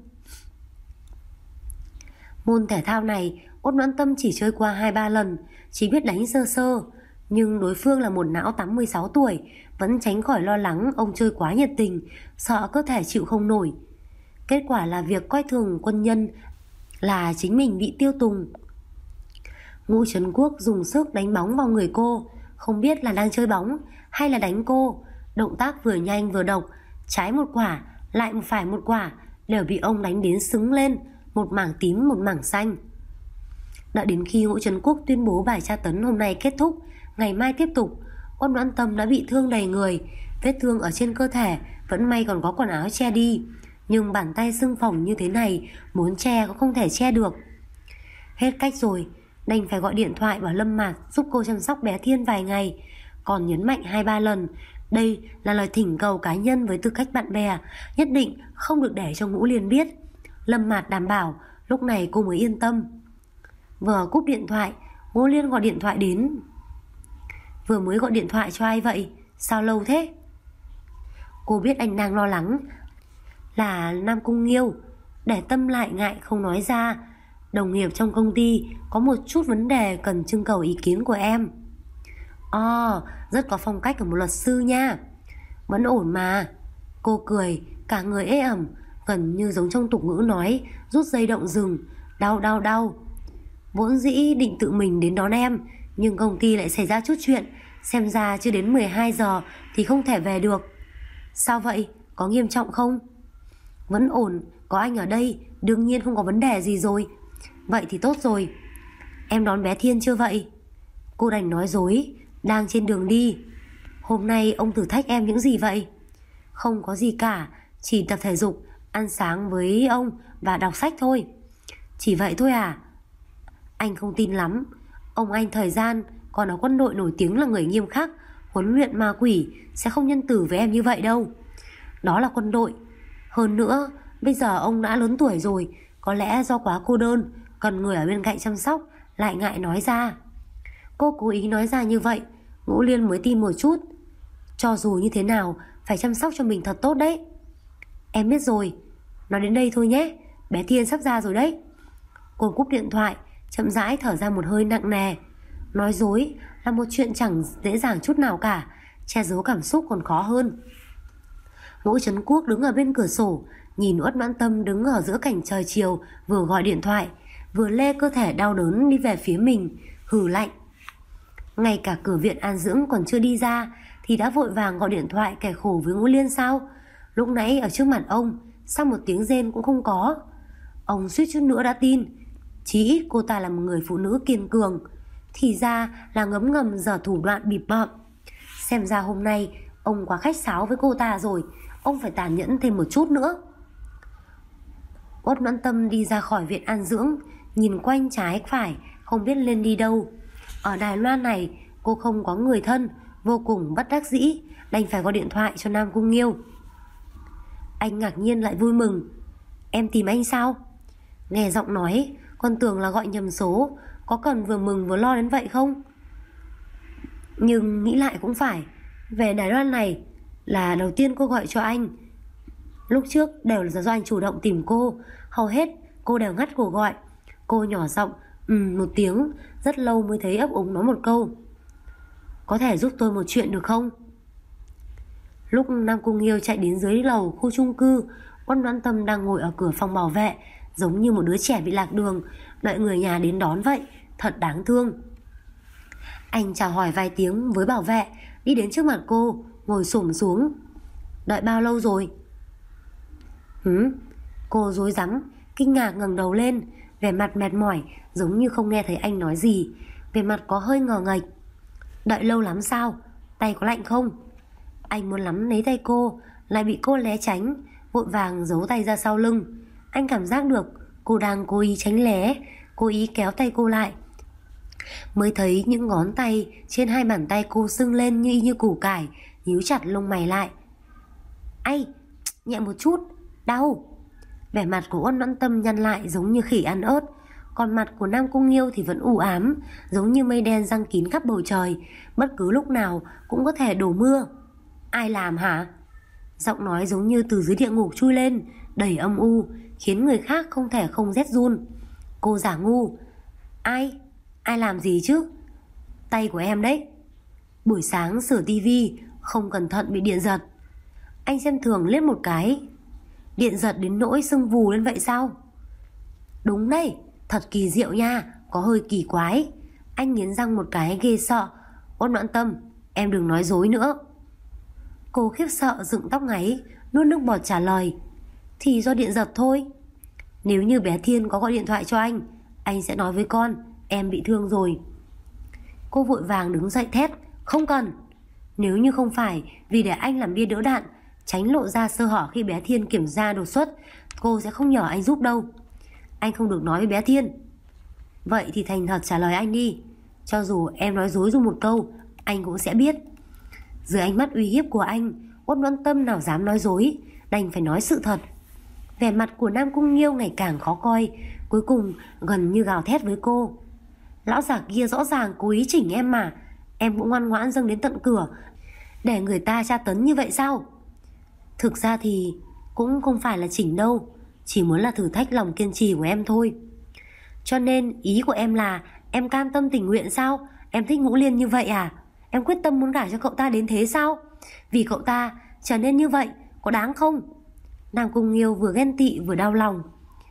Môn thể thao này Uất Noãn Tâm chỉ chơi qua 2-3 lần, chỉ biết đánh sơ sơ, nhưng đối phương là một não 86 tuổi, vẫn tránh khỏi lo lắng ông chơi quá nhiệt tình, sợ cơ thể chịu không nổi. Kết quả là việc coi thường quân nhân là chính mình bị tiêu tùng. Ngũ Trấn Quốc dùng sức đánh bóng vào người cô, không biết là đang chơi bóng hay là đánh cô. Động tác vừa nhanh vừa độc, trái một quả lại phải một quả, đều bị ông đánh đến sứng lên, một mảng tím một mảng xanh. Đợi đến khi Ngũ Trấn Quốc tuyên bố bài tra tấn hôm nay kết thúc, ngày mai tiếp tục, Uất Noãn Tâm đã bị thương đầy người, Vết thương ở trên cơ thể vẫn may còn có quần áo che đi, nhưng bàn tay sưng phồng như thế này muốn che cũng không thể che được. Hết cách rồi, đành phải gọi điện thoại bảo Lâm Mạt giúp cô chăm sóc bé Thiên vài ngày, còn nhấn mạnh 2-3 lần đây là lời thỉnh cầu cá nhân với tư cách bạn bè, nhất định không được để cho Ngũ Liên biết. Lâm Mạt đảm bảo, lúc này cô mới yên tâm. Vừa cúp điện thoại, Ngũ Liên gọi điện thoại đến. Vừa mới gọi điện thoại cho ai vậy? Sao lâu thế? Cô biết anh đang lo lắng, là Nam Cung Nghiêu, để tâm lại ngại không nói ra. Đồng nghiệp trong công ty có một chút vấn đề cần trưng cầu ý kiến của em. Rất có phong cách của một luật sư nha. Vẫn ổn mà. Cô cười, cả người ê ẩm, gần như giống trong tục ngữ nói rút dây động rừng. Đau. Vốn dĩ định tự mình đến đón em, nhưng công ty lại xảy ra chút chuyện, xem ra chưa đến 12 giờ thì không thể về được. Sao vậy? Có nghiêm trọng không? Vẫn ổn, có anh ở đây, đương nhiên không có vấn đề gì rồi. Vậy thì tốt rồi. Em đón bé Thiên chưa vậy? Cô đành nói dối, đang trên đường đi. Hôm nay ông thử thách em những gì vậy? Không có gì cả, chỉ tập thể dục, ăn sáng với ông và đọc sách thôi. Chỉ vậy thôi à? Anh không tin lắm. Ông anh thời gian còn ở quân đội nổi tiếng là người nghiêm khắc, huấn luyện ma quỷ, sẽ không nhân từ với em như vậy đâu. Đó là quân đội. Hơn nữa, bây giờ ông đã lớn tuổi rồi, có lẽ do quá cô đơn, cần người ở bên cạnh chăm sóc, lại ngại nói ra. Cô cố ý nói ra như vậy, Ngũ Liên mới tin một chút. Cho dù như thế nào, phải chăm sóc cho mình thật tốt đấy. Em biết rồi, nói đến đây thôi nhé, bé Thiên sắp ra rồi đấy. Cô cúp điện thoại, chậm rãi thở ra một hơi nặng nề. Nói dối là một chuyện chẳng dễ dàng chút nào cả, che giấu cảm xúc còn khó hơn. Ngũ Trấn Quốc đứng ở bên cửa sổ, nhìn Uất Noãn Tâm đứng ở giữa cảnh trời chiều, vừa gọi điện thoại, vừa lê cơ thể đau đớn đi về phía mình, hừ lạnh. Ngay cả cửa viện an dưỡng còn chưa đi ra thì đã vội vàng gọi điện thoại kẻ khổ với Ngũ Liên sao? Lúc nãy ở trước mặt ông, sao một tiếng rên cũng không có? Ông suýt chút nữa đã tin, chí ít cô ta là một người phụ nữ kiên cường. Thì ra là ngấm ngầm giở thủ đoạn bịp bợm. Xem ra hôm nay ông quá khách sáo với cô ta rồi, ông phải tàn nhẫn thêm một chút nữa. Uất Noãn Tâm đi ra khỏi viện an dưỡng, nhìn quanh trái phải, không biết lên đi đâu. Ở Đài Loan này, cô không có người thân, vô cùng bất đắc dĩ, đành phải gọi điện thoại cho Nam Cung Nghiêu. Anh ngạc nhiên lại vui mừng. Em tìm anh sao? Nghe giọng nói, con tưởng là gọi nhầm số, có cần vừa mừng vừa lo đến vậy không? Nhưng nghĩ lại cũng phải, về Đài Loan này là đầu tiên cô gọi cho anh. Lúc trước đều là do anh chủ động tìm cô, hầu hết cô đều ngắt cuộc gọi. Cô nhỏ giọng một tiếng, rất lâu mới thấy ấp úng nói một câu. Có thể giúp tôi một chuyện được không? Lúc Nam Cung Nghiêu chạy đến dưới lầu khu chung cư, Uất Noãn Tâm đang ngồi ở cửa phòng bảo vệ, giống như một đứa trẻ bị lạc đường, đợi người nhà đến đón vậy, thật đáng thương. Anh chào hỏi vài tiếng với bảo vệ, đi đến trước mặt cô, ngồi xổm xuống. Đợi bao lâu rồi? Cô rối rắm, kinh ngạc ngẩng đầu lên, vẻ mặt mệt mỏi, giống như không nghe thấy anh nói gì, vẻ mặt có hơi ngờ nghệch. Đợi lâu lắm sao? Tay có lạnh không? Anh muốn nắm lấy tay cô, lại bị cô né tránh, vội vàng giấu tay ra sau lưng. Anh cảm giác được cô đang cố ý tránh né, cố ý kéo tay cô lại. Mới thấy những ngón tay trên hai bàn tay cô sưng lên như củ cải, nhíu chặt lông mày lại. Ai, nhẹ một chút, đau. Vẻ mặt của Uất Noãn Tâm nhăn lại giống như khỉ ăn ớt, còn mặt của Nam Cung Nghiêu thì vẫn u ám, giống như mây đen giăng kín khắp bầu trời, bất cứ lúc nào cũng có thể đổ mưa. Ai làm hả? Giọng nói giống như từ dưới địa ngục chui lên, đầy âm u, khiến người khác không thể không rét run. Cô giả ngu. Ai? Ai làm gì chứ? Tay của em đấy. Buổi sáng sửa tivi, không cẩn thận bị điện giật. Anh xem thường liếc một cái. Điện giật đến nỗi sưng vù lên vậy sao? Đúng đấy, thật kỳ diệu nha, có hơi kỳ quái. Anh nghiến răng một cái ghê sợ. Uất Noãn Tâm, em đừng nói dối nữa. Cô khiếp sợ dựng tóc ngáy, nuốt nước bọt trả lời. Thì do điện giật thôi. Nếu như bé Thiên có gọi điện thoại cho anh sẽ nói với con em bị thương rồi. Cô vội vàng đứng dậy thét. Không cần. Nếu như không phải vì để anh làm bia đỡ đạn, tránh lộ ra sơ hở khi bé Thiên kiểm tra đột xuất, cô sẽ không nhờ anh giúp đâu. Anh không được nói với bé Thiên. Vậy thì thành thật trả lời anh đi. Cho dù em nói dối dùng một câu, anh cũng sẽ biết. Dưới ánh mắt uy hiếp của anh, Uất Noãn Tâm nào dám nói dối, đành phải nói sự thật. Vẻ mặt của Nam Cung Nghiêu ngày càng khó coi, cuối cùng gần như gào thét với cô. Lão già kia rõ ràng cố ý chỉnh em mà, em cũng ngoan ngoãn dâng đến tận cửa để người ta tra tấn như vậy sao? Thực ra thì cũng không phải là chỉnh đâu, chỉ muốn là thử thách lòng kiên trì của em thôi. Cho nên ý của em là em cam tâm tình nguyện sao? Em thích Ngũ Liên như vậy à? Em quyết tâm muốn gả cho cậu ta đến thế sao? Vì cậu ta trở nên như vậy, có đáng không? Nam Cung Nghiêu vừa ghen tị vừa đau lòng.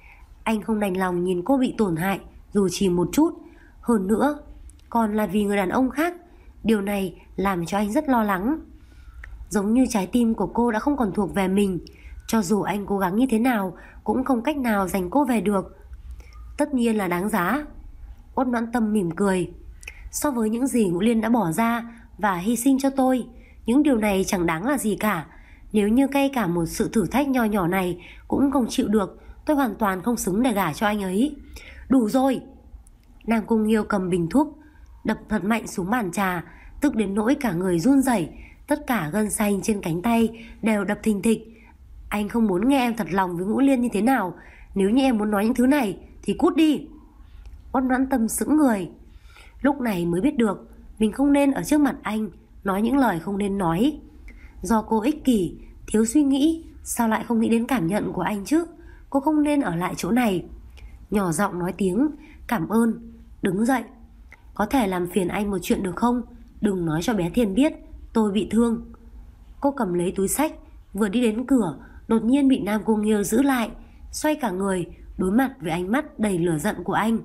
Anh không đành lòng nhìn cô bị tổn hại dù chỉ một chút. Hơn nữa còn là vì người đàn ông khác. Điều này làm cho anh rất lo lắng. Giống như trái tim của cô đã không còn thuộc về mình. Cho dù anh cố gắng như thế nào cũng không cách nào giành cô về được. Tất nhiên là đáng giá. Uất Noãn Tâm mỉm cười. So với những gì Ngũ Liên đã bỏ ra và hy sinh cho tôi, những điều này chẳng đáng là gì cả. Nếu như ngay cả một sự thử thách nho nhỏ này cũng không chịu được, tôi hoàn toàn không xứng để gả cho anh ấy. Đủ rồi. Nam Cung Nghiêu cầm bình thuốc đập thật mạnh xuống bàn trà, tức đến nỗi cả người run rẩy, tất cả gân xanh trên cánh tay đều đập thình thịch. Anh không muốn nghe em thật lòng với Ngũ Liên như thế nào. Nếu như em muốn nói những thứ này thì cút đi. Uất Noãn Tâm sững người. Lúc này mới biết được mình không nên ở trước mặt anh nói những lời không nên nói. Do cô ích kỷ, thiếu suy nghĩ, sao lại không nghĩ đến cảm nhận của anh chứ? Cô không nên ở lại chỗ này. Nhỏ giọng nói tiếng cảm ơn, đứng dậy. Có thể làm phiền anh một chuyện được không? Đừng nói cho bé Thiên biết tôi bị thương. Cô cầm lấy túi xách, vừa đi đến cửa, đột nhiên bị Nam Cung Nghiêu giữ lại, xoay cả người, đối mặt với ánh mắt đầy lửa giận của anh.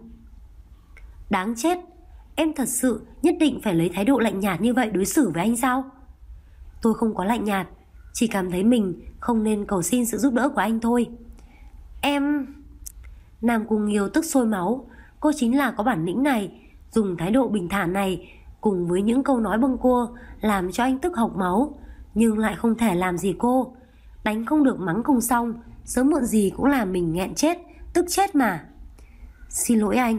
Đáng chết, em thật sự nhất định phải lấy thái độ lạnh nhạt như vậy đối xử với anh sao? Tôi không có lạnh nhạt, chỉ cảm thấy mình không nên cầu xin sự giúp đỡ của anh thôi. Em... Nam Cung Nghiêu tức sôi máu. Cô chính là có bản lĩnh này, dùng thái độ bình thản này cùng với những câu nói bâng cua làm cho anh tức hộc máu, nhưng lại không thể làm gì cô. Đánh không được mắng không xong, sớm muộn gì cũng làm mình nghẹn chết, tức chết mà. Xin lỗi anh.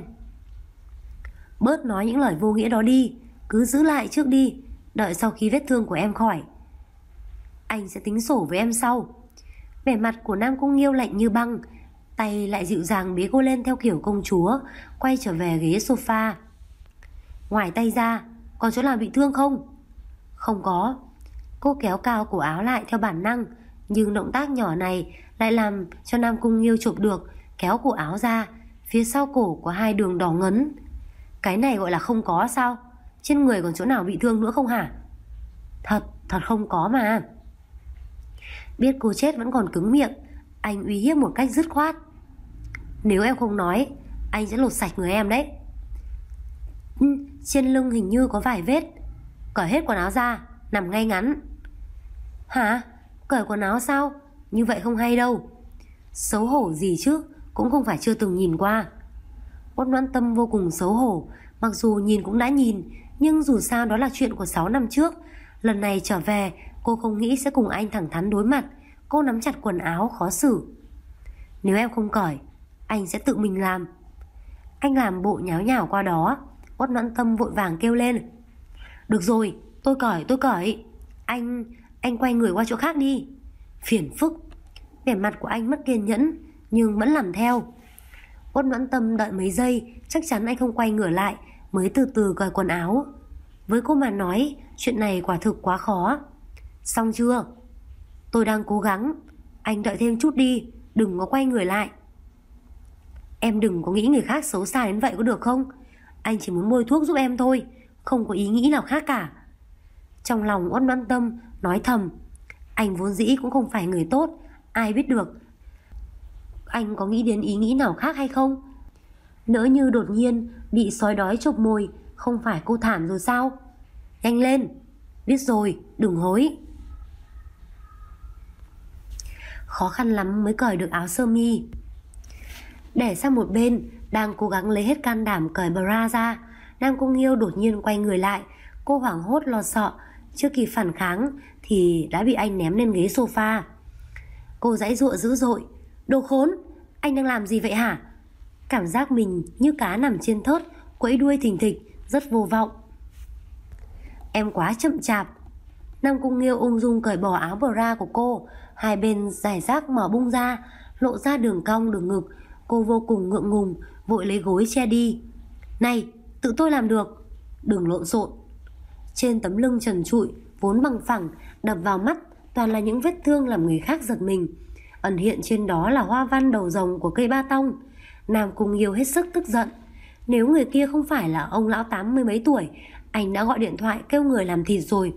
Bớt nói những lời vô nghĩa đó đi, cứ giữ lại trước đi, đợi sau khi vết thương của em khỏi, anh sẽ tính sổ với em sau. Vẻ mặt của Nam Cung Nghiêu lạnh như băng, tay lại dịu dàng bế cô lên theo kiểu công chúa, quay trở về ghế sofa. Ngoài tay ra, còn chỗ nào bị thương không? Không có. Cô kéo cao cổ áo lại theo bản năng, nhưng động tác nhỏ này lại làm cho Nam Cung Nghiêu chụp được, kéo cổ áo ra. Phía sau cổ có 2 đường đỏ ngấn. Cái này gọi là không có sao? Trên người còn chỗ nào bị thương nữa không hả? Thật không có mà. Biết cô chết vẫn còn cứng miệng, anh uy hiếp một cách dứt khoát. Nếu em không nói, anh sẽ lột sạch người em đấy. Trên lưng hình như có vài vết. Cởi hết quần áo ra, nằm ngay ngắn. Hả? Cởi quần áo sao? Như vậy không hay đâu. Xấu hổ gì chứ, cũng không phải chưa từng nhìn qua. Uất Noãn Tâm vô cùng xấu hổ. Mặc dù nhìn cũng đã nhìn, nhưng dù sao đó là chuyện của 6 năm trước. Lần này trở về, cô không nghĩ sẽ cùng anh thẳng thắn đối mặt. Cô nắm chặt quần áo khó xử. Nếu em không cởi, anh sẽ tự mình làm. Anh làm bộ nháo nhào qua đó. Uất Noãn Tâm vội vàng kêu lên. Được rồi, tôi cởi. Anh quay người qua chỗ khác đi. Phiền phức. Vẻ mặt của anh mất kiên nhẫn, nhưng vẫn làm theo. Uất Noãn Tâm đợi mấy giây, chắc chắn anh không quay ngửa lại, mới từ từ cởi quần áo. Với cô mà nói, chuyện này quả thực quá khó. Xong chưa? Tôi đang cố gắng. Anh đợi thêm chút đi, đừng có quay người lại. Em đừng có nghĩ người khác xấu xa đến vậy có được không? Anh chỉ muốn bôi thuốc giúp em thôi, không có ý nghĩ nào khác cả. Trong lòng Uất Noãn Tâm nói thầm. Anh vốn dĩ cũng không phải người tốt, ai biết được anh có nghĩ đến ý nghĩ nào khác hay không? Nỡ như đột nhiên bị sói đói chộp mồi, không phải cô thảm rồi sao? Nhanh lên. Biết rồi, đừng hối. Khó khăn lắm mới cởi được áo sơ mi. Để sang một bên, đang cố gắng lấy hết can đảm cởi bra ra, Nam Cung Nghiêu đột nhiên quay người lại. Cô hoảng hốt lo sợ, chưa kịp phản kháng thì đã bị anh ném lên ghế sofa. Cô giãy giụa dữ dội. Đồ khốn, anh đang làm gì vậy hả? Cảm giác mình như cá nằm trên thớt, quẫy đuôi thình thịch, rất vô vọng. Em quá chậm chạp. Nam Cung Nghiêu ung dung cởi bỏ áo bra của cô, hai bên giải rác mở bung ra, lộ ra đường cong đường ngực. Cô vô cùng ngượng ngùng, vội lấy gối che đi. Này, tự tôi làm được, đừng lộn xộn. Trên tấm lưng trần trụi vốn bằng phẳng, đập vào mắt toàn là những vết thương làm người khác giật mình. Ẩn hiện trên đó là hoa văn đầu rồng của cây ba tông. Nam Cung Nghiêu hết sức tức giận. Nếu người kia không phải là ông lão 80 mấy tuổi, anh đã gọi điện thoại kêu người làm thịt rồi.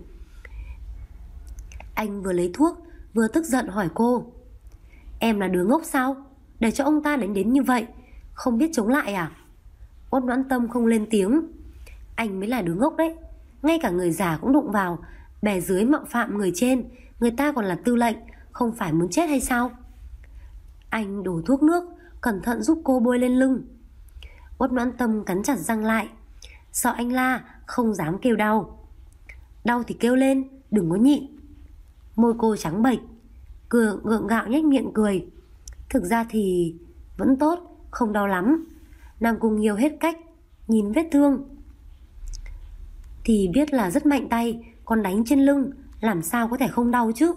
Anh vừa lấy thuốc vừa tức giận hỏi cô. Em là đứa ngốc sao? Để cho ông ta đánh đến như vậy, không biết chống lại à? Uất Noãn Tâm không lên tiếng. Anh mới là đứa ngốc đấy. Ngay cả người già cũng đụng vào, bè dưới mạo phạm người trên. Người ta còn là tư lệnh, không phải muốn chết hay sao? Anh đổ thuốc nước, cẩn thận giúp cô bôi lên lưng. Uất Noãn Tâm cắn chặt răng lại. Sợ anh la, không dám kêu đau. Đau thì kêu lên, đừng có nhịn. Môi cô trắng bệch, gượng gạo nhếch miệng cười. Thực ra thì vẫn tốt, không đau lắm. Nam Cung Nghiêu hết cách, nhìn vết thương thì biết là rất mạnh tay, còn đánh trên lưng làm sao có thể không đau chứ.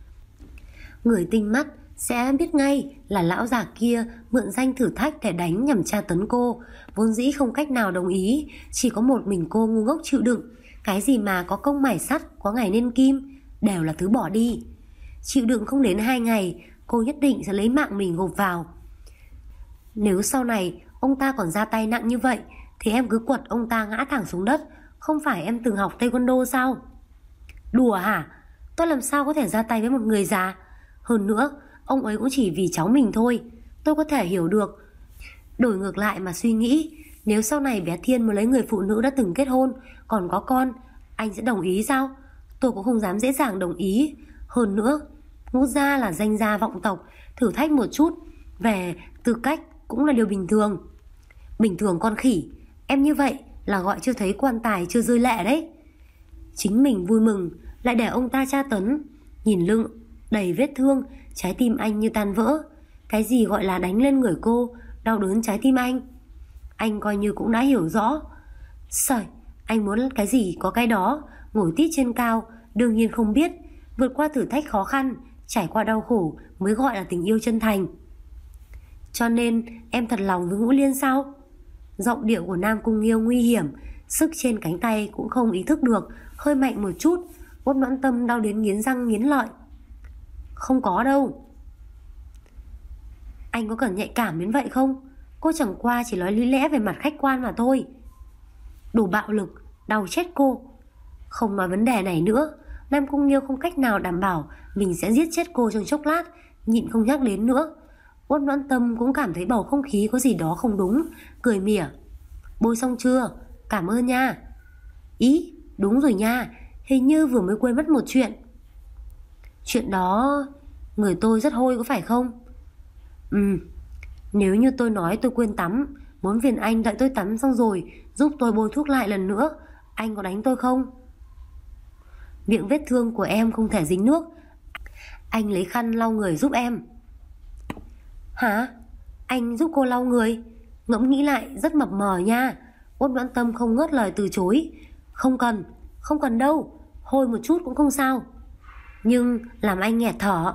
Người tinh mắt sẽ biết ngay là lão già kia mượn danh thử thách để đánh nhằm tra tấn cô. Vốn dĩ không cách nào đồng ý, chỉ có một mình cô ngu ngốc chịu đựng. Cái gì mà có công mài sắt, có ngày nên kim đều là thứ bỏ đi. Chịu đựng không đến 2 ngày, cô nhất định sẽ lấy mạng mình gộp vào. Nếu sau này ông ta còn ra tay nặng như vậy thì em cứ quật ông ta ngã thẳng xuống đất. Không phải em từng học taekwondo sao? Đùa hả? Tôi làm sao có thể ra tay với một người già? Hơn nữa, ông ấy cũng chỉ vì cháu mình thôi. Tôi có thể hiểu được. Đổi ngược lại mà suy nghĩ, nếu sau này bé Thiên mới lấy người phụ nữ đã từng kết hôn, còn có con, anh sẽ đồng ý sao? Tôi cũng không dám dễ dàng đồng ý. Hơn nữa, Ngũ gia là danh gia vọng tộc, thử thách một chút về tư cách cũng là điều bình thường. Bình thường con khỉ, em như vậy là gọi chưa thấy quan tài chưa rơi lệ đấy. Chính mình vui mừng, lại để ông ta tra tấn. Nhìn lưng đầy vết thương, trái tim anh như tan vỡ. Cái gì gọi là đánh lên người cô, đau đớn trái tim anh coi như cũng đã hiểu rõ. Sợi, anh muốn cái gì có cái đó. Ngồi tít trên cao, đương nhiên không biết. Vượt qua thử thách khó khăn, trải qua đau khổ mới gọi là tình yêu chân thành. Cho nên em thật lòng với Ngũ Liên sao? Giọng điệu của Nam Cung Nghiêu nguy hiểm, sức trên cánh tay cũng không ý thức được, hơi mạnh một chút. Uất Noãn Tâm đau đến nghiến răng nghiến lợi. Không có đâu. Anh có cần nhạy cảm đến vậy không? Cô chẳng qua chỉ nói lý lẽ về mặt khách quan mà thôi. Đủ bạo lực, đau chết cô. Không nói vấn đề này nữa. Nam Cung Nghiêu không cách nào đảm bảo mình sẽ giết chết cô trong chốc lát, nhịn không nhắc đến nữa. Uất Noãn Tâm cũng cảm thấy bầu không khí có gì đó không đúng, cười mỉa. Bôi xong chưa? Cảm ơn nha. Ý, đúng rồi nha, hình như vừa mới quên mất một chuyện. Chuyện đó, người tôi rất hôi có phải không? Nếu như tôi nói tôi quên tắm, muốn phiền anh đợi tôi tắm xong rồi giúp tôi bôi thuốc lại lần nữa, anh có đánh tôi không? Miệng vết thương của em không thể dính nước, anh lấy khăn lau người giúp em. Hả? Anh giúp cô lau người? Ngẫm nghĩ lại rất mập mờ nha. Uất Noãn Tâm không ngớt lời từ chối. Không cần đâu, hôi một chút cũng không sao. Nhưng làm anh nghẹt thở.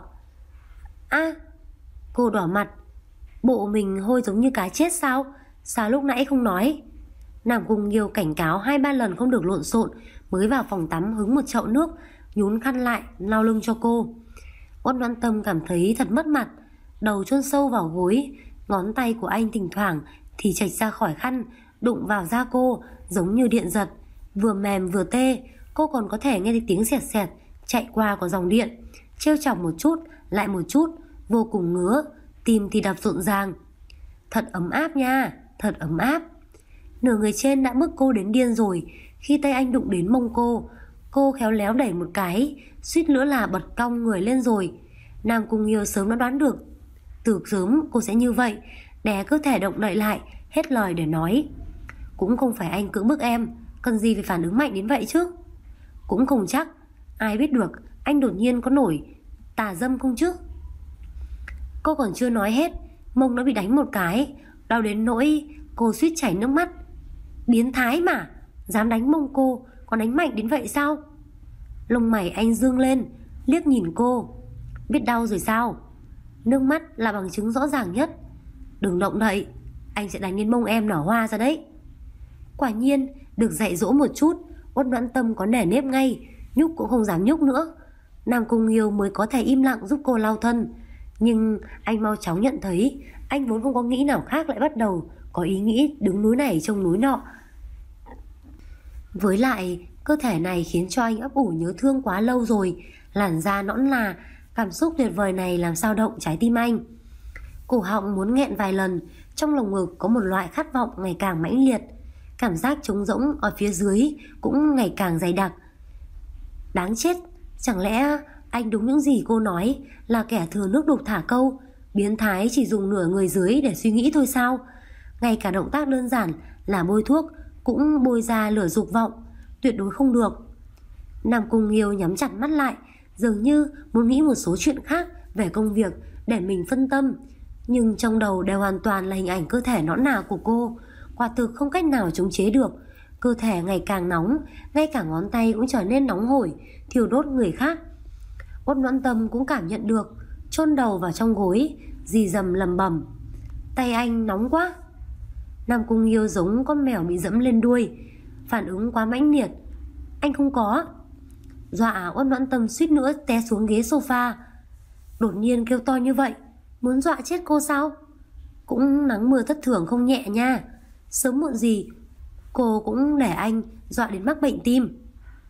Cô đỏ mặt. Bộ mình hôi giống như cá chết sao? Sao lúc nãy không nói? Nam Cung Nghiêu cảnh cáo 2-3 lần không được lộn xộn, mới vào phòng tắm hứng một chậu nước, nhún khăn lại lau lưng cho cô. Uất Noãn Tâm cảm thấy thật mất mặt, đầu chôn sâu vào gối, ngón tay của anh thỉnh thoảng thì chạch ra khỏi khăn, đụng vào da cô giống như điện giật, vừa mềm vừa tê. Cô còn có thể nghe thấy tiếng xẹt xẹt chạy qua của dòng điện, trêu chọc một chút lại một chút, vô cùng ngứa, tim thì đập rộn ràng. Thật ấm áp nha, thật ấm áp. Nửa người trên đã bức cô đến điên rồi. Khi tay anh đụng đến mông cô khéo léo đẩy một cái, suýt nữa là bật cong người lên rồi. Nam Cung Nghiêu sớm đã đoán được, từ sớm cô sẽ như vậy, đè cơ thể động đậy lại, hết lời để nói. Cũng không phải anh cưỡng bức em, cần gì phải phản ứng mạnh đến vậy chứ. Cũng không chắc, Ai biết được anh đột nhiên có nổi tà dâm không chứ? Cô còn chưa nói hết, mông nó bị đánh một cái, đau đến nỗi cô suýt chảy nước mắt. Biến thái mà, dám đánh mông cô, còn đánh mạnh đến vậy sao? Lông mày anh dương lên, liếc nhìn cô. Biết đau rồi sao? Nước mắt là bằng chứng rõ ràng nhất. Đừng động đậy, anh sẽ đánh đến mông em nở hoa ra đấy. Quả nhiên, được dạy dỗ một chút, Uất Noãn Tâm có nể nếp ngay, nhúc cũng không dám nhúc nữa. Nam Cung Nghiêu mới có thể im lặng giúp cô lau thân. Nhưng anh mau chóng nhận thấy anh vốn không có nghĩ nào khác lại bắt đầu có ý nghĩ đứng núi này trông núi nọ. Với lại cơ thể này khiến cho anh ấp ủ nhớ thương quá lâu rồi. Làn da nõn nà, cảm xúc tuyệt vời này làm sao động trái tim anh. Cổ họng muốn nghẹn vài lần, trong lồng ngực có một loại khát vọng ngày càng mãnh liệt. Cảm giác trống rỗng ở phía dưới cũng ngày càng dày đặc. Đáng chết, chẳng lẽ anh đúng những gì cô nói là kẻ thừa nước đục thả câu, biến thái chỉ dùng nửa người dưới để suy nghĩ thôi sao? Ngay cả động tác đơn giản là bôi thuốc cũng bôi ra lửa dục vọng, tuyệt đối không được. Nam Cung Nghiêu nhắm chặt mắt lại, dường như muốn nghĩ một số chuyện khác về công việc để mình phân tâm, nhưng trong đầu đều hoàn toàn là hình ảnh cơ thể nõn nà của cô. Quả thực không cách nào chống chế được. Cơ thể ngày càng nóng, ngay cả ngón tay cũng trở nên nóng hổi, thiêu đốt người khác. Uất Noãn Tâm cũng cảm nhận được, chôn đầu vào trong gối, rì rầm lầm bầm. Tay anh nóng quá. Nam Cung Nghiêu giống con mèo bị dẫm lên đuôi, phản ứng quá mãnh liệt. Anh không có. Dọa Uất Noãn Tâm suýt nữa té xuống ghế sofa. Đột nhiên kêu to như vậy, muốn dọa chết cô sao? Cũng nắng mưa thất thường không nhẹ nha. Sớm muộn gì cô cũng để anh dọa đến mắc bệnh tim.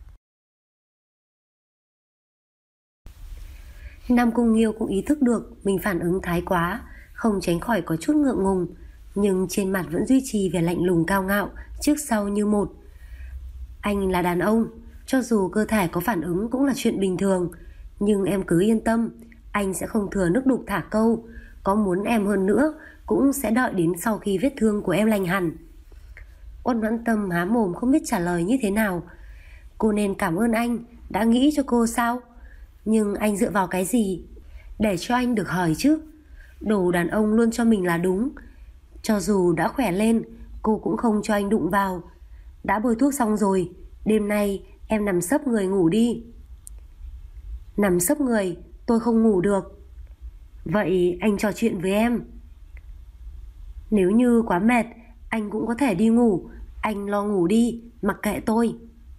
Nam Cung Nghiêu cũng ý thức được mình phản ứng thái quá, không tránh khỏi có chút ngượng ngùng, nhưng trên mặt vẫn duy trì vẻ lạnh lùng cao ngạo, trước sau như một. Anh là đàn ông, cho dù cơ thể có phản ứng cũng là chuyện bình thường, nhưng em cứ yên tâm, anh sẽ không thừa nước đục thả câu. Có muốn em hơn nữa cũng sẽ đợi đến sau khi vết thương của em lành hẳn. Uất Noãn Tâm há mồm không biết trả lời như thế nào. Cô nên cảm ơn anh đã nghĩ cho cô sao? Nhưng anh dựa vào cái gì để cho anh được hỏi chứ? Đồ đàn ông luôn cho mình là đúng. Cho dù đã khỏe lên, cô cũng không cho anh đụng vào. Đã bôi thuốc xong rồi, đêm nay em nằm sấp người ngủ đi. Nằm sấp người, tôi không ngủ được. Vậy anh trò chuyện với em. Nếu như quá mệt, anh cũng có thể đi ngủ. Anh lo ngủ đi, mặc kệ tôi.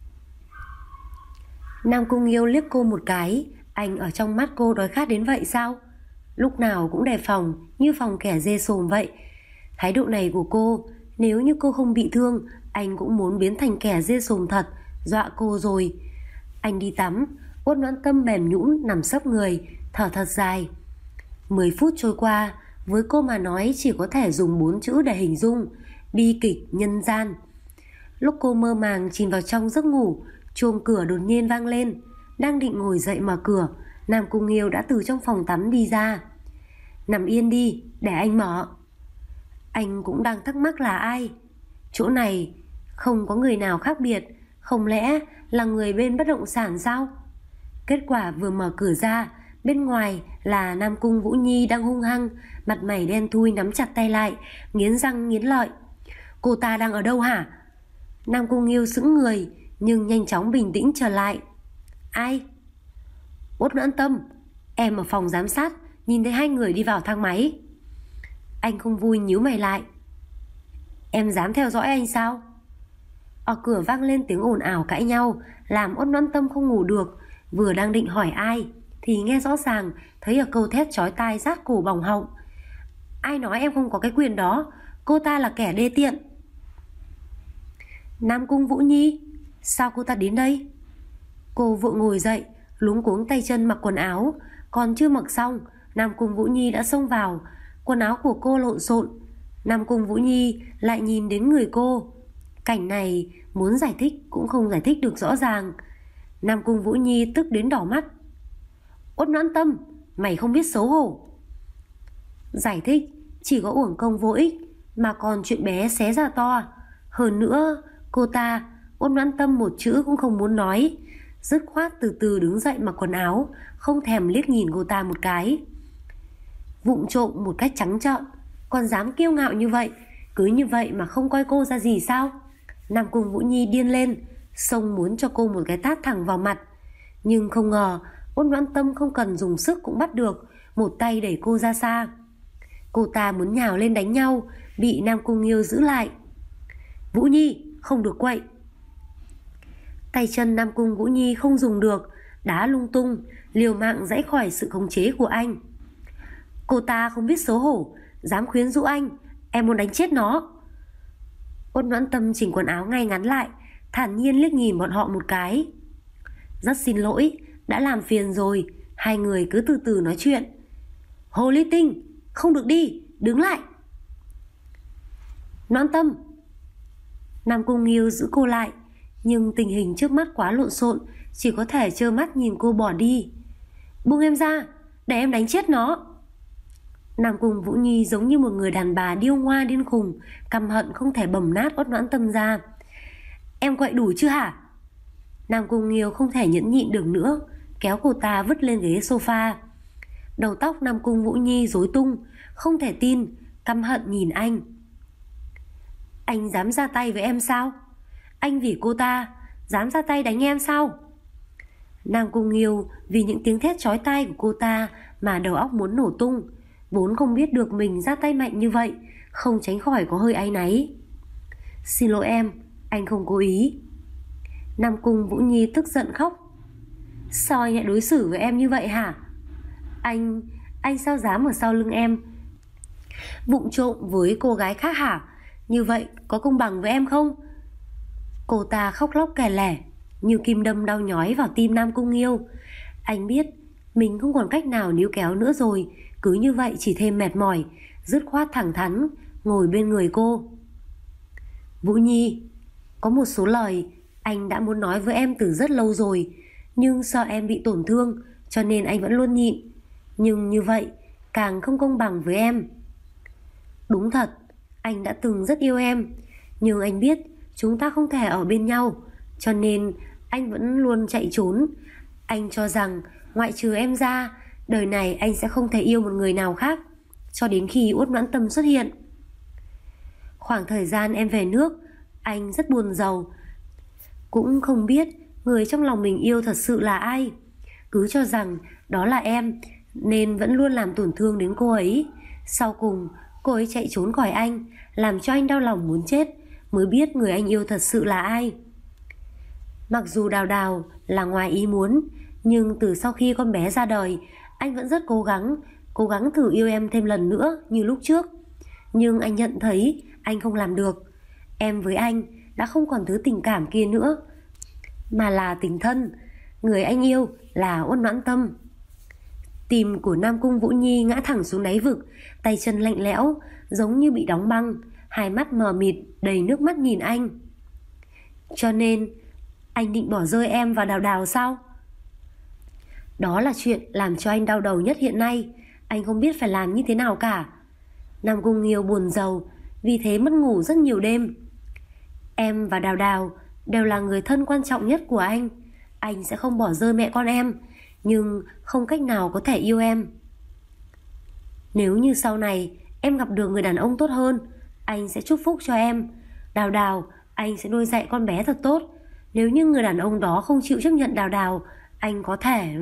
Nam Cung Nghiêu liếc cô một cái. Anh ở trong mắt cô đói khát đến vậy sao? Lúc nào cũng đề phòng, như phòng kẻ dê sồm vậy. Thái độ này của cô, nếu như cô không bị thương, anh cũng muốn biến thành kẻ dê sồm thật, dọa cô rồi. Anh đi tắm. Uất Noãn Tâm mềm nhũn nằm sấp người, thở thật dài. 10 phút trôi qua, với cô mà nói chỉ có thể dùng 4 chữ để hình dung: bi kịch nhân gian. Lúc cô mơ màng chìm vào trong giấc ngủ, chuông cửa đột nhiên vang lên. Đang định ngồi dậy mở cửa, Nam Cung Nghiêu đã từ trong phòng tắm đi ra. Nằm yên đi, để anh mở. Anh cũng đang thắc mắc là ai. Chỗ này không có người nào khác biệt, không lẽ là người bên bất động sản sao? Kết quả vừa mở cửa ra, bên ngoài là Nam Cung Vũ Nhi đang hung hăng, mặt mày đen thui nắm chặt tay lại, nghiến răng nghiến lợi. Cô ta đang ở đâu hả? Nam Cung Nghiêu sững người, nhưng nhanh chóng bình tĩnh trở lại. Ai? Uất Noãn Tâm, em ở phòng giám sát, nhìn thấy hai người đi vào thang máy. Anh không vui nhíu mày lại. Em dám theo dõi anh sao? Ở cửa vang lên tiếng ồn ào cãi nhau, làm Uất Noãn Tâm không ngủ được. Vừa đang định hỏi ai thì nghe rõ ràng thấy ở câu thét chói tai rát cổ bỏng họng. Ai nói em không có cái quyền đó? Cô ta là kẻ đê tiện. Nam Cung Vũ Nhi, sao cô ta đến đây? Cô vội ngồi dậy, luống cuống tay chân mặc quần áo. Còn chưa mặc xong, Nam Cung Vũ Nhi đã xông vào. Quần áo của cô lộn xộn. Nam Cung Vũ Nhi lại nhìn đến người cô. Cảnh này muốn giải thích cũng không giải thích được rõ ràng. Nam Cung Vũ Nhi tức đến đỏ mắt. Uất Noãn Tâm, mày không biết xấu hổ. Giải thích chỉ có uổng công vô ích, mà còn chuyện bé xé ra to. Hơn nữa cô ta, Uất Noãn Tâm một chữ cũng không muốn nói. dứt khoát từ từ đứng dậy mặc quần áo, không thèm liếc nhìn cô ta một cái. Vụng trộm một cách trắng trợn, còn dám kiêu ngạo như vậy, cứ như vậy mà không coi cô ra gì sao? Nam Cung Vũ Nhi điên lên, xông muốn cho cô một cái tát thẳng vào mặt. Nhưng không ngờ Uất Noãn Tâm không cần dùng sức cũng bắt được, một tay đẩy cô ra xa. Cô ta muốn nhào lên đánh nhau, bị Nam Cung Nghiêu giữ lại. Vũ Nhi, không được quậy. Tay chân Nam Cung Vũ Nhi không dùng được, đá lung tung, liều mạng giãy khỏi sự khống chế của anh. Cô ta không biết xấu hổ, dám khuyến rũ anh, em muốn đánh chết nó. Uất Noãn Tâm chỉnh quần áo ngay ngắn lại, thản nhiên liếc nhìn bọn họ một cái. Rất xin lỗi, đã làm phiền rồi, hai người cứ từ từ nói chuyện. Hồ ly tinh, không được đi, đứng lại. Noãn Tâm. Nam Cung Nghiêu giữ cô lại, nhưng tình hình trước mắt quá lộn xộn, chỉ có thể trơ mắt nhìn cô bỏ đi. Buông em ra, để em đánh chết nó. Nam Cung Vũ Nhi giống như một người đàn bà điêu ngoa điên khùng, căm hận không thể bầm nát Uất Noãn Tâm ra. Em quậy đủ chưa hả? Nam Cung Nghiêu không thể nhẫn nhịn được nữa, kéo cô ta vứt lên ghế sofa. Đầu tóc Nam Cung Vũ Nhi rối tung, không thể tin, căm hận nhìn anh. Anh dám ra tay với em sao? Anh vì cô ta dám ra tay đánh em sao? Nam Cung Nghiêu vì những tiếng thét chói tai của cô ta mà đầu óc muốn nổ tung, vốn không biết được mình ra tay mạnh như vậy, không tránh khỏi có hơi áy náy. Xin lỗi em, anh không cố ý. Nam Cung Vũ Nhi tức giận khóc. Sao anh lại đối xử với em như vậy hả? Anh sao dám ở sau lưng em vụng trộm với cô gái khác hả? Như vậy có công bằng với em không? Cô ta khóc lóc kè lẻ, như kim đâm đau nhói vào tim Nam Cung Nghiêu. Anh biết mình không còn cách nào níu kéo nữa rồi, cứ như vậy chỉ thêm mệt mỏi, dứt khoát thẳng thắn ngồi bên người cô. Vũ Nhi, có một số lời anh đã muốn nói với em từ rất lâu rồi, nhưng sợ em bị tổn thương cho nên anh vẫn luôn nhịn. Nhưng như vậy càng không công bằng với em. Đúng thật, anh đã từng rất yêu em, nhưng anh biết chúng ta không thể ở bên nhau, cho nên anh vẫn luôn chạy trốn. Anh cho rằng ngoại trừ em ra, đời này anh sẽ không thể yêu một người nào khác, cho đến khi Uất Noãn Tâm xuất hiện. Khoảng thời gian em về nước, anh rất buồn rầu, cũng không biết người trong lòng mình yêu thật sự là ai. Cứ cho rằng đó là em, nên vẫn luôn làm tổn thương đến cô ấy. Sau cùng cô ấy chạy trốn khỏi anh, làm cho anh đau lòng muốn chết, mới biết người anh yêu thật sự là ai. Mặc dù Đào Đào là ngoài ý muốn, nhưng từ sau khi con bé ra đời, anh vẫn rất cố gắng thử yêu em thêm lần nữa như lúc trước. Nhưng anh nhận thấy anh không làm được. Em với anh đã không còn thứ tình cảm kia nữa, mà là tình thân. Người anh yêu là Uất Noãn Tâm. Tim của Nam Cung Vũ Nhi ngã thẳng xuống đáy vực, tay chân lạnh lẽo, giống như bị đóng băng, hai mắt mờ mịt đầy nước mắt nhìn anh. Cho nên anh định bỏ rơi em và Đào Đào sao? Đó là chuyện làm cho anh đau đầu nhất hiện nay. Anh không biết phải làm như thế nào cả. Nam Cung Nghiêu buồn rầu, vì thế mất ngủ rất nhiều đêm. Em và Đào Đào đều là người thân quan trọng nhất của anh. Anh sẽ không bỏ rơi mẹ con em, nhưng không cách nào có thể yêu em. Nếu như sau này em gặp được người đàn ông tốt hơn, anh sẽ chúc phúc cho em. Đào Đào, anh sẽ nuôi dạy con bé thật tốt. Nếu như người đàn ông đó không chịu chấp nhận Đào Đào, anh có thể...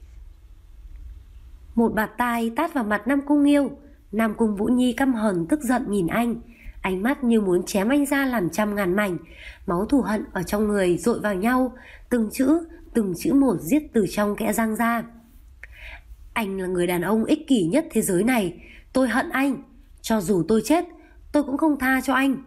Một bạt tai tát vào mặt Nam Cung Nghiêu. Nam Cung Vũ Nhi căm hờn tức giận nhìn anh, ánh mắt như muốn chém anh ra làm trăm ngàn mảnh. Máu thù hận ở trong người dội vào nhau, từng chữ một giết từ trong kẽ răng ra. Anh là người đàn ông ích kỷ nhất thế giới này. Tôi hận anh. Cho dù tôi chết, tôi cũng không tha cho anh.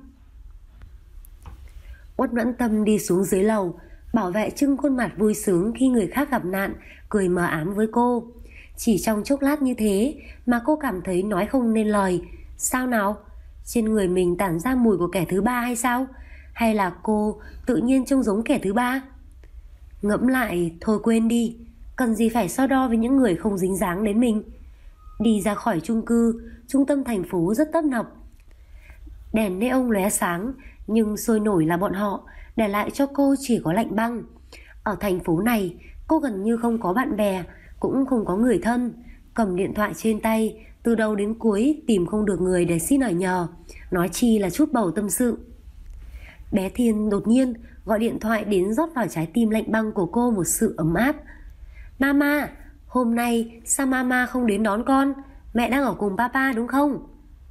Uất Noãn Tâm đi xuống dưới lầu, bảo vệ trưng khuôn mặt vui sướng khi người khác gặp nạn, cười mờ ám với cô. Chỉ trong chốc lát như thế mà cô cảm thấy nói không nên lời. Sao nào? Trên người mình tản ra mùi của kẻ thứ ba hay sao? Hay là cô tự nhiên trông giống kẻ thứ ba? Ngẫm lại thôi quên đi, cần gì phải so đo với những người không dính dáng đến mình. Đi ra khỏi chung cư, trung tâm thành phố rất tấp nập. Đèn neon lóe sáng, nhưng sôi nổi là bọn họ, để lại cho cô chỉ có lạnh băng. Ở thành phố này, cô gần như không có bạn bè, cũng không có người thân. Cầm điện thoại trên tay, từ đầu đến cuối tìm không được người để xin ở nhờ, nói chi là chút bầu tâm sự. Bé Thiên đột nhiên gọi điện thoại đến rót vào trái tim lạnh băng của cô một sự ấm áp. Mama, hôm nay sao mama không đến đón con? Mẹ đang ở cùng papa đúng không?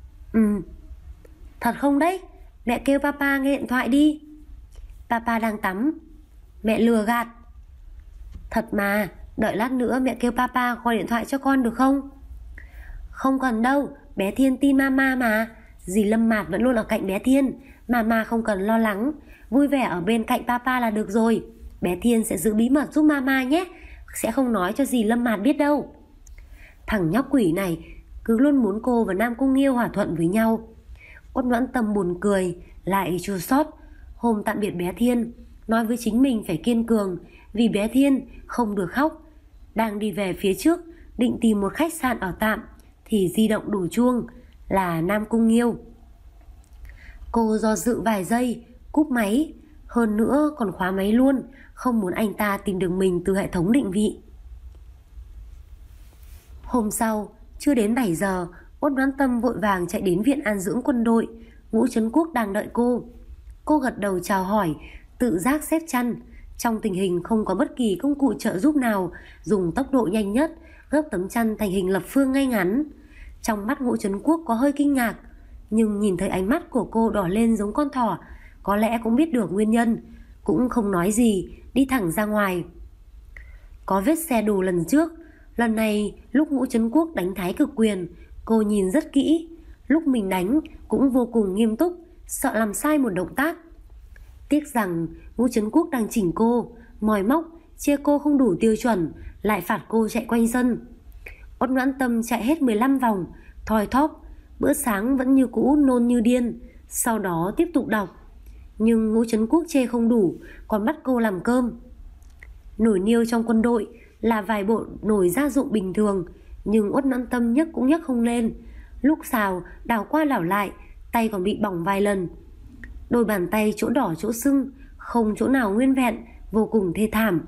Thật không đấy? Mẹ kêu papa nghe điện thoại đi. Papa đang tắm. Mẹ lừa gạt. Thật mà, đợi lát nữa mẹ kêu papa gọi điện thoại cho con được không? Không cần đâu, bé Thiên tin mama mà. Dì Lâm Mạt vẫn luôn ở cạnh bé Thiên, mama không cần lo lắng, vui vẻ ở bên cạnh papa là được rồi. Bé Thiên sẽ giữ bí mật giúp mama nhé, sẽ không nói cho dì Lâm Mạt biết đâu. Thằng nhóc quỷ này cứ luôn muốn cô và Nam Cung Nghiêu hòa thuận với nhau. Uất Noãn Tâm buồn cười, lại chua xót. Hôm tạm biệt bé Thiên, nói với chính mình phải kiên cường, vì bé Thiên không được khóc. Đang đi về phía trước, định tìm một khách sạn ở tạm, thì di động đổ chuông, là Nam Cung Nghiêu. Cô do dự vài giây, cúp máy, hơn nữa còn khóa máy luôn, không muốn anh ta tìm được mình từ hệ thống định vị. Hôm sau, chưa đến 7 giờ, Uất Noãn Tâm vội vàng chạy đến viện an dưỡng quân đội. Ngũ Trấn Quốc đang đợi cô. Cô gật đầu chào hỏi, tự giác xếp chăn. Trong tình hình không có bất kỳ công cụ trợ giúp nào, dùng tốc độ nhanh nhất gấp tấm chăn thành hình lập phương ngay ngắn. Trong mắt Ngũ Trấn Quốc có hơi kinh ngạc, nhưng nhìn thấy ánh mắt của cô đỏ lên giống con thỏ, có lẽ cũng biết được nguyên nhân, cũng không nói gì, đi thẳng ra ngoài. Có vết xe đổ lần trước, lần này lúc Ngũ Trấn Quốc đánh Thái Cực Quyền, cô nhìn rất kỹ, lúc mình đánh cũng vô cùng nghiêm túc, sợ làm sai một động tác. Tiếc rằng Ngũ Trấn Quốc đang chỉnh cô, mòi móc, chê cô không đủ tiêu chuẩn, lại phạt cô chạy quanh sân. Uất Noãn Tâm chạy hết 15 vòng, thoi thóp, bữa sáng vẫn như cũ nôn như điên, sau đó tiếp tục đọc. Nhưng Ngũ Trấn Quốc chê không đủ, còn bắt cô làm cơm. Nồi niêu trong quân đội là vài bộ nồi gia dụng bình thường, nhưng Uất Noãn Tâm nhấc cũng nhấc không lên. Lúc xào, đảo qua đảo lại, tay còn bị bỏng vài lần. Đôi bàn tay chỗ đỏ chỗ sưng, không chỗ nào nguyên vẹn, vô cùng thê thảm.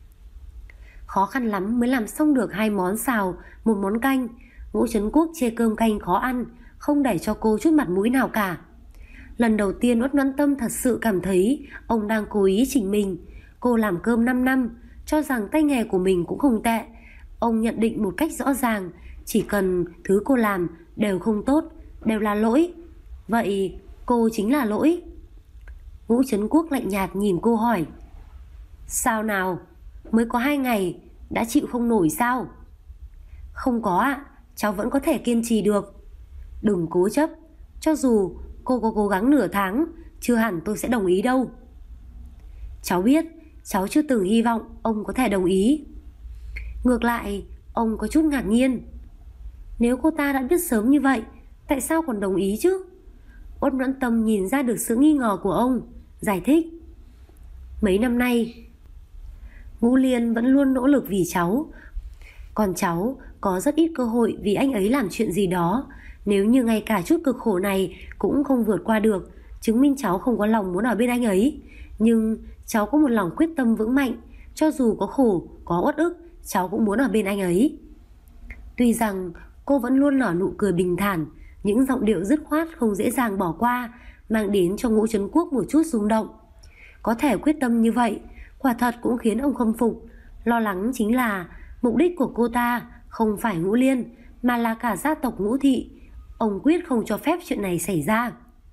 Khó khăn lắm mới làm xong được 2 món xào, 1 món canh. Ngũ Trấn Quốc chê cơm canh khó ăn, không để cho cô chút mặt mũi nào cả. Lần đầu tiên Uất Noãn Tâm thật sự cảm thấy ông đang cố ý chỉnh mình. Cô làm cơm 5 năm, cho rằng tay nghề của mình cũng không tệ. Ông nhận định một cách rõ ràng, chỉ cần thứ cô làm đều không tốt, đều là lỗi. Vậy cô chính là lỗi. Ngũ Trấn Quốc lạnh nhạt nhìn cô hỏi: Sao nào, mới có 2 ngày đã chịu không nổi sao? Không có ạ, cháu vẫn có thể kiên trì được. Đừng cố chấp, cho dù cô có cố gắng nửa tháng, chưa hẳn tôi sẽ đồng ý đâu. Cháu biết, cháu chưa từng hy vọng ông có thể đồng ý. Ngược lại, ông có chút ngạc nhiên. Nếu cô ta đã biết sớm như vậy, tại sao còn đồng ý chứ? Uất Noãn Tâm nhìn ra được sự nghi ngờ của ông, giải thích: Mấy năm nay, Ngũ Liên vẫn luôn nỗ lực vì cháu, còn cháu có rất ít cơ hội vì anh ấy làm chuyện gì đó. Nếu như ngay cả chút cực khổ này cũng không vượt qua được, chứng minh cháu không có lòng muốn ở bên anh ấy. Nhưng cháu có một lòng quyết tâm vững mạnh, cho dù có khổ, có uất ức, cháu cũng muốn ở bên anh ấy. Tuy rằng cô vẫn luôn nở nụ cười bình thản, những giọng điệu dứt khoát không dễ dàng bỏ qua, mang đến cho Ngũ Trấn Quốc một chút rung động. Có thể quyết tâm như vậy, quả thật cũng khiến ông khâm phục. Lo lắng chính là mục đích của cô ta không phải Ngũ Liên, mà là cả gia tộc Ngũ Thị. Ông quyết không cho phép chuyện này xảy ra.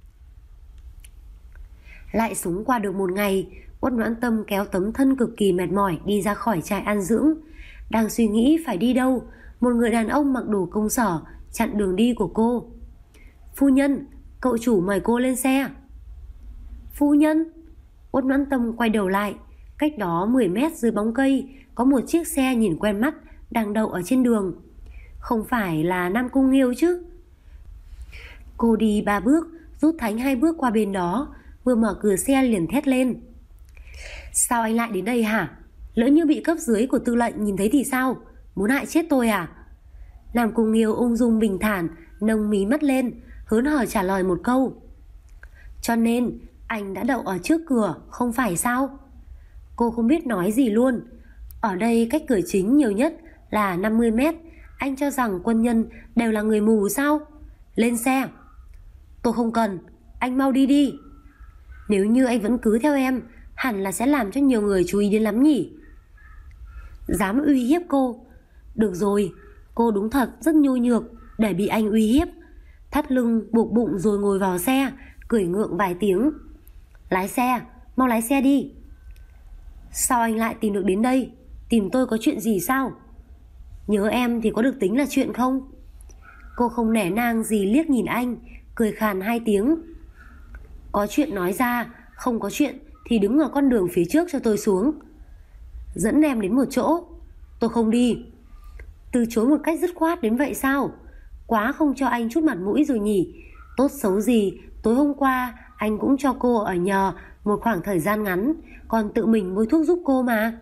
Lại súng qua được 1 ngày, Uất Noãn Tâm kéo tấm thân cực kỳ mệt mỏi đi ra khỏi trại an dưỡng. Đang suy nghĩ phải đi đâu, một người đàn ông mặc đồ công sở chặn đường đi của cô. Phu nhân, cậu chủ mời cô lên xe. Phu nhân? Uất Noãn Tâm quay đầu lại, cách đó 10 mét dưới bóng cây có một chiếc xe nhìn quen mắt đang đậu ở trên đường. Không phải là Nam Cung Nghiêu chứ? Cô đi 3 bước, rút thánh 2 bước qua bên đó, vừa mở cửa xe liền thét lên: Sao anh lại đến đây hả? Lỡ như bị cấp dưới của tư lệnh nhìn thấy thì sao? Muốn hại chết tôi à? Nam Cung Nghiêu ung dung bình thản, nâng mí mắt lên, hớn hở trả lời một câu: Cho nên anh đã đậu ở trước cửa, không phải sao? Cô không biết nói gì luôn. Ở đây cách cửa chính nhiều nhất là 50 mét. Anh cho rằng quân nhân đều là người mù sao? Lên xe. Tôi không cần, anh mau đi đi. Nếu như anh vẫn cứ theo em, hẳn là sẽ làm cho nhiều người chú ý đến lắm nhỉ. Dám uy hiếp cô. Được rồi, cô đúng thật rất nhu nhược để bị anh uy hiếp. Thắt lưng buộc bụng rồi ngồi vào xe, cười ngượng vài tiếng. Lái xe, mau lái xe đi. Sao anh lại tìm được đến đây? Tìm tôi có chuyện gì sao? Nhớ em thì có được tính là chuyện không? Cô không nể nang gì liếc nhìn anh, cười khàn hai tiếng. Có chuyện nói ra, không có chuyện thì đứng ở con đường phía trước cho tôi xuống. Dẫn em đến một chỗ. Tôi không đi. Từ chối một cách dứt khoát đến vậy sao? Quá không cho anh chút mặt mũi rồi nhỉ. Tốt xấu gì tối hôm qua anh cũng cho cô ở nhờ một khoảng thời gian ngắn, còn tự mình mua thuốc giúp cô mà.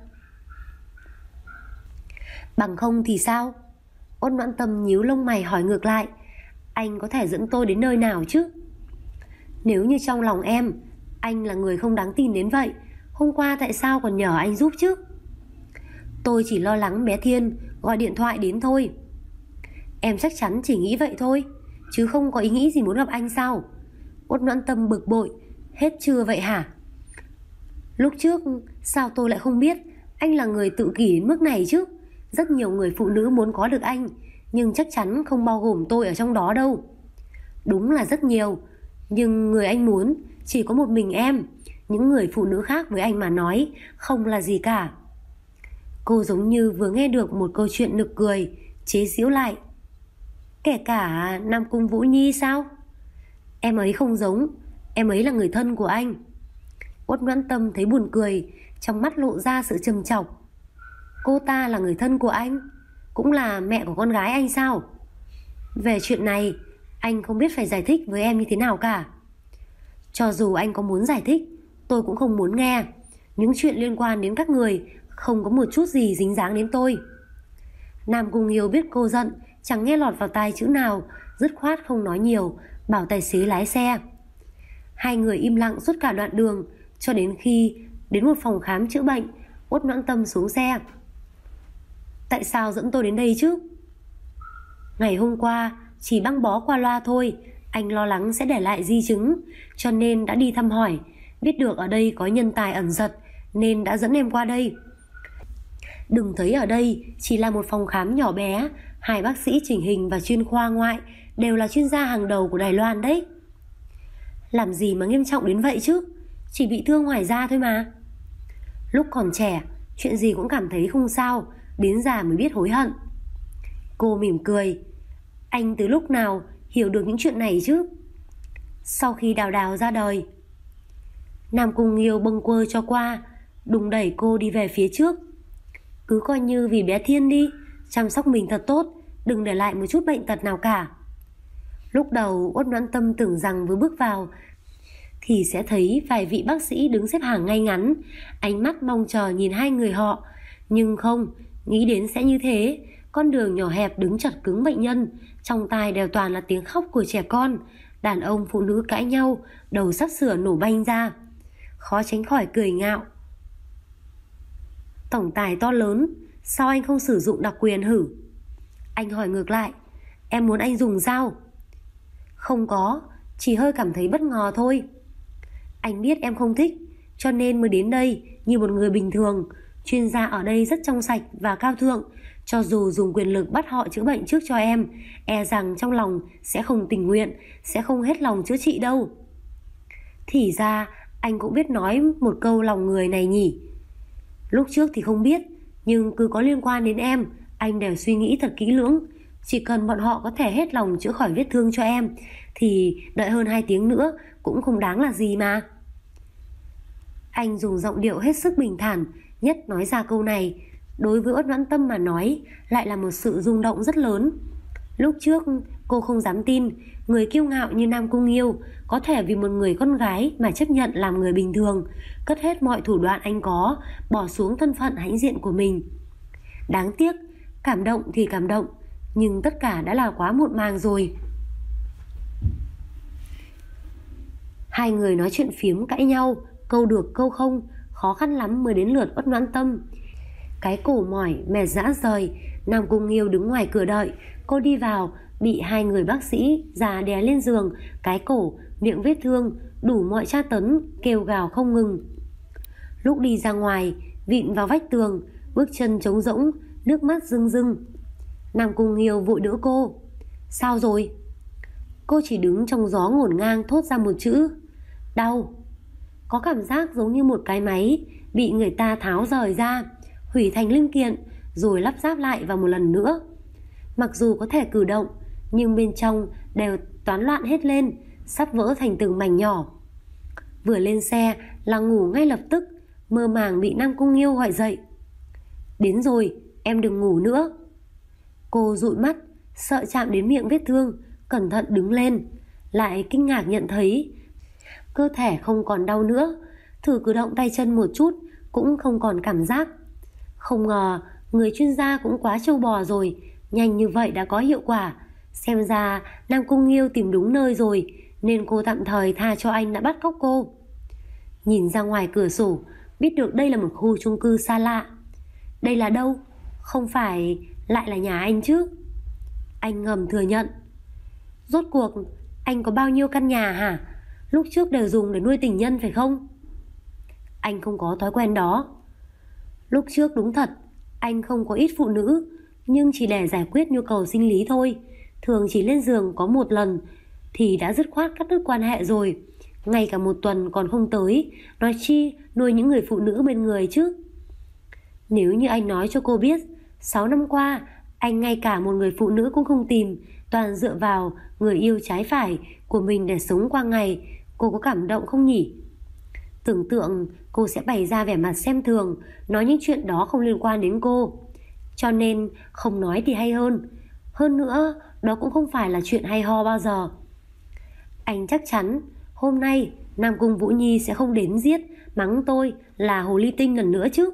Bằng không thì sao? Ôn Noãn Tâm nhíu lông mày hỏi ngược lại. Anh có thể dẫn tôi đến nơi nào chứ? Nếu như trong lòng em anh là người không đáng tin đến vậy, hôm qua tại sao còn nhờ anh giúp chứ? Tôi chỉ lo lắng bé Thiên gọi điện thoại đến thôi. Em chắc chắn chỉ nghĩ vậy thôi, chứ không có ý nghĩ gì muốn gặp anh sao? Út Noãn Tâm bực bội. Hết chưa vậy hả? Lúc trước sao tôi lại không biết anh là người tự kỷ đến mức này chứ? Rất nhiều người phụ nữ muốn có được anh, nhưng chắc chắn không bao gồm tôi ở trong đó đâu. Đúng là rất nhiều, nhưng người anh muốn chỉ có một mình em. Những người phụ nữ khác với anh mà nói không là gì cả. Cô giống như vừa nghe được một câu chuyện nực cười, chế giễu lại. Kể cả Nam Cung Vũ Nhi sao? Em ấy không giống, em ấy là người thân của anh. Uất Noãn Tâm thấy buồn cười, trong mắt lộ ra sự trầm trọng. Cô ta là người thân của anh, cũng là mẹ của con gái anh sao? Về chuyện này anh không biết phải giải thích với em như thế nào cả. Cho dù anh có muốn giải thích, tôi cũng không muốn nghe. Những chuyện liên quan đến các người không có một chút gì dính dáng đến tôi. Nam Cung Nghiêu biết cô giận, chẳng nghe lọt vào tai chữ nào, dứt khoát không nói nhiều, bảo tài xế lái xe. Hai người im lặng suốt cả đoạn đường, cho đến khi đến một phòng khám chữa bệnh. Uất Noãn Tâm xuống xe. Tại sao dẫn tôi đến đây chứ? Ngày hôm qua chỉ băng bó qua loa thôi, anh lo lắng sẽ để lại di chứng, cho nên đã đi thăm hỏi. Biết được ở đây có nhân tài ẩn giật nên đã dẫn em qua đây. Đừng thấy ở đây chỉ là một phòng khám nhỏ bé, hai bác sĩ chỉnh hình và chuyên khoa ngoại đều là chuyên gia hàng đầu của Đài Loan đấy. Làm gì mà nghiêm trọng đến vậy chứ? Chỉ bị thương ngoài da thôi mà. Lúc còn trẻ, chuyện gì cũng cảm thấy không sao, đến già mới biết hối hận. Cô mỉm cười. Anh từ lúc nào hiểu được những chuyện này chứ? Sau khi Đào Đào ra đời. Nam Cung Nghiêu bâng quơ cho qua, đùng đẩy cô đi về phía trước. Cứ coi như vì bé Thiên đi, chăm sóc mình thật tốt, đừng để lại một chút bệnh tật nào cả. Lúc đầu Uất Noãn Tâm tưởng rằng vừa bước vào thì sẽ thấy vài vị bác sĩ đứng xếp hàng ngay ngắn, ánh mắt mong chờ nhìn hai người họ. Nhưng không, nghĩ đến sẽ như thế. Con đường nhỏ hẹp đứng chật cứng bệnh nhân, trong tai đều toàn là tiếng khóc của trẻ con, đàn ông phụ nữ cãi nhau, đầu sắp sửa nổ banh ra. Khó tránh khỏi cười ngạo. Tổng tài to lớn, sao anh không sử dụng đặc quyền hử? Anh hỏi ngược lại. Em muốn anh dùng sao? Không có, chỉ hơi cảm thấy bất ngờ thôi. Anh biết em không thích, cho nên mới đến đây như một người bình thường. Chuyên gia ở đây rất trong sạch và cao thượng. Cho dù dùng quyền lực bắt họ chữa bệnh trước cho em, e rằng trong lòng sẽ không tình nguyện, sẽ không hết lòng chữa trị đâu. Thì ra anh cũng biết nói một câu lòng người này nhỉ. Lúc trước thì không biết, nhưng cứ có liên quan đến em, anh đều suy nghĩ thật kỹ lưỡng. Chỉ cần bọn họ có thể hết lòng chữa khỏi vết thương cho em thì đợi hơn 2 tiếng nữa cũng không đáng là gì mà. Anh dùng giọng điệu hết sức bình thản nhất nói ra câu này. Đối với Uất Noãn Tâm mà nói lại là một sự rung động rất lớn. Lúc trước cô không dám tin người kiêu ngạo như Nam Cung Nghiêu có thể vì một người con gái mà chấp nhận làm người bình thường, cất hết mọi thủ đoạn anh có, bỏ xuống thân phận hãnh diện của mình. Đáng tiếc, cảm động thì cảm động, nhưng tất cả đã là quá muộn màng rồi. Hai người nói chuyện phiếm cãi nhau, câu được câu không, khó khăn lắm mới đến lượt Uất Noãn Tâm. Cái cổ mỏi mệt rã rời, Nam Cung Nghiêu đứng ngoài cửa đợi. Cô đi vào bị hai người bác sĩ già đè lên giường, cái cổ, miệng vết thương, đủ mọi tra tấn, kêu gào không ngừng. Lúc đi ra ngoài, vịn vào vách tường, bước chân trống rỗng, nước mắt rưng rưng. Nam Cung Nghiêu vội đỡ cô. Sao rồi? Cô chỉ đứng trong gió ngổn ngang thốt ra một chữ: đau. Có cảm giác giống như một cái máy bị người ta tháo rời ra, hủy thành linh kiện rồi lắp ráp lại vào một lần nữa. Mặc dù có thể cử động, nhưng bên trong đều toán loạn hết lên, sắp vỡ thành từng mảnh nhỏ. Vừa lên xe là ngủ ngay lập tức, mơ màng bị Nam Cung Nghiêu gọi dậy. Đến rồi, em đừng ngủ nữa. Cô dụi mắt, sợ chạm đến miệng vết thương, cẩn thận đứng lên, lại kinh ngạc nhận thấy cơ thể không còn đau nữa, thử cử động tay chân một chút cũng không còn cảm giác. Không ngờ người chuyên gia cũng quá trâu bò rồi, nhanh như vậy đã có hiệu quả. Xem ra Nam Cung Nghiêu tìm đúng nơi rồi, nên cô tạm thời tha cho anh đã bắt cóc cô. Nhìn ra ngoài cửa sổ, biết được đây là một khu chung cư xa lạ. Đây là đâu? Không phải lại là nhà anh chứ? Anh ngầm thừa nhận. Rốt cuộc anh có bao nhiêu căn nhà hả? Lúc trước đều dùng để nuôi tình nhân phải không? Anh không có thói quen đó. Lúc trước đúng thật, anh không có ít phụ nữ, nhưng chỉ để giải quyết nhu cầu sinh lý thôi. Thường chỉ lên giường có một lần thì đã dứt khoát cắt đứt quan hệ rồi. Ngay cả một tuần còn không tới, nói chi nuôi những người phụ nữ bên người chứ. Nếu như anh nói cho cô biết 6 năm qua anh ngay cả một người phụ nữ cũng không tìm, toàn dựa vào người yêu trái phải của mình để sống qua ngày, cô có cảm động không nhỉ? Tưởng tượng cô sẽ bày ra vẻ mặt xem thường, nói những chuyện đó không liên quan đến cô. Cho nên không nói thì hay hơn. Hơn nữa, đó cũng không phải là chuyện hay ho bao giờ. Anh chắc chắn hôm nay Nam Cung Vũ Nhi sẽ không đến giết, mắng tôi là hồ ly tinh lần nữa chứ.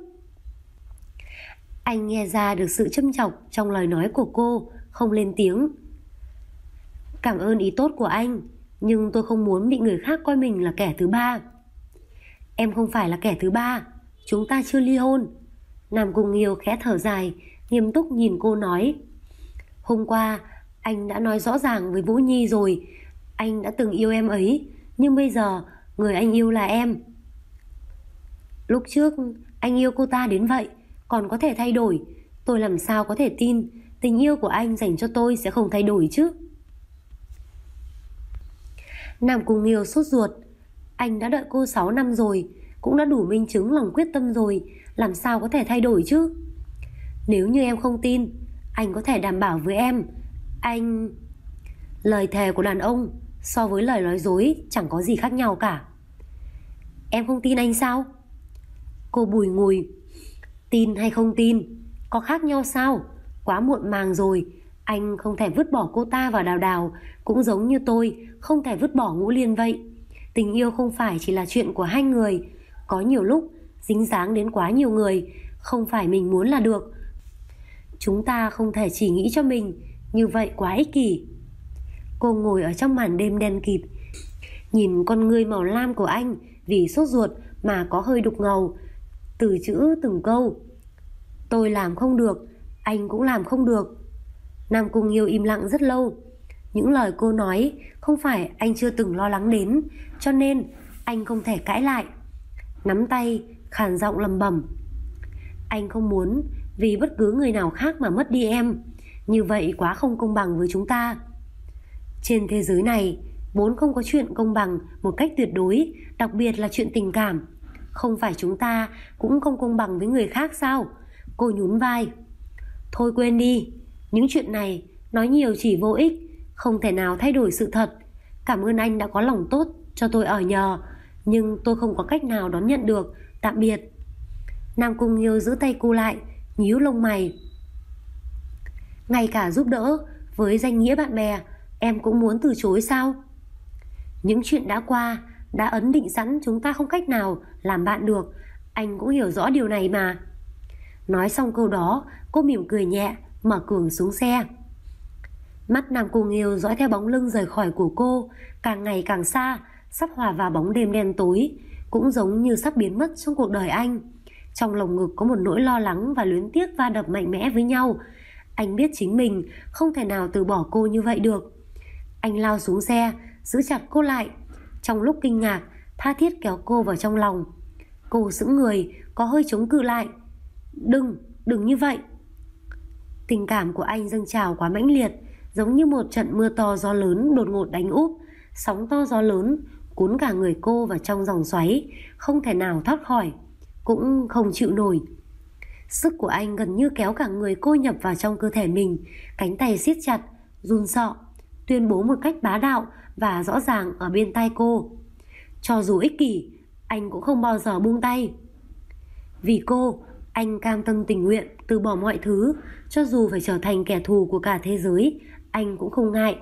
Anh nghe ra được sự châm chọc trong lời nói của cô, không lên tiếng. Cảm ơn ý tốt của anh, nhưng tôi không muốn bị người khác coi mình là kẻ thứ ba. Em không phải là kẻ thứ ba, chúng ta chưa ly hôn. Nam Cung Nghiêu khẽ thở dài, nghiêm túc nhìn cô nói. Hôm qua anh đã nói rõ ràng với Vũ Nhi rồi, anh đã từng yêu em ấy, nhưng bây giờ người anh yêu là em. Lúc trước anh yêu cô ta đến vậy, còn có thể thay đổi. Tôi làm sao có thể tin tình yêu của anh dành cho tôi sẽ không thay đổi chứ? Nam Cung Nghiêu sốt ruột. Anh đã đợi cô 6 năm rồi, cũng đã đủ minh chứng lòng quyết tâm rồi, làm sao có thể thay đổi chứ? Nếu như em không tin, anh có thể đảm bảo với em, anh... Lời thề của đàn ông so với lời nói dối chẳng có gì khác nhau cả. Em không tin anh sao? Cô bùi ngùi. Tin hay không tin có khác nhau sao? Quá muộn màng rồi. Anh không thể vứt bỏ cô ta vào Đào Đào, cũng giống như tôi không thể vứt bỏ Ngũ Liên vậy. Tình yêu không phải chỉ là chuyện của hai người. Có nhiều lúc dính dáng đến quá nhiều người, không phải mình muốn là được. Chúng ta không thể chỉ nghĩ cho mình, như vậy quá ích kỷ. Cô ngồi ở trong màn đêm đen kịt, nhìn con ngươi màu lam của anh vì sốt ruột mà có hơi đục ngầu, từ chữ từng câu. Tôi làm không được, anh cũng làm không được. Nam Cung Nghiêu im lặng rất lâu. Những lời cô nói không phải anh chưa từng lo lắng đến, cho nên anh không thể cãi lại. Nắm tay, khàn giọng lẩm bẩm. Anh không muốn vì bất cứ người nào khác mà mất đi em. Như vậy quá không công bằng với chúng ta. Trên thế giới này vốn không có chuyện công bằng một cách tuyệt đối, đặc biệt là chuyện tình cảm. Không phải chúng ta cũng không công bằng với người khác sao? Cô nhún vai. Thôi quên đi, những chuyện này nói nhiều chỉ vô ích, không thể nào thay đổi sự thật. Cảm ơn anh đã có lòng tốt cho tôi ở nhờ, nhưng tôi không có cách nào đón nhận được. Tạm biệt. Nam Cung Nghiêu giữ tay cô lại, nhíu lông mày. Ngay cả giúp đỡ với danh nghĩa bạn bè em cũng muốn từ chối sao? Những chuyện đã qua đã ấn định sẵn, chúng ta không cách nào làm bạn được. Anh cũng hiểu rõ điều này mà. Nói xong câu đó, cô mỉm cười nhẹ, mở cửa xuống xe. Mắt Nam Cung Nghiêu dõi theo bóng lưng rời khỏi của cô, càng ngày càng xa, sắp hòa vào bóng đêm đen tối. cũng giống như sắp biến mất trong cuộc đời anh. Trong lồng ngực có một nỗi lo lắng và luyến tiếc va đập mạnh mẽ với nhau. Anh biết chính mình không thể nào từ bỏ cô như vậy được. Anh lao xuống xe, giữ chặt cô lại. Trong lúc kinh ngạc, tha thiết kéo cô vào trong lòng. Cô sững người, có hơi chống cự lại. Đừng như vậy. Tình cảm của anh dâng trào quá mãnh liệt, giống như một trận mưa to gió lớn đột ngột đánh úp. Sóng to gió lớn cuốn cả người cô vào trong dòng xoáy, không thể nào thoát khỏi, cũng không chịu nổi. Sức của anh gần như kéo cả người cô nhập vào trong cơ thể mình. Cánh tay siết chặt, run sợ, tuyên bố một cách bá đạo và rõ ràng ở bên tai cô: cho dù ích kỷ, anh cũng không bao giờ buông tay. Vì cô, anh cam tâm tình nguyện từ bỏ mọi thứ, cho dù phải trở thành kẻ thù của cả thế giới, anh cũng không ngại.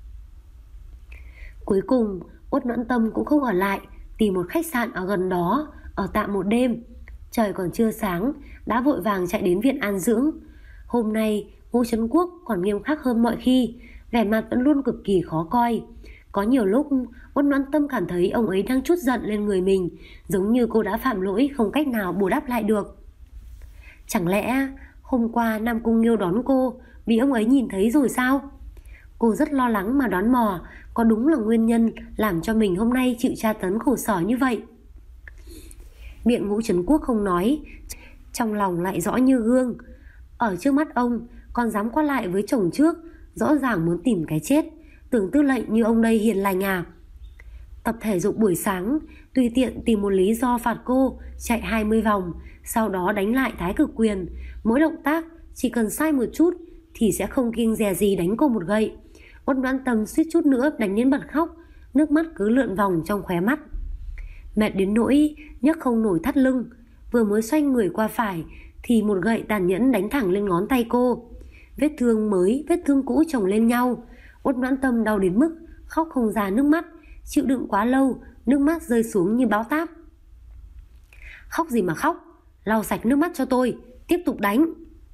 Cuối cùng, Uất Noãn Tâm cũng không ở lại, tìm một khách sạn ở gần đó, ở tạm một đêm. Trời còn chưa sáng, đã vội vàng chạy đến viện an dưỡng. Hôm nay, Ngũ Trấn Quốc còn nghiêm khắc hơn mọi khi, vẻ mặt vẫn luôn cực kỳ khó coi. Có nhiều lúc, Uất Noãn Tâm cảm thấy ông ấy đang trút giận lên người mình, giống như cô đã phạm lỗi không cách nào bù đắp lại được. Chẳng lẽ hôm qua Nam Cung Nghiêu đón cô vì ông ấy nhìn thấy rồi sao? Cô rất lo lắng mà đoán mò, có đúng là nguyên nhân làm cho mình hôm nay chịu tra tấn khổ sở như vậy? Miệng Ngũ Trấn Quốc không nói, trong lòng lại rõ như gương. Ở trước mắt ông, còn dám qua lại với chồng trước, rõ ràng muốn tìm cái chết. Tưởng tư lệnh như ông đây hiền lành à? Tập thể dục buổi sáng, tùy tiện tìm một lý do phạt cô chạy 20 vòng, sau đó đánh lại thái cực quyền. Mỗi động tác chỉ cần sai một chút thì sẽ không kiêng dè gì đánh cô một gậy. Uất Noãn Tâm suýt chút nữa đánh đến bật khóc, nước mắt cứ lượn vòng trong khóe mắt. Mệt đến nỗi nhấc không nổi thắt lưng, vừa mới xoay người qua phải thì một gậy tàn nhẫn đánh thẳng lên ngón tay cô. Vết thương mới, vết thương cũ chồng lên nhau. Uất Noãn Tâm đau đến mức khóc không ra nước mắt, chịu đựng quá lâu, nước mắt rơi xuống như bão táp. Khóc gì mà khóc, lau sạch nước mắt cho tôi, tiếp tục đánh.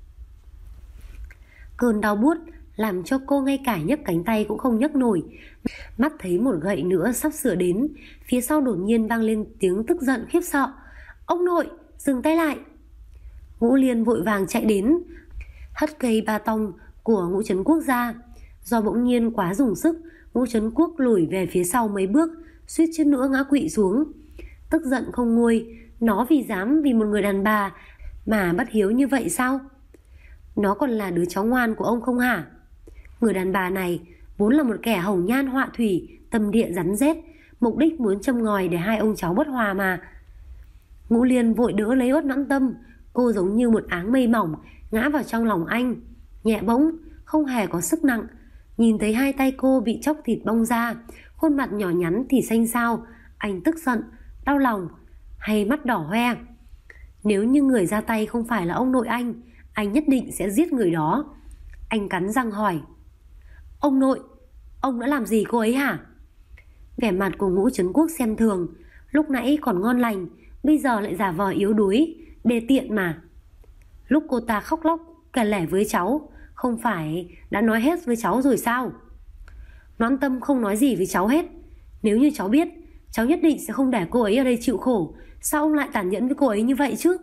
Cơn đau buốt làm cho cô ngay cả nhấc cánh tay cũng không nhấc nổi. Mắt thấy một gậy nữa sắp sửa đến, phía sau đột nhiên vang lên tiếng tức giận khiếp sợ: ông nội, dừng tay lại. Ngũ Liên vội vàng chạy đến, hất cây ba tong của Ngũ Trấn Quốc ra. Do bỗng nhiên quá dùng sức, Ngũ Trấn Quốc lùi về phía sau mấy bước, suýt chút nữa ngã quỵ xuống. Tức giận không nguôi, nó dám vì một người đàn bà mà bất hiếu như vậy sao? Nó còn là đứa cháu ngoan của ông không hả? Người đàn bà này vốn là một kẻ hồng nhan họa thủy, tâm địa rắn rết, mục đích muốn châm ngòi để hai ông cháu bất hòa mà. Ngũ Liên vội đỡ lấy Uất Noãn Tâm, cô giống như một áng mây mỏng ngã vào trong lòng anh, nhẹ bỗng, không hề có sức nặng. Nhìn thấy hai tay cô bị chóc thịt bong ra, khuôn mặt nhỏ nhắn thì xanh xao, anh tức giận, đau lòng, hay mắt đỏ hoe. Nếu như người ra tay không phải là ông nội anh nhất định sẽ giết người đó. Anh cắn răng hỏi: ông nội, ông đã làm gì cô ấy hả? Vẻ mặt của Ngũ Trấn Quốc xem thường, lúc nãy còn ngon lành, bây giờ lại giả vờ yếu đuối, đê tiện mà. Lúc cô ta khóc lóc kể lể với cháu, không phải đã nói hết với cháu rồi sao? Noãn Tâm không nói gì với cháu hết. Nếu như cháu biết, cháu nhất định sẽ không để cô ấy ở đây chịu khổ. Sao ông lại tàn nhẫn với cô ấy như vậy chứ?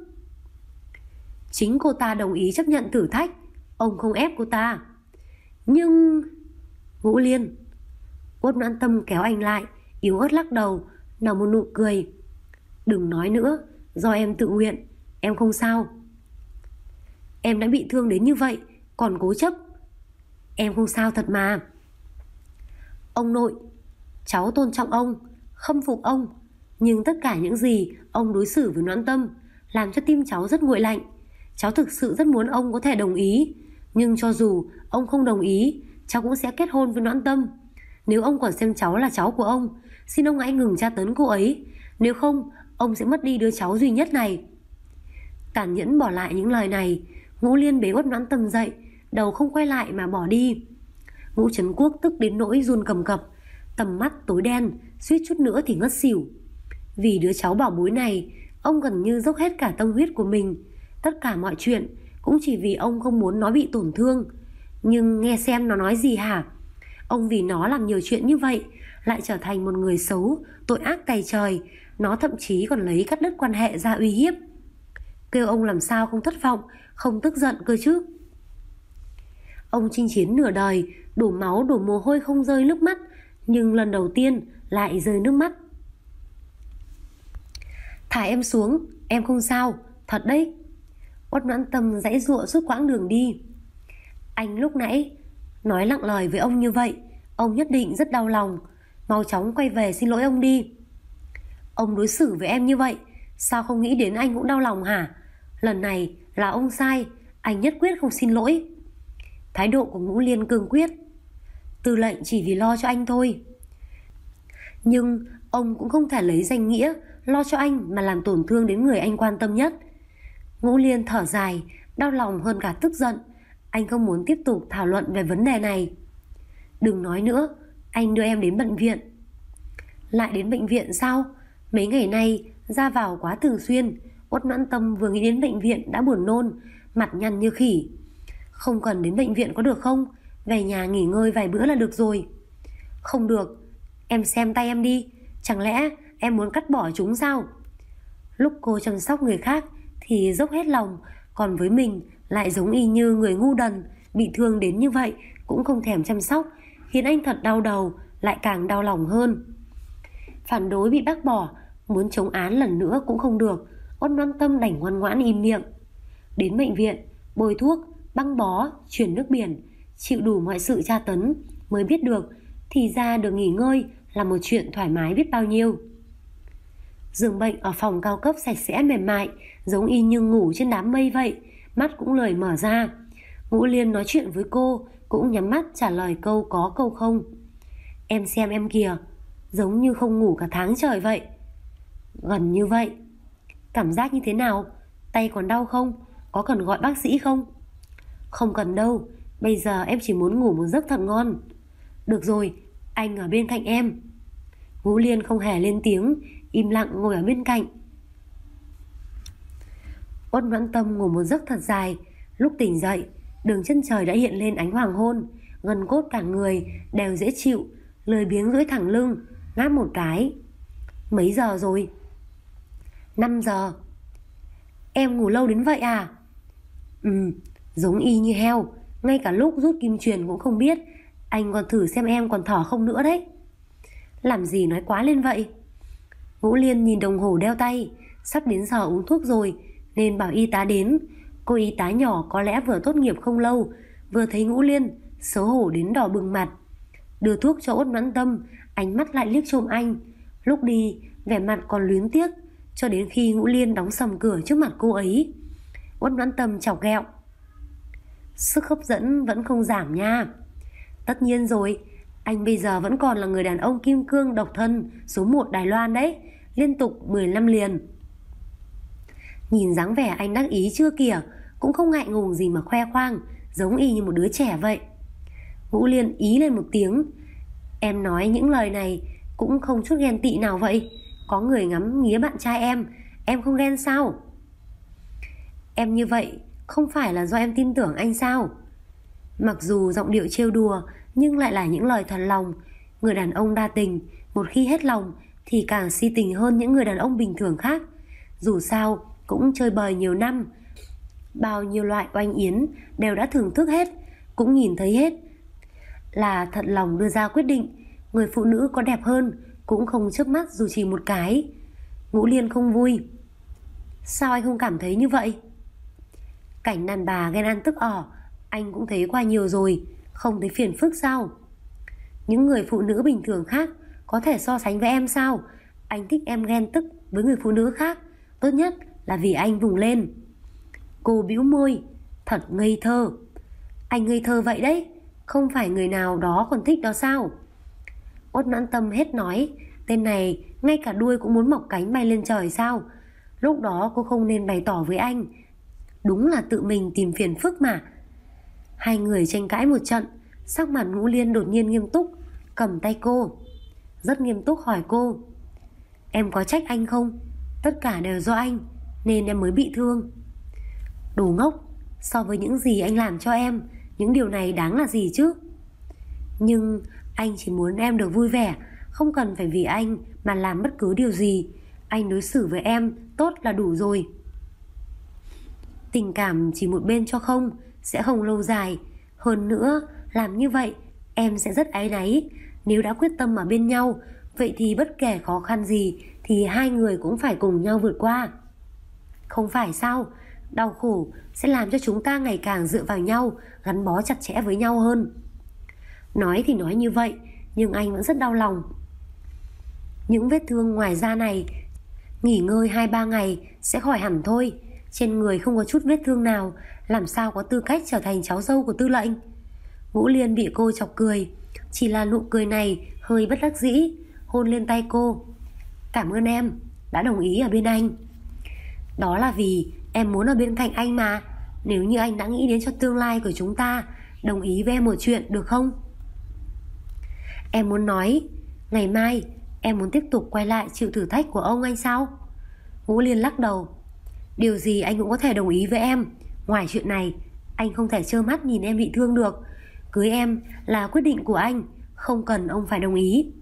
Chính cô ta đồng ý chấp nhận thử thách, ông không ép cô ta. Nhưng... Ngũ Liên. Uất Noãn Tâm kéo anh lại, yếu ớt lắc đầu, nở một nụ cười. Đừng nói nữa, do em tự nguyện, em không sao. Em đã bị thương đến như vậy, còn cố chấp. Em không sao thật mà. Ông nội, cháu tôn trọng ông, khâm phục ông, nhưng tất cả những gì ông đối xử với Noãn Tâm làm cho tim cháu rất nguội lạnh. Cháu thực sự rất muốn ông có thể đồng ý, nhưng cho dù ông không đồng ý, cháu cũng sẽ kết hôn với Noãn Tâm. Nếu ông còn xem cháu là cháu của ông, xin ông hãy ngừng tra tấn cô ấy. Nếu không, ông sẽ mất đi đứa cháu duy nhất này. Tàn nhẫn bỏ lại những lời này, Ngũ Liên bế Uất Noãn Tâm dậy, đầu không quay lại mà bỏ đi. Ngũ Trấn Quốc tức đến nỗi run cầm cập, tầm mắt tối đen, suýt chút nữa thì ngất xỉu. Vì đứa cháu bảo bối này, ông gần như dốc hết cả tâm huyết của mình. Tất cả mọi chuyện cũng chỉ vì ông không muốn nó bị tổn thương. Nhưng nghe xem nó nói gì hả? Ông vì nó làm nhiều chuyện như vậy, lại trở thành một người xấu, tội ác tày trời. Nó thậm chí còn lấy cắt đứt quan hệ ra uy hiếp. Kêu ông làm sao không thất vọng, không tức giận cơ chứ. Ông chinh chiến nửa đời, đổ máu đổ mồ hôi không rơi nước mắt, nhưng lần đầu tiên lại rơi nước mắt. Thả em xuống, em không sao, thật đấy. Uất Noãn Tâm giãy giụa suốt quãng đường đi. Anh lúc nãy nói lặng lời với ông như vậy, ông nhất định rất đau lòng. Mau chóng quay về xin lỗi ông đi. Ông đối xử với em như vậy, sao không nghĩ đến anh cũng đau lòng hả? Lần này là ông sai, anh nhất quyết không xin lỗi. Thái độ của Ngũ Liên cương quyết. Tư lệnh chỉ vì lo cho anh thôi. Nhưng ông cũng không thể lấy danh nghĩa lo cho anh mà làm tổn thương đến người anh quan tâm nhất. Ngũ Liên thở dài, đau lòng hơn cả tức giận. Anh không muốn tiếp tục thảo luận về vấn đề này. Đừng nói nữa, anh đưa em đến bệnh viện. Lại đến bệnh viện sao? Mấy ngày nay ra vào quá thường xuyên. Uất Noãn Tâm vừa nghĩ đến bệnh viện đã buồn nôn, mặt nhăn như khỉ. Không cần đến bệnh viện có được không? Về nhà nghỉ ngơi vài bữa là được rồi. Không được, em xem tay em đi. Chẳng lẽ em muốn cắt bỏ chúng sao? Lúc cô chăm sóc người khác thì dốc hết lòng, còn với mình lại giống y như người ngu đần, bị thương đến như vậy cũng không thèm chăm sóc, khiến anh thật đau đầu, lại càng đau lòng hơn. Phản đối bị bác bỏ, muốn chống án lần nữa cũng không được. Uất Noãn Tâm đành ngoan ngoãn im miệng. Đến bệnh viện, bôi thuốc, băng bó, chuyển nước biển, chịu đủ mọi sự tra tấn, mới biết được thì ra được nghỉ ngơi là một chuyện thoải mái biết bao nhiêu. Giường bệnh ở phòng cao cấp sạch sẽ mềm mại, giống y như ngủ trên đám mây vậy, mắt cũng lười mở ra. Ngũ Liên nói chuyện với cô, cũng nhắm mắt trả lời câu có câu không. Em xem em kìa, giống như không ngủ cả tháng trời vậy. Gần như vậy. Cảm giác như thế nào? Tay còn đau không? Có cần gọi bác sĩ không? Không cần đâu, bây giờ em chỉ muốn ngủ một giấc thật ngon. Được rồi, anh ở bên cạnh em. Ngũ Liên không hề lên tiếng, im lặng ngồi ở bên cạnh. Uất Noãn Tâm ngủ một giấc thật dài. Lúc tỉnh dậy, đường chân trời đã hiện lên ánh hoàng hôn. Gân cốt cả người đều dễ chịu, lười biếng duỗi thẳng lưng, ngáp một cái. Mấy giờ rồi? 5 giờ. Em ngủ lâu đến vậy à? Giống y như heo. Ngay cả lúc rút kim truyền cũng không biết. Anh còn thử xem em còn thở không nữa đấy. Làm gì nói quá lên vậy? Ngũ Liên nhìn đồng hồ đeo tay, sắp đến giờ uống thuốc rồi nên bảo y tá đến. Cô y tá nhỏ có lẽ vừa tốt nghiệp không lâu, vừa thấy Ngũ Liên xấu hổ đến đỏ bừng mặt. Đưa thuốc cho Uất Noãn Tâm, ánh mắt lại liếc trộm anh. Lúc đi vẻ mặt còn luyến tiếc, cho đến khi Ngũ Liên đóng sầm cửa trước mặt cô ấy. Uất Noãn Tâm chọc ghẹo. Sức hấp dẫn vẫn không giảm nha. Tất nhiên rồi, anh bây giờ vẫn còn là người đàn ông kim cương độc thân số 1 Đài Loan đấy, liên tục 10 năm liền. Nhìn dáng vẻ anh đắc ý chưa kìa, cũng không ngại ngùng gì mà khoe khoang, giống y như một đứa trẻ vậy. Ngũ Liên ý lên một tiếng. Em nói những lời này cũng không chút ghen tị nào vậy. Có người ngắm nghía bạn trai em không ghen sao? Em như vậy không phải là do em tin tưởng anh sao? Mặc dù giọng điệu trêu đùa, nhưng lại là những lời thật lòng. Người đàn ông đa tình, một khi hết lòng thì càng si tình hơn những người đàn ông bình thường khác. Dù sao cũng chơi bời nhiều năm, bao nhiêu loại oanh yến đều đã thưởng thức hết, cũng nhìn thấy hết. Là thật lòng đưa ra quyết định. Người phụ nữ có đẹp hơn cũng không chớp mắt dù chỉ một cái. Ngũ Liên không vui. Sao anh không cảm thấy như vậy? Cảnh đàn bà ghen ăn tức ở anh cũng thấy qua nhiều rồi, không thấy phiền phức sao? Những người phụ nữ bình thường khác có thể so sánh với em sao? Anh thích em ghen tức với người phụ nữ khác, tốt nhất là vì anh vùng lên. Cô bĩu môi. Thật ngây thơ. Anh ngây thơ vậy đấy, không phải người nào đó còn thích đó sao? Uất Noãn Tâm hết nói. Tên này ngay cả đuôi cũng muốn mọc cánh bay lên trời sao? Lúc đó cô không nên bày tỏ với anh. Đúng là tự mình tìm phiền phức mà. Hai người tranh cãi một trận. Sắc mặt Ngũ Liên đột nhiên nghiêm túc, cầm tay cô, rất nghiêm túc hỏi cô. Em có trách anh không? Tất cả đều do anh nên em mới bị thương. Đồ ngốc, so với những gì anh làm cho em, những điều này đáng là gì chứ? Nhưng Anh chỉ muốn em được vui vẻ, không cần phải vì anh mà làm bất cứ điều gì. Anh đối xử với em tốt là đủ rồi. Tình cảm chỉ một bên cho không sẽ không lâu dài. Hơn nữa, làm như vậy em sẽ rất áy náy. Nếu đã quyết tâm ở bên nhau, vậy thì bất kể khó khăn gì thì hai người cũng phải cùng nhau vượt qua. Không phải sao? Đau khổ sẽ làm cho chúng ta ngày càng dựa vào nhau, gắn bó chặt chẽ với nhau hơn. Nói thì nói như vậy, nhưng anh vẫn rất đau lòng. Những vết thương ngoài da này nghỉ ngơi 2-3 ngày sẽ khỏi hẳn thôi. Trên người không có chút vết thương nào, làm sao có tư cách trở thành cháu dâu của Tư lệnh. Ngũ Liên bị cô chọc cười, chỉ là nụ cười này hơi bất đắc dĩ, hôn lên tay cô. Cảm ơn em đã đồng ý ở bên anh. Đó là vì em muốn ở bên cạnh anh mà. Nếu như anh đã nghĩ đến cho tương lai của chúng ta, đồng ý với em một chuyện được không? Em muốn nói ngày mai em muốn tiếp tục quay lại chịu thử thách của ông anh sao? Ngũ Liên lắc đầu. Điều gì anh cũng có thể đồng ý với em. Ngoài chuyện này, anh không thể trơ mắt nhìn em bị thương được. Cưới em là quyết định của anh, không cần ông phải đồng ý.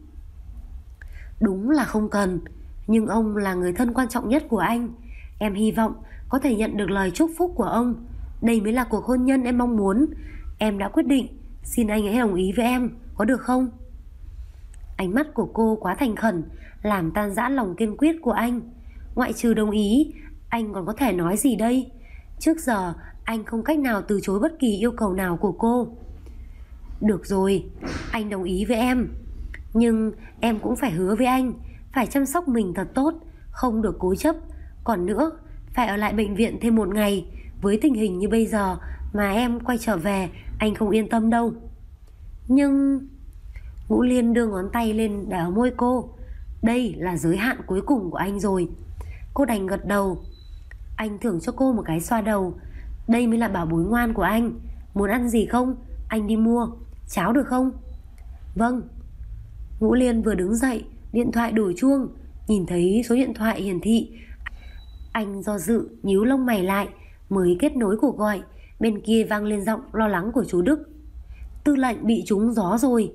Đúng là không cần, nhưng ông là người thân quan trọng nhất của anh. Em hy vọng có thể nhận được lời chúc phúc của ông. Đây mới là cuộc hôn nhân em mong muốn. Em đã quyết định, xin anh hãy đồng ý với em, có được không? Ánh mắt của cô quá thành khẩn, làm tan rã lòng kiên quyết của anh. Ngoại trừ đồng ý, anh còn có thể nói gì đây? Trước giờ anh không cách nào từ chối bất kỳ yêu cầu nào của cô. Được rồi, anh đồng ý với em. Nhưng em cũng phải hứa với anh, phải chăm sóc mình thật tốt, không được cố chấp. Còn nữa, phải ở lại bệnh viện thêm 1 ngày. Với tình hình như bây giờ mà em quay trở về, anh không yên tâm đâu. Nhưng... Ngũ Liên đưa ngón tay lên để ở môi cô. Đây là giới hạn cuối cùng của anh rồi. Cô đành gật đầu. Anh thưởng cho cô một cái xoa đầu. Đây mới là bảo bối ngoan của anh. Muốn ăn gì không? Anh đi mua. Cháo được không? Vâng. Ngũ Liên vừa đứng dậy, điện thoại đổ chuông. Nhìn thấy số điện thoại hiển thị, anh do dự, nhíu lông mày lại, mới kết nối cuộc gọi. Bên kia vang lên giọng lo lắng của chú Đức. Tư lệnh bị trúng gió rồi.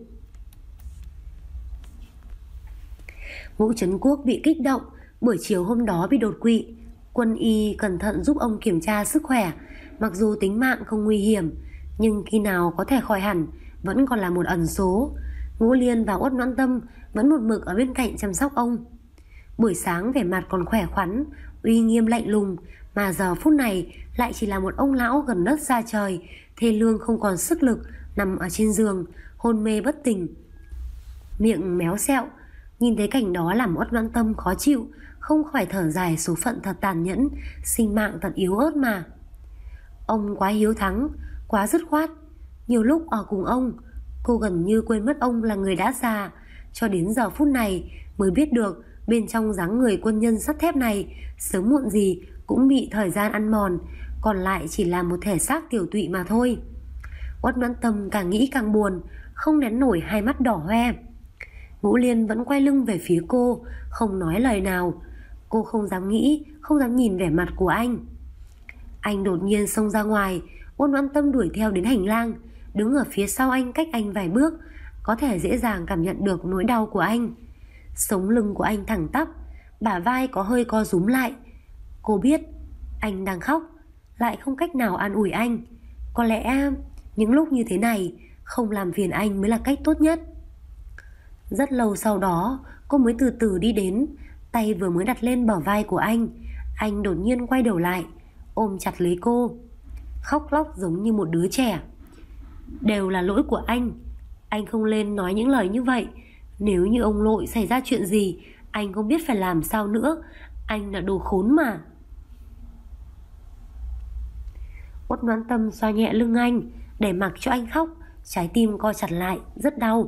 Ngũ Trấn Quốc bị kích động. Buổi chiều hôm đó bị đột quỵ. Quân y cẩn thận giúp ông kiểm tra sức khỏe. Mặc dù tính mạng không nguy hiểm, nhưng khi nào có thể khỏi hẳn vẫn còn là một ẩn số. Ngũ Liên và Uất Noãn Tâm vẫn một mực ở bên cạnh chăm sóc ông. Buổi sáng vẻ mặt còn khỏe khoắn, uy nghiêm lạnh lùng, mà giờ phút này lại chỉ là một ông lão gần đất xa trời, thê lương không còn sức lực, nằm ở trên giường, hôn mê bất tỉnh, miệng méo sẹo. Nhìn thấy cảnh đó làm Uất Noãn Tâm khó chịu, không khỏi thở dài số phận thật tàn nhẫn, sinh mạng thật yếu ớt mà. Ông quá hiếu thắng, quá dứt khoát. Nhiều lúc ở cùng ông, cô gần như quên mất ông là người đã già. Cho đến giờ phút này mới biết được bên trong dáng người quân nhân sắt thép này sớm muộn gì cũng bị thời gian ăn mòn, còn lại chỉ là một thể xác tiểu tụy mà thôi. Uất Noãn Tâm càng nghĩ càng buồn, không nén nổi hai mắt đỏ hoe. Ngũ Liên vẫn quay lưng về phía cô, không nói lời nào. Cô không dám nghĩ, không dám nhìn vẻ mặt của anh. Anh đột nhiên xông ra ngoài. Uất Noãn Tâm đuổi theo đến hành lang, đứng ở phía sau anh cách anh vài bước, có thể dễ dàng cảm nhận được nỗi đau của anh. Sống lưng của anh thẳng tắp, bả vai có hơi co rúm lại. Cô biết anh đang khóc, lại không cách nào an ủi anh. Có lẽ những lúc như thế này, không làm phiền anh mới là cách tốt nhất. Rất lâu sau đó, cô mới từ từ đi đến. Tay vừa mới đặt lên bờ vai của anh đột nhiên quay đầu lại, ôm chặt lấy cô, khóc lóc giống như một đứa trẻ. Đều là lỗi của anh không nên nói những lời như vậy. Nếu như ông nội xảy ra chuyện gì, anh không biết phải làm sao nữa. Anh là đồ khốn mà. Uất Noãn Tâm xoa nhẹ lưng anh, để mặc cho anh khóc. Trái tim co chặt lại, rất đau.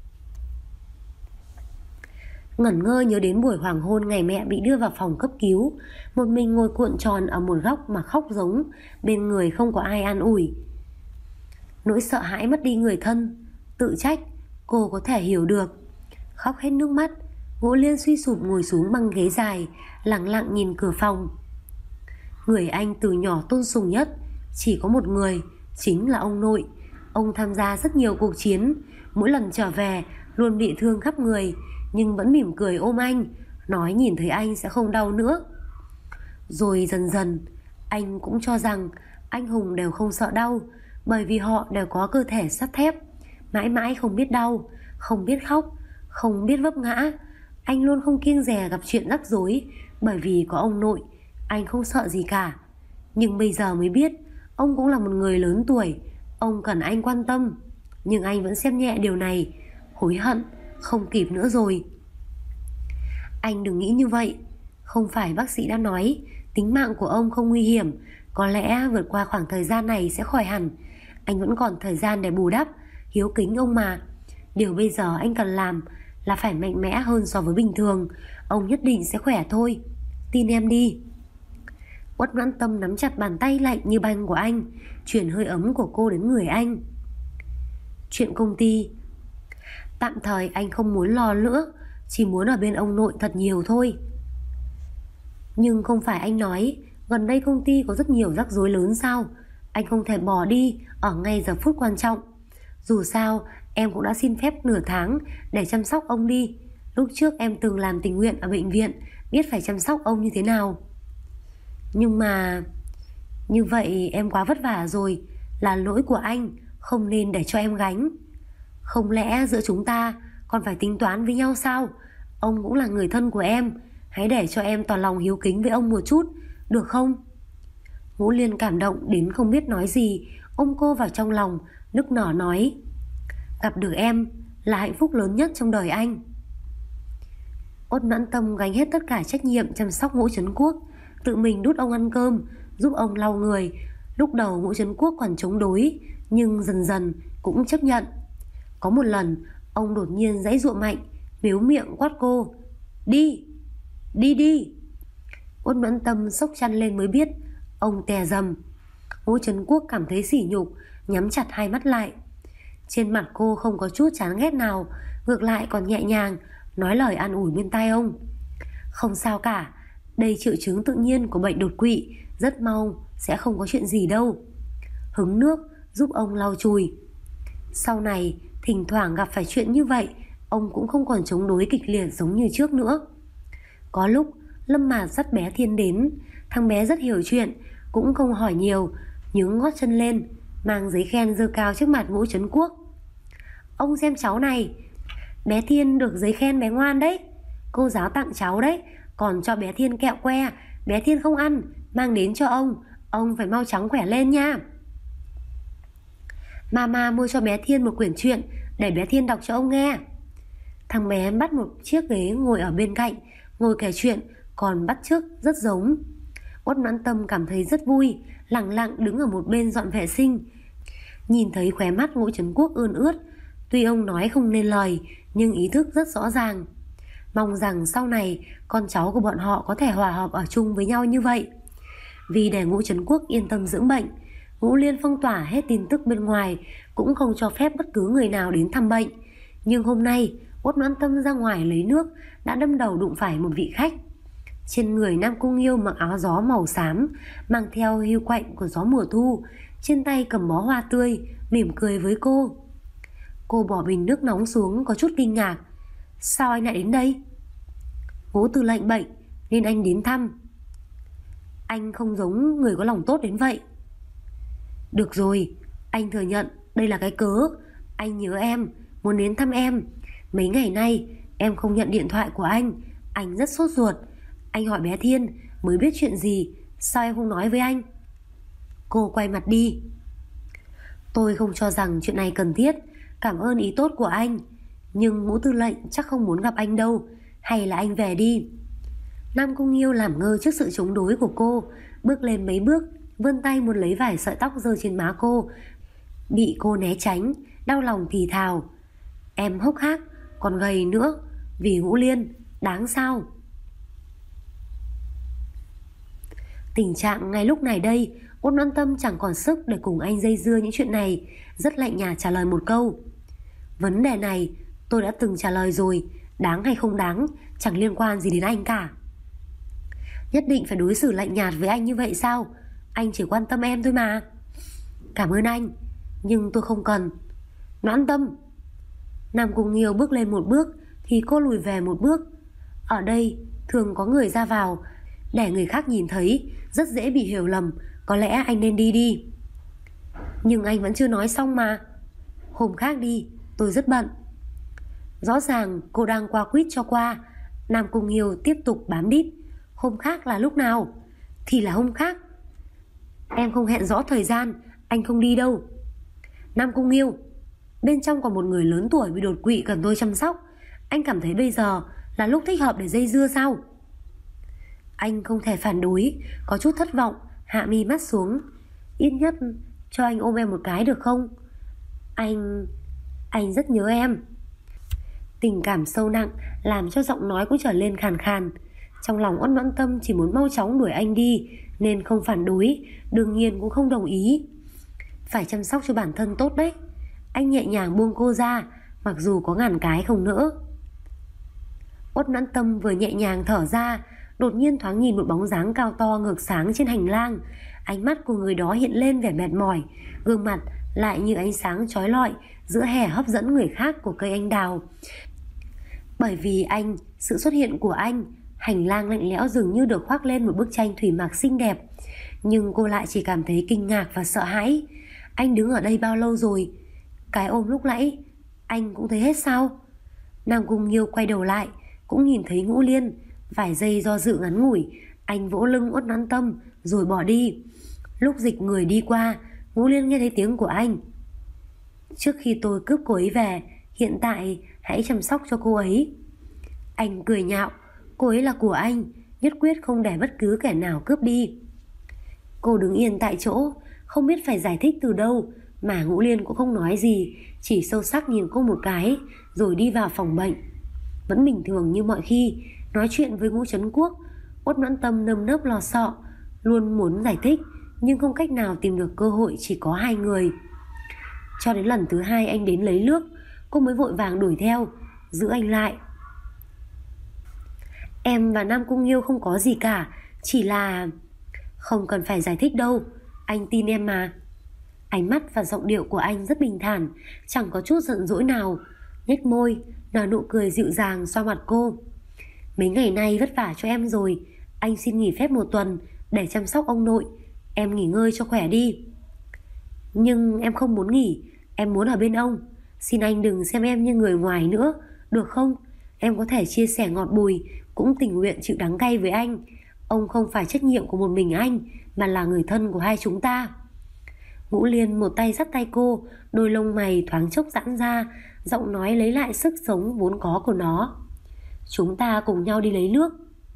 Ngẩn ngơ nhớ đến buổi hoàng hôn ngày mẹ bị đưa vào phòng cấp cứu, một mình ngồi cuộn tròn ở một góc mà khóc giống, bên người không có ai an ủi. Nỗi sợ hãi mất đi người thân, tự trách, cô có thể hiểu được. Khóc hết nước mắt, Ngũ Liên suy sụp ngồi xuống băng ghế dài, lặng lặng nhìn cửa phòng. Người anh từ nhỏ tôn sùng nhất chỉ có một người, chính là ông nội. Ông tham gia rất nhiều cuộc chiến, Mỗi lần trở về luôn bị thương khắp người, nhưng vẫn mỉm cười ôm anh, nói nhìn thấy anh sẽ không đau nữa. Rồi dần dần anh cũng cho rằng anh hùng đều không sợ đau, bởi vì họ đều có cơ thể sắt thép, mãi mãi không biết đau, không biết khóc, không biết vấp ngã. Anh luôn không kiêng dè gặp chuyện rắc rối, bởi vì có ông nội, anh không sợ gì cả. Nhưng bây giờ mới biết, ông cũng là một người lớn tuổi, ông cần anh quan tâm. Nhưng anh vẫn xem nhẹ điều này, hối hận, không kịp nữa rồi. Anh đừng nghĩ như vậy. Không phải bác sĩ đã nói tính mạng của ông không nguy hiểm, có lẽ vượt qua khoảng thời gian này sẽ khỏi hẳn. Anh vẫn còn thời gian để bù đắp, hiếu kính ông mà. Điều bây giờ anh cần làm là phải mạnh mẽ hơn so với bình thường. Ông nhất định sẽ khỏe thôi, tin em đi. Uất Noãn Tâm nắm chặt bàn tay lạnh như băng của anh, chuyển hơi ấm của cô đến người anh. Chuyện công ty, tạm thời anh không muốn lo nữa, chỉ muốn ở bên ông nội thật nhiều thôi. Nhưng không phải anh nói gần đây công ty có rất nhiều rắc rối lớn sao? Anh không thể bỏ đi ở ngay giờ phút quan trọng. Dù sao em cũng đã xin phép nửa tháng để chăm sóc ông đi. Lúc trước em từng làm tình nguyện ở bệnh viện, biết phải chăm sóc ông như thế nào. Nhưng mà như vậy em quá vất vả rồi, là lỗi của anh, không nên để cho em gánh. Không lẽ giữa chúng ta còn phải tính toán với nhau sao? Ông cũng là người thân của em, hãy để cho em tỏ lòng hiếu kính với ông một chút, được không? Ngũ Liên cảm động đến không biết nói gì, ôm cô vào trong lòng, nức nở nói: gặp được em là hạnh phúc lớn nhất trong đời anh. Uất Noãn Tâm gánh hết tất cả trách nhiệm chăm sóc Ngũ Trấn Quốc, tự mình đút ông ăn cơm, giúp ông lau người. Lúc đầu Ngũ Trấn Quốc còn chống đối, nhưng dần dần cũng chấp nhận. Có một lần ông đột nhiên giãy giụa mạnh, mếu miệng quát cô: đi, đi đi. Uất Noãn Tâm xốc chăn lên mới biết ông tè rầm. Ngũ Trấn Quốc cảm thấy sỉ nhục, nhắm chặt hai mắt lại. Trên mặt cô không có chút chán ghét nào, ngược lại còn nhẹ nhàng nói lời an ủi bên tai ông: không sao cả, đây triệu chứng tự nhiên của bệnh đột quỵ, rất mau sẽ không có chuyện gì đâu. Hứng nước giúp ông lau chùi. Sau này thỉnh thoảng gặp phải chuyện như vậy, ông cũng không còn chống đối kịch liệt giống như trước nữa. Có lúc Lâm Mạt dắt bé Thiên đến, thằng bé rất hiểu chuyện, cũng không hỏi nhiều, nhướng gót chân lên, mang giấy khen giơ cao trước mặt Ngũ Trấn Quốc. Ông xem cháu này, bé Thiên được giấy khen bé ngoan đấy, cô giáo tặng cháu đấy, còn cho bé Thiên kẹo que, bé Thiên không ăn, mang đến cho ông phải mau chóng khỏe lên nha. Mama mua cho bé Thiên một quyển truyện để bé Thiên đọc cho ông nghe. Thằng bé bắt một chiếc ghế ngồi ở bên cạnh, ngồi kể chuyện, còn bắt chước rất giống. Uất Noãn Tâm cảm thấy rất vui, lặng lặng đứng ở một bên dọn vệ sinh. Nhìn thấy khóe mắt Ngũ Trấn Quốc ươn ướt, tuy ông nói không nên lời, nhưng ý thức rất rõ ràng. Mong rằng sau này con cháu của bọn họ có thể hòa hợp ở chung với nhau như vậy. Vì để Ngũ Trấn Quốc yên tâm dưỡng bệnh, Ngũ Liên phong tỏa hết tin tức bên ngoài, cũng không cho phép bất cứ người nào đến thăm bệnh. Nhưng hôm nay Uất Noãn Tâm ra ngoài lấy nước, đã đâm đầu đụng phải một vị khách. Trên người Nam Cung Nghiêu mặc áo gió màu xám, mang theo hưu quạnh của gió mùa thu, trên tay cầm bó hoa tươi, mỉm cười với cô. Cô bỏ bình nước nóng xuống, có chút kinh ngạc. Sao anh lại đến đây? Ngũ Tư lệnh bệnh nên anh đến thăm. Anh không giống người có lòng tốt đến vậy. Được rồi, anh thừa nhận đây là cái cớ. Anh nhớ em, muốn đến thăm em. Mấy ngày nay em không nhận điện thoại của anh rất sốt ruột. Anh hỏi bé Thiên mới biết chuyện gì, sao em không nói với anh? Cô quay mặt đi. Tôi không cho rằng chuyện này cần thiết, cảm ơn ý tốt của anh, nhưng Ngũ Tư lệnh chắc không muốn gặp anh đâu. Hay là anh về đi. Nam Cung Nghiêu làm ngơ trước sự chống đối của cô, bước lên mấy bước, vươn tay muốn lấy vài sợi tóc rơi trên má cô, bị cô né tránh, đau lòng thì thào: em hốc hác, còn gầy nữa, vì Ngũ Liên, đáng sao? Tình trạng ngay lúc này đây, Uất Noãn Tâm chẳng còn sức để cùng anh dây dưa những chuyện này, rất lạnh nhạt trả lời một câu: vấn đề này tôi đã từng trả lời rồi, đáng hay không đáng chẳng liên quan gì đến anh cả. Nhất định phải đối xử lạnh nhạt với anh như vậy sao? Anh chỉ quan tâm em thôi mà. Cảm ơn anh, nhưng tôi không cần. Noãn Tâm. Nam Cung Nghiêu bước lên một bước thì cô lùi về một bước. Ở đây thường có người ra vào, để người khác nhìn thấy rất dễ bị hiểu lầm. Có lẽ anh nên đi đi. Nhưng anh vẫn chưa nói xong mà. Hôm khác đi, tôi rất bận. Rõ ràng cô đang qua quýt cho qua. Nam Cung Nghiêu tiếp tục bám đít. Hôm khác là lúc nào? Thì là hôm khác. Em không hẹn rõ thời gian, anh không đi đâu. Nam Cung Nghiêu, bên trong còn một người lớn tuổi bị đột quỵ cần tôi chăm sóc. Anh cảm thấy bây giờ là lúc thích hợp để dây dưa sao? Anh không thể phản đối, có chút thất vọng, hạ mi mắt xuống. Ít nhất cho anh ôm em một cái được không? Anh rất nhớ em. Tình cảm sâu nặng làm cho giọng nói cũng trở lên khàn khàn. Trong lòng Uất Noãn Tâm chỉ muốn mau chóng đuổi anh đi, nên không phản đối, đương nhiên cũng không đồng ý. Phải chăm sóc cho bản thân tốt đấy. Anh nhẹ nhàng buông cô ra, mặc dù có ngàn cái không nỡ. Uất Noãn Tâm vừa nhẹ nhàng thở ra, đột nhiên thoáng nhìn một bóng dáng cao to ngược sáng trên hành lang. Ánh mắt của người đó hiện lên vẻ mệt mỏi, gương mặt lại như ánh sáng chói lọi giữa hè hấp dẫn người khác của cây anh đào. Bởi vì anh, sự xuất hiện của anh, hành lang lạnh lẽo dường như được khoác lên một bức tranh thủy mặc xinh đẹp. Nhưng cô lại chỉ cảm thấy kinh ngạc và sợ hãi. Anh đứng ở đây bao lâu rồi? Cái ôm lúc nãy anh cũng thấy hết sao? Nam Cung Nghiêu quay đầu lại, cũng nhìn thấy Ngũ Liên. Vài giây do dự ngắn ngủi, anh vỗ lưng Uất Noãn Tâm rồi bỏ đi. Lúc dịch người đi qua, Ngũ Liên nghe thấy tiếng của anh. Trước khi tôi cướp cô ấy về, hiện tại hãy chăm sóc cho cô ấy. Anh cười nhạo, cô ấy là của anh, nhất quyết không để bất cứ kẻ nào cướp đi. Cô đứng yên tại chỗ, không biết phải giải thích từ đâu, mà Ngũ Liên cũng không nói gì, chỉ sâu sắc nhìn cô một cái, rồi đi vào phòng bệnh. Vẫn bình thường như mọi khi, nói chuyện với Ngũ Trấn Quốc. Uất Noãn Tâm nơm nớp lo sợ, luôn muốn giải thích, nhưng không cách nào tìm được cơ hội, chỉ có hai người. Cho đến lần thứ hai anh đến lấy nước, cô mới vội vàng đuổi theo, giữ anh lại. Em và Nam Cung Nghiêu không có gì cả, chỉ là... Không cần phải giải thích đâu, anh tin em mà. Ánh mắt và giọng điệu của anh rất bình thản, chẳng có chút giận dỗi nào. Nhếch môi, nở nụ cười dịu dàng xoa mặt cô. Mấy ngày nay vất vả cho em rồi, anh xin nghỉ phép một tuần để chăm sóc ông nội. Em nghỉ ngơi cho khỏe đi. Nhưng em không muốn nghỉ, em muốn ở bên ông. Xin anh đừng xem em như người ngoài nữa, được không? Em có thể chia sẻ ngọt bùi, cũng tình nguyện chịu đắng cay với anh. Ông không phải trách nhiệm của một mình anh, mà là người thân của hai chúng ta. Ngũ Liên một tay dắt tay cô, đôi lông mày thoáng chốc giãn ra, giọng nói lấy lại sức sống vốn có của nó. Chúng ta cùng nhau đi lấy nước.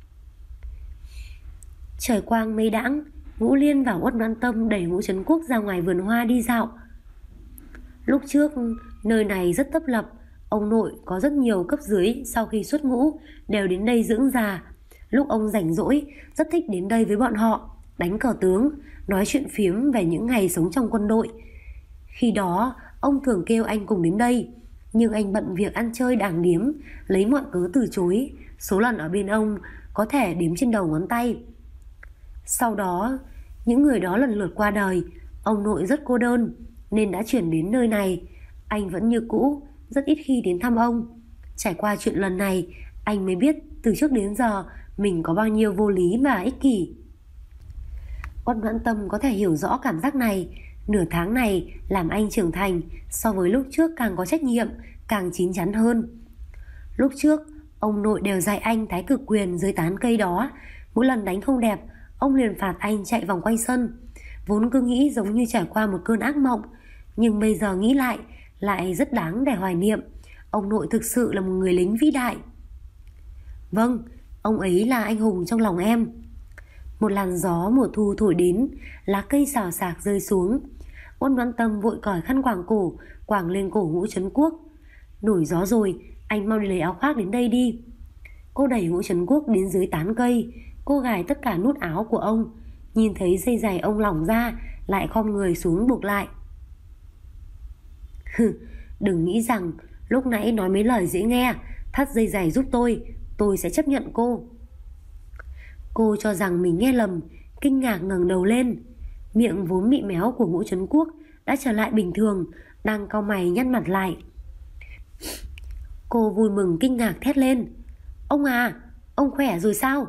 Trời quang mây đãng, Ngũ Liên và Uất Noãn Tâm đẩy Ngũ Trấn Quốc ra ngoài vườn hoa đi dạo. Lúc trước nơi này rất tấp lập, ông nội có rất nhiều cấp dưới sau khi xuất ngũ đều đến đây dưỡng già. Lúc ông rảnh rỗi rất thích đến đây với bọn họ, đánh cờ tướng, nói chuyện phiếm về những ngày sống trong quân đội. Khi đó ông thường kêu anh cùng đến đây, nhưng anh bận việc ăn chơi đàng điếm, lấy mọi cớ từ chối. Số lần ở bên ông có thể đếm trên đầu ngón tay. Sau đó những người đó lần lượt qua đời, ông nội rất cô đơn nên đã chuyển đến nơi này. Anh vẫn như cũ, rất ít khi đến thăm ông. Trải qua chuyện lần này, anh mới biết từ trước đến giờ mình có bao nhiêu vô lý và ích kỷ. Uất Noãn Tâm có thể hiểu rõ cảm giác này. Nửa tháng này làm anh trưởng thành, so với lúc trước càng có trách nhiệm, càng chín chắn hơn. Lúc trước ông nội đều dạy anh thái cực quyền dưới tán cây đó. Mỗi lần đánh không đẹp, ông liền phạt anh chạy vòng quanh sân. Vốn cứ nghĩ giống như trải qua một cơn ác mộng, nhưng bây giờ nghĩ lại rất đáng để hoài niệm. Ông nội thực sự là một người lính vĩ đại. Vâng, ông ấy là anh hùng trong lòng em. Một làn gió mùa thu thổi đến, lá cây xào xạc rơi xuống. Uất Noãn Tâm vội cởi khăn quàng cổ, quàng lên cổ Ngũ Trấn Quốc. Nổi gió rồi, anh mau đi lấy áo khoác đến đây đi. Cô đẩy Ngũ Trấn Quốc đến dưới tán cây. Cô gài tất cả nút áo của ông. Nhìn thấy dây giày ông lỏng ra, lại khom người xuống buộc lại. Đừng nghĩ rằng lúc nãy nói mấy lời dễ nghe, thắt dây giày giúp tôi sẽ chấp nhận cô. Cô cho rằng mình nghe lầm, kinh ngạc ngẩng đầu lên. Miệng vốn bị méo của Ngũ Trấn Quốc đã trở lại bình thường, đang cau mày nhăn mặt lại. Cô vui mừng kinh ngạc thét lên: Ông à, ông khỏe rồi sao?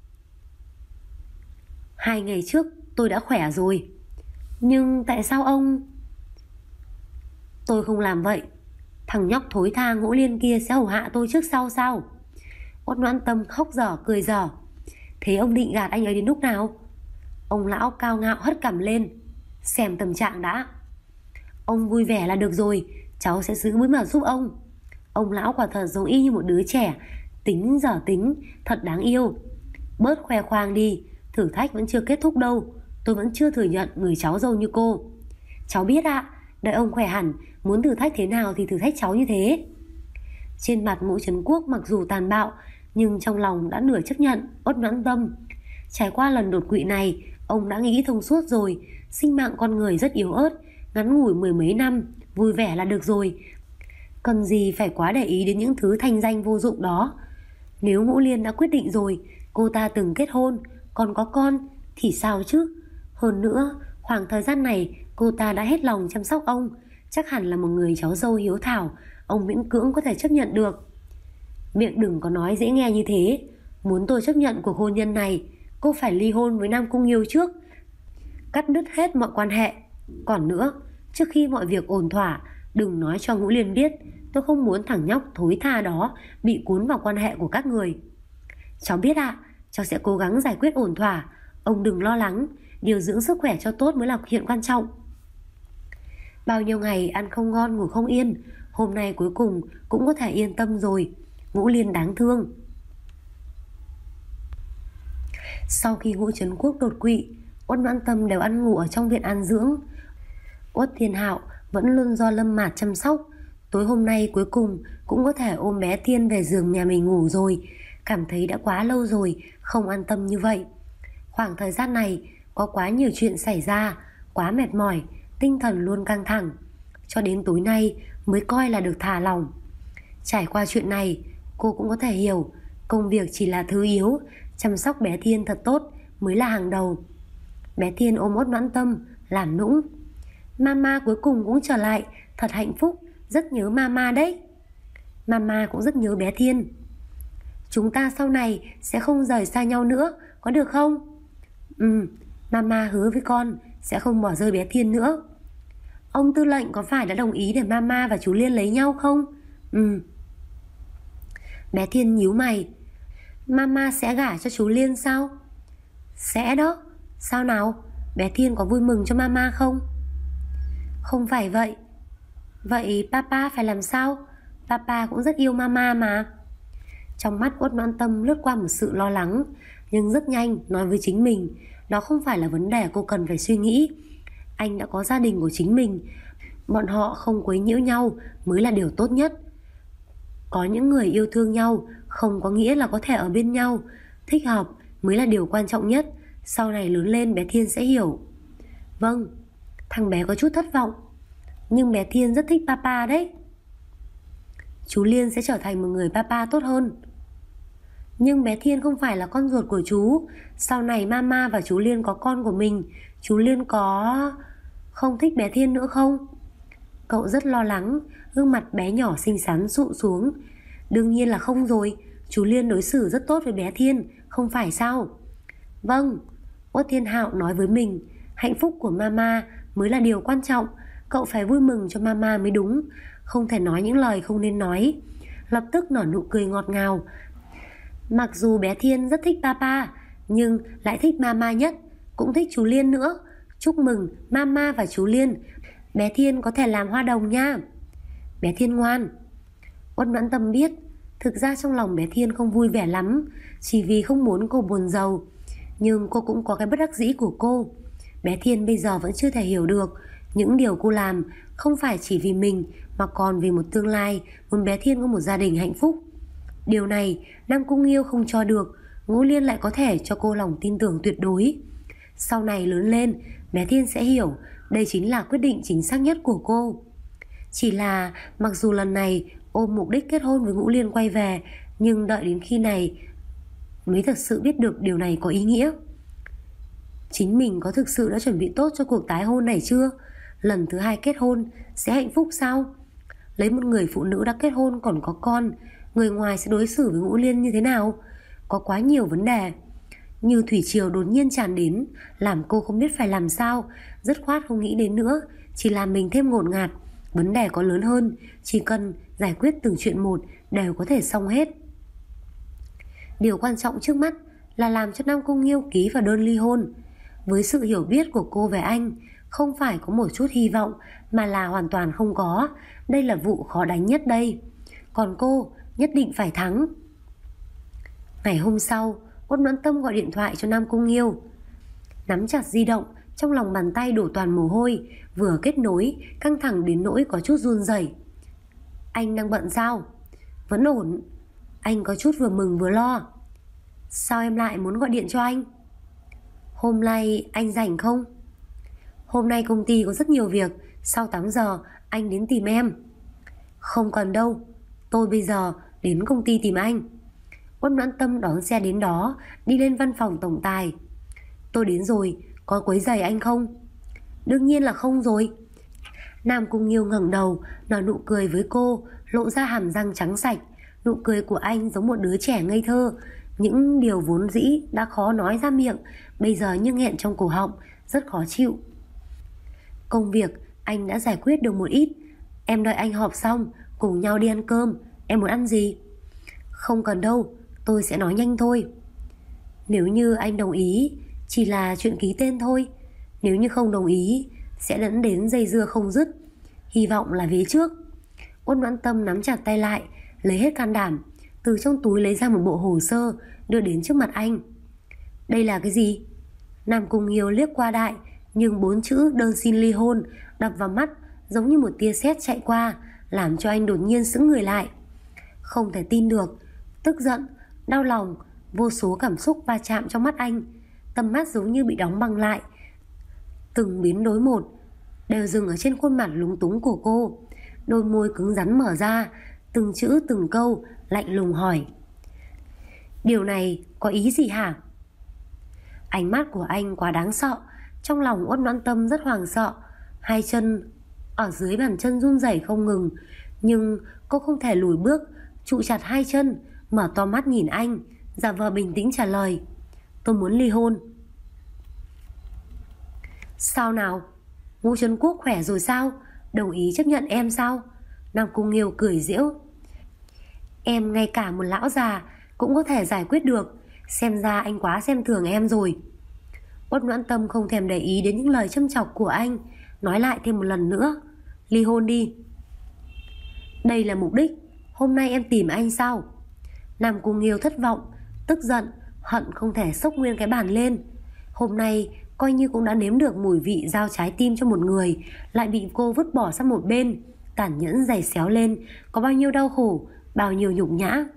2 ngày trước tôi đã khỏe rồi. Nhưng tại sao ông... Tôi không làm vậy. Thằng nhóc thối tha Ngũ Liên kia sẽ hầu hạ tôi trước sau sao? Uất Noãn Tâm khóc dở cười dở. Thế ông định gạt anh ấy đến lúc nào? Ông lão cao ngạo hất cằm lên: Xem tâm trạng đã. Ông vui vẻ là được rồi, cháu sẽ giữ bí mật giúp ông. Ông lão quả thật giống y như một đứa trẻ, tính dở tính, thật đáng yêu. Bớt khoe khoang đi, thử thách vẫn chưa kết thúc đâu. Tôi vẫn chưa thừa nhận người cháu dâu như cô. Cháu biết ạ, đợi ông khỏe hẳn, muốn thử thách thế nào thì thử thách cháu như thế. Trên mặt Ngũ Trấn Quốc mặc dù tàn bạo, nhưng trong lòng đã nửa chấp nhận Uất Noãn Tâm. Trải qua lần đột quỵ này, ông đã nghĩ thông suốt rồi. Sinh mạng con người rất yếu ớt, ngắn ngủi 10 mấy năm, vui vẻ là được rồi. Cần gì phải quá để ý đến những thứ thanh danh vô dụng đó. Nếu Ngũ Liên đã quyết định rồi, cô ta từng kết hôn, còn có con, thì sao chứ? Hơn nữa, khoảng thời gian này cô ta đã hết lòng chăm sóc ông, chắc hẳn là một người cháu dâu hiếu thảo, ông miễn cưỡng có thể chấp nhận được. Miệng đừng có nói dễ nghe như thế. Muốn tôi chấp nhận cuộc hôn nhân này, cô phải ly hôn với Nam Cung Nghiêu trước, cắt đứt hết mọi quan hệ. Còn nữa, trước khi mọi việc ổn thỏa, đừng nói cho Ngũ Liên biết. Tôi không muốn thằng nhóc thối tha đó bị cuốn vào quan hệ của các người. Cháu biết ạ, cháu sẽ cố gắng giải quyết ổn thỏa. Ông đừng lo lắng, điều dưỡng sức khỏe cho tốt mới là chuyện quan trọng. Bao nhiêu ngày ăn không ngon ngủ không yên, hôm nay cuối cùng cũng có thể yên tâm rồi. Ngũ Liên đáng thương. Sau khi Ngũ Trấn Quốc đột quỵ, Uất Noãn Tâm đều ăn ngủ ở trong viện an dưỡng. Uất Thiên Hạo vẫn luôn do Lâm Mạt chăm sóc. Tối hôm nay cuối cùng cũng có thể ôm bé Thiên về giường nhà mình ngủ rồi. Cảm thấy đã quá lâu rồi không an tâm như vậy. Khoảng thời gian này có quá nhiều chuyện xảy ra, quá mệt mỏi, tinh thần luôn căng thẳng. Cho đến tối nay mới coi là được thả lỏng. Trải qua chuyện này, cô cũng có thể hiểu công việc chỉ là thứ yếu, chăm sóc bé Thiên thật tốt mới là hàng đầu. Bé Thiên ôm Uất Noãn Tâm làm nũng: Mama cuối cùng cũng trở lại, thật hạnh phúc, rất nhớ Mama đấy. Mama cũng rất nhớ bé Thiên. Chúng ta sau này sẽ không rời xa nhau nữa, có được không? Mama hứa với con sẽ không bỏ rơi bé Thiên nữa. Ông tư lệnh có phải đã đồng ý để Mama và chú Liên lấy nhau không? Bé Thiên nhíu mày: Mama sẽ gả cho chú Liên sao? Sẽ đó. Sao nào? Bé Thiên có vui mừng cho Mama không? Không phải vậy. Vậy Papa phải làm sao? Papa cũng rất yêu Mama mà. Trong mắt Uất Noãn Tâm lướt qua một sự lo lắng, nhưng rất nhanh nói với chính mình đó không phải là vấn đề cô cần phải suy nghĩ. Anh đã có gia đình của chính mình, bọn họ không quấy nhiễu nhau mới là điều tốt nhất. Có những người yêu thương nhau không có nghĩa là có thể ở bên nhau. Thích hợp mới là điều quan trọng nhất. Sau này lớn lên bé Thiên sẽ hiểu. Vâng. Thằng bé có chút thất vọng. Nhưng bé Thiên rất thích Papa đấy. Chú Liên sẽ trở thành một người Papa tốt hơn. Nhưng bé Thiên không phải là con ruột của chú. Sau này Mama và chú Liên có con của mình, chú Liên có không thích bé Thiên nữa không? Cậu rất lo lắng, gương mặt bé nhỏ xinh xắn sụ xuống. Đương nhiên là không rồi. Chú Liên đối xử rất tốt với bé Thiên, không phải sao? Vâng. Uất Thiên Hạo nói với mình, hạnh phúc của Mama mới là điều quan trọng. Cậu phải vui mừng cho Mama mới đúng. Không thể nói những lời không nên nói. Lập tức nở nụ cười ngọt ngào. Mặc dù bé Thiên rất thích Papa, nhưng lại thích Mama nhất, cũng thích chú Liên nữa. Chúc mừng Mama và chú Liên. Bé Thiên có thể làm hoa đồng nha. Bé Thiên ngoan. Uất Noãn Tâm biết thực ra trong lòng bé Thiên không vui vẻ lắm, chỉ vì không muốn cô buồn rầu. Nhưng cô cũng có cái bất đắc dĩ của cô. Bé Thiên bây giờ vẫn chưa thể hiểu được những điều cô làm không phải chỉ vì mình, mà còn vì một tương lai muốn bé Thiên có một gia đình hạnh phúc. Điều này Nam Cung Nghiêu không cho được, Ngũ Liên lại có thể cho cô lòng tin tưởng tuyệt đối. Sau này lớn lên, bé Thiên sẽ hiểu đây chính là quyết định chính xác nhất của cô. Chỉ là mặc dù lần này ôm mục đích kết hôn với Ngũ Liên quay về, nhưng đợi đến khi này mới thật sự biết được điều này có ý nghĩa. Chính mình có thực sự đã chuẩn bị tốt cho cuộc tái hôn này chưa? Lần thứ 2 kết hôn sẽ hạnh phúc sao? Lấy một người phụ nữ đã kết hôn còn có con, người ngoài sẽ đối xử với Ngũ Liên như thế nào? Có quá nhiều vấn đề. Như thủy triều đột nhiên tràn đến, làm cô không biết phải làm sao, dứt khoát không nghĩ đến nữa, chỉ làm mình thêm ngột ngạt. Vấn đề có lớn hơn, chỉ cần giải quyết từng chuyện một đều có thể xong hết. Điều quan trọng trước mắt là làm cho Nam Cung Nghiêu ký vào đơn ly hôn. Với sự hiểu biết của cô về anh, không phải có một chút hy vọng mà là hoàn toàn không có. Đây là vụ khó đánh nhất đây. Còn cô nhất định phải thắng. Ngày hôm sau, Uất Noãn Tâm gọi điện thoại cho Nam Cung Nghiêu. Nắm chặt di động, trong lòng bàn tay đổ toàn mồ hôi, vừa kết nối, căng thẳng đến nỗi có chút run rẩy. Anh đang bận sao? Vẫn ổn. Anh có chút vừa mừng vừa lo. Sao em lại muốn gọi điện cho anh? Hôm nay anh rảnh không? Hôm nay công ty có rất nhiều việc, sau 8 giờ anh đến tìm em. Không cần đâu, tôi bây giờ đến công ty tìm anh. Uất Noãn Tâm đón xe đến đó, đi lên văn phòng tổng tài. Tôi đến rồi, có quấy rầy anh không? Đương nhiên là không rồi. Nam Cung Nghiêu ngẩng đầu, nở nụ cười với cô, lộ ra hàm răng trắng sạch. Nụ cười của anh giống một đứa trẻ ngây thơ. Những điều vốn dĩ đã khó nói ra miệng, bây giờ như nghẹn trong cổ họng, rất khó chịu. Công việc anh đã giải quyết được một ít. Em đợi anh họp xong, cùng nhau đi ăn cơm. Em muốn ăn gì? Không cần đâu, tôi sẽ nói nhanh thôi. Nếu như anh đồng ý, chỉ là chuyện ký tên thôi. Nếu như không đồng ý, sẽ dẫn đến dây dưa không dứt. Hy vọng là vế trước. Uất Noãn Tâm nắm chặt tay lại, lấy hết can đảm, từ trong túi lấy ra một bộ hồ sơ, đưa đến trước mặt anh. Đây là cái gì? Nam Cung Nghiêu liếc qua đại, nhưng 4 chữ đơn xin ly hôn đập vào mắt giống như một tia sét chạy qua, làm cho anh đột nhiên sững người lại. Không thể tin được, tức giận, đau lòng, vô số cảm xúc va chạm trong mắt anh. Tầm mắt giống như bị đóng băng lại. Từng biến đối một đều dừng ở trên khuôn mặt lúng túng của cô. Đôi môi cứng rắn mở ra, từng chữ từng câu lạnh lùng hỏi. Điều này có ý gì hả? Ánh mắt của anh quá đáng sợ. Trong lòng Uất Noãn Tâm rất hoảng sợ. Hai chân ở dưới bàn chân run rẩy không ngừng. Nhưng cô không thể lùi bước, trụ chặt hai chân, mở to mắt nhìn anh, giả vờ bình tĩnh trả lời. Tôi muốn ly hôn. Sao nào? Ngũ Trấn Quốc khỏe rồi sao? Đồng ý chấp nhận em sao? Nam Cung Nghiêu cười giễu. Em ngay cả một lão già cũng có thể giải quyết được. Xem ra anh quá xem thường em rồi. Uất Noãn Tâm không thèm để ý đến những lời châm chọc của anh, nói lại thêm một lần nữa. Ly hôn đi. Đây là mục đích. Hôm nay em tìm anh sao? Nam Cung Nghiêu thất vọng, tức giận, hận không thể xốc nguyên cái bàn lên. Hôm nay coi như cũng đã nếm được mùi vị giao trái tim cho một người, lại bị cô vứt bỏ sang một bên, tàn nhẫn giày xéo lên. Có bao nhiêu đau khổ, bao nhiêu nhục nhã.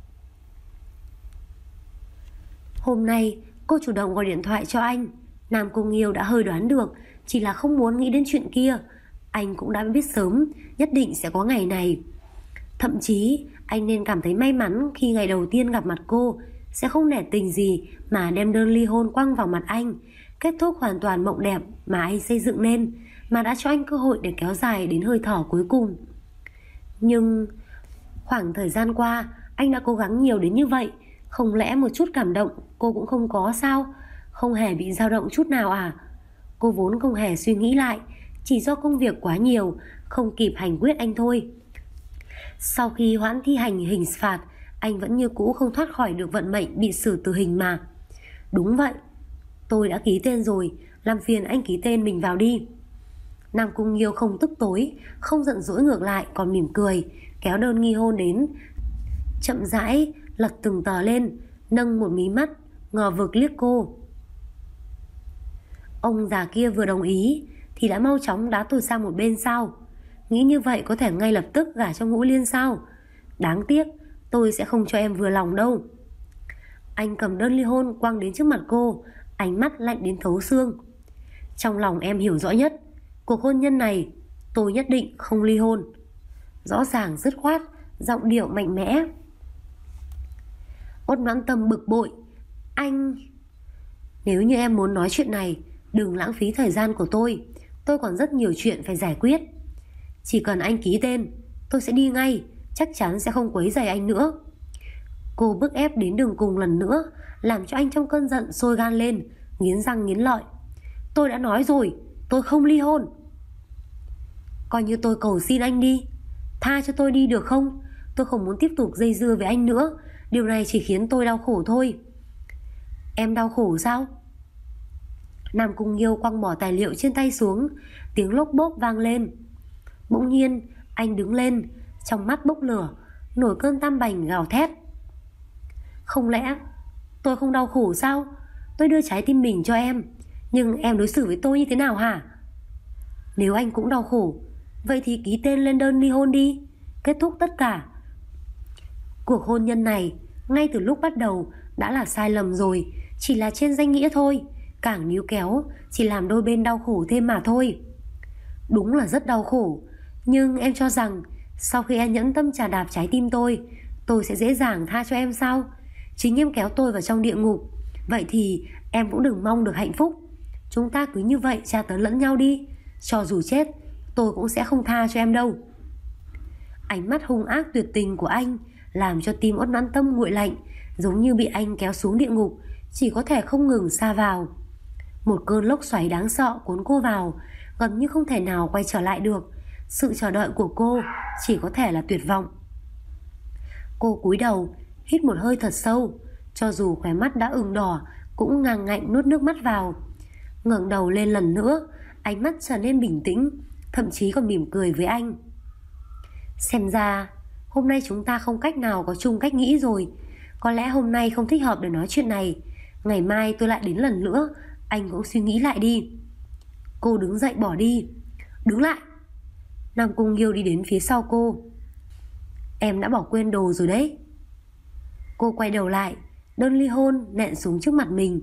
Hôm nay cô chủ động gọi điện thoại cho anh. Nam Cung Nghiêu đã hơi đoán được, chỉ là không muốn nghĩ đến chuyện kia. Anh cũng đã biết sớm nhất định sẽ có ngày này. Thậm chí anh nên cảm thấy may mắn khi ngày đầu tiên gặp mặt cô sẽ không nể tình gì mà đem đơn ly hôn quăng vào mặt anh, kết thúc hoàn toàn mộng đẹp mà anh xây dựng nên, mà đã cho anh cơ hội để kéo dài đến hơi thở cuối cùng. Nhưng khoảng thời gian qua anh đã cố gắng nhiều đến như vậy, không lẽ một chút cảm động cô cũng không có sao? Không hề bị dao động chút nào à? Cô vốn không hề suy nghĩ lại, chỉ do công việc quá nhiều, không kịp hành quyết anh thôi. Sau khi hoãn thi hành hình phạt, anh vẫn như cũ không thoát khỏi được vận mệnh bị xử tử hình mà. Đúng vậy, tôi đã ký tên rồi, làm phiền anh ký tên mình vào đi. Nam Cung Nghiêu không tức tối, không giận dỗi, ngược lại còn mỉm cười, kéo đơn nghi hôn đến, chậm rãi lật từng tờ lên, nâng một mí mắt, ngờ vực liếc cô. Ông già kia vừa đồng ý thì đã mau chóng đá tôi sang một bên sao? Nghĩ như vậy có thể ngay lập tức gả cho Ngũ Liên sao? Đáng tiếc, tôi sẽ không cho em vừa lòng đâu. Anh cầm đơn ly hôn quăng đến trước mặt cô, ánh mắt lạnh đến thấu xương. Trong lòng em hiểu rõ nhất, cuộc hôn nhân này tôi nhất định không ly hôn. Rõ ràng dứt khoát, giọng điệu mạnh mẽ. Uất Noãn Tâm bực bội. Anh... Nếu như em muốn nói chuyện này, đừng lãng phí thời gian của tôi còn rất nhiều chuyện phải giải quyết. Chỉ cần anh ký tên, Tôi sẽ đi ngay, chắc chắn sẽ không quấy rầy anh nữa. Cô bức ép đến đường cùng lần nữa, làm cho anh trong cơn giận sôi gan lên, nghiến răng nghiến lợi. Tôi đã nói rồi, tôi không ly hôn. Coi như tôi cầu xin anh đi, tha cho tôi đi được không? Tôi không muốn tiếp tục dây dưa với anh nữa, điều này chỉ khiến tôi đau khổ thôi. Em đau khổ sao? Nam Cung Nghiêu quăng bỏ tài liệu trên tay xuống, tiếng lốp bốp vang lên. Bỗng nhiên anh đứng lên, trong mắt bốc lửa, nổi cơn tam bành gào thét. Không lẽ tôi không đau khổ sao? Tôi đưa trái tim mình cho em, nhưng em đối xử với tôi như thế nào hả? Nếu anh cũng đau khổ, vậy thì ký tên lên đơn ly hôn đi, kết thúc tất cả. Cuộc hôn nhân này ngay từ lúc bắt đầu đã là sai lầm rồi, chỉ là trên danh nghĩa thôi, càng níu kéo chỉ làm đôi bên đau khổ thêm mà thôi. Đúng là rất đau khổ, nhưng em cho rằng sau khi anh nhẫn tâm chà đạp trái tim tôi sẽ dễ dàng tha cho em sao? Chính em kéo tôi vào trong địa ngục, vậy thì em cũng đừng mong được hạnh phúc. Chúng ta cứ như vậy tra tấn lẫn nhau đi, cho dù chết tôi cũng sẽ không tha cho em đâu. Ánh mắt hung ác tuyệt tình của anh làm cho tim Uất Noãn Tâm nguội lạnh, giống như bị anh kéo xuống địa ngục, chỉ có thể không ngừng sa vào. Một cơn lốc xoáy đáng sợ cuốn cô vào, gần như không thể nào quay trở lại được. Sự chờ đợi của cô chỉ có thể là tuyệt vọng. Cô cúi đầu, hít một hơi thật sâu, cho dù khóe mắt đã ửng đỏ cũng ngang ngạnh nuốt nước mắt vào. Ngẩng đầu lên lần nữa, ánh mắt trở nên bình tĩnh, thậm chí còn mỉm cười với anh. Xem ra hôm nay chúng ta không cách nào có chung cách nghĩ rồi. Có lẽ hôm nay không thích hợp để nói chuyện này, ngày mai tôi lại đến lần nữa, anh cũng suy nghĩ lại đi. Cô đứng dậy bỏ đi. Đứng lại. Nam Cung Nghiêu đi đến phía sau cô. Em đã bỏ quên đồ rồi đấy. Cô quay đầu lại, đơn ly hôn nện xuống trước mặt mình.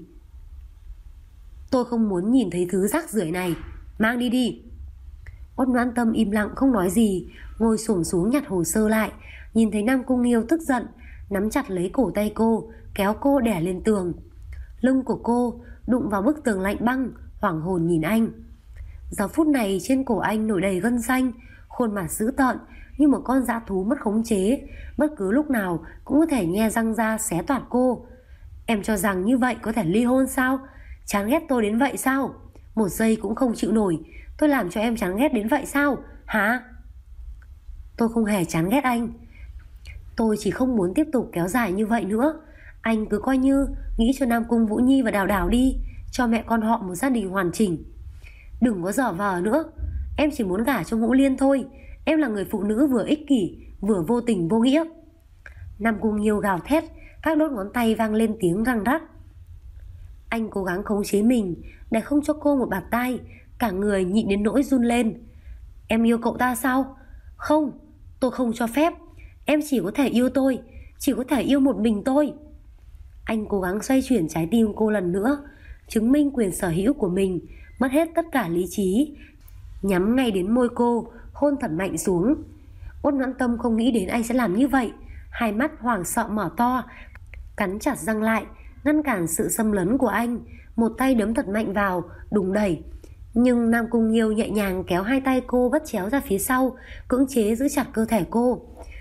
Tôi không muốn nhìn thấy thứ rác rưởi này, mang đi đi. Uất Noãn Tâm im lặng không nói gì, ngồi xổm xuống nhặt hồ sơ lại. Nhìn thấy Nam Cung Nghiêu tức giận, nắm chặt lấy cổ tay cô, kéo cô đè lên tường. Lưng của cô đụng vào bức tường lạnh băng, hoảng hồn nhìn anh. Giờ phút này trên cổ anh nổi đầy gân xanh, khuôn mặt dữ tợn như một con dã thú mất khống chế, bất cứ lúc nào cũng có thể nhe răng ra xé toạc cô. Em cho rằng như vậy có thể ly hôn sao? Chán ghét tôi đến vậy sao? Một giây cũng không chịu nổi, tôi làm cho em chán ghét đến vậy sao? Hả? Tôi không hề chán ghét anh. Tôi chỉ không muốn tiếp tục kéo dài như vậy nữa. Anh cứ coi như nghĩ cho Nam Cung Vũ Nhi và Đào Đào đi, cho mẹ con họ một gia đình hoàn chỉnh. Đừng có dở vờ nữa. Em chỉ muốn gả cho Ngũ Liên thôi. Em là người phụ nữ vừa ích kỷ vừa vô tình vô nghĩa. Nam Cung Nghiêu gào thét, các đốt ngón tay vang lên tiếng răng rắc. Anh cố gắng khống chế mình để không cho cô một bạt tai, cả người nhịn đến nỗi run lên. Em yêu cậu ta sao? Không, tôi không cho phép. Em chỉ có thể yêu tôi, chỉ có thể yêu một mình tôi. Anh cố gắng xoay chuyển trái tim cô lần nữa, chứng minh quyền sở hữu của mình, mất hết tất cả lý trí, nhắm ngay đến môi cô, hôn thật mạnh xuống. Uất Noãn Tâm không nghĩ đến anh sẽ làm như vậy, hai mắt hoảng sợ mở to, cắn chặt răng lại, ngăn cản sự xâm lấn của anh, một tay đấm thật mạnh vào, đùng đẩy. Nhưng Nam Cung Nghiêu nhẹ nhàng kéo hai tay cô vắt chéo ra phía sau, cưỡng chế giữ chặt cơ thể cô,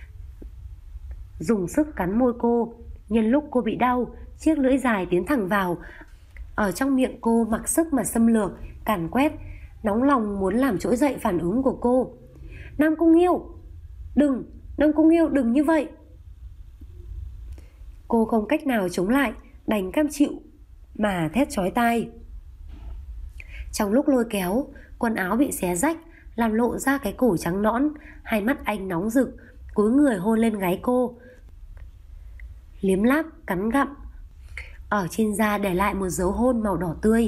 dùng sức cắn môi cô. Nhân lúc cô bị đau, chiếc lưỡi dài tiến thẳng vào, ở trong miệng cô mặc sức mà xâm lược, càn quét, nóng lòng muốn làm trỗi dậy phản ứng của cô. Nam Cung Nghiêu, đừng, Nam Cung Nghiêu đừng như vậy. Cô không cách nào chống lại, đành cam chịu mà thét chói tai. Trong lúc lôi kéo, quần áo bị xé rách, làm lộ ra cái cổ trắng nõn. Hai mắt anh nóng rực, cúi người hôn lên gáy cô, liếm láp, cắn gặm, ở trên da để lại một dấu hôn màu đỏ tươi.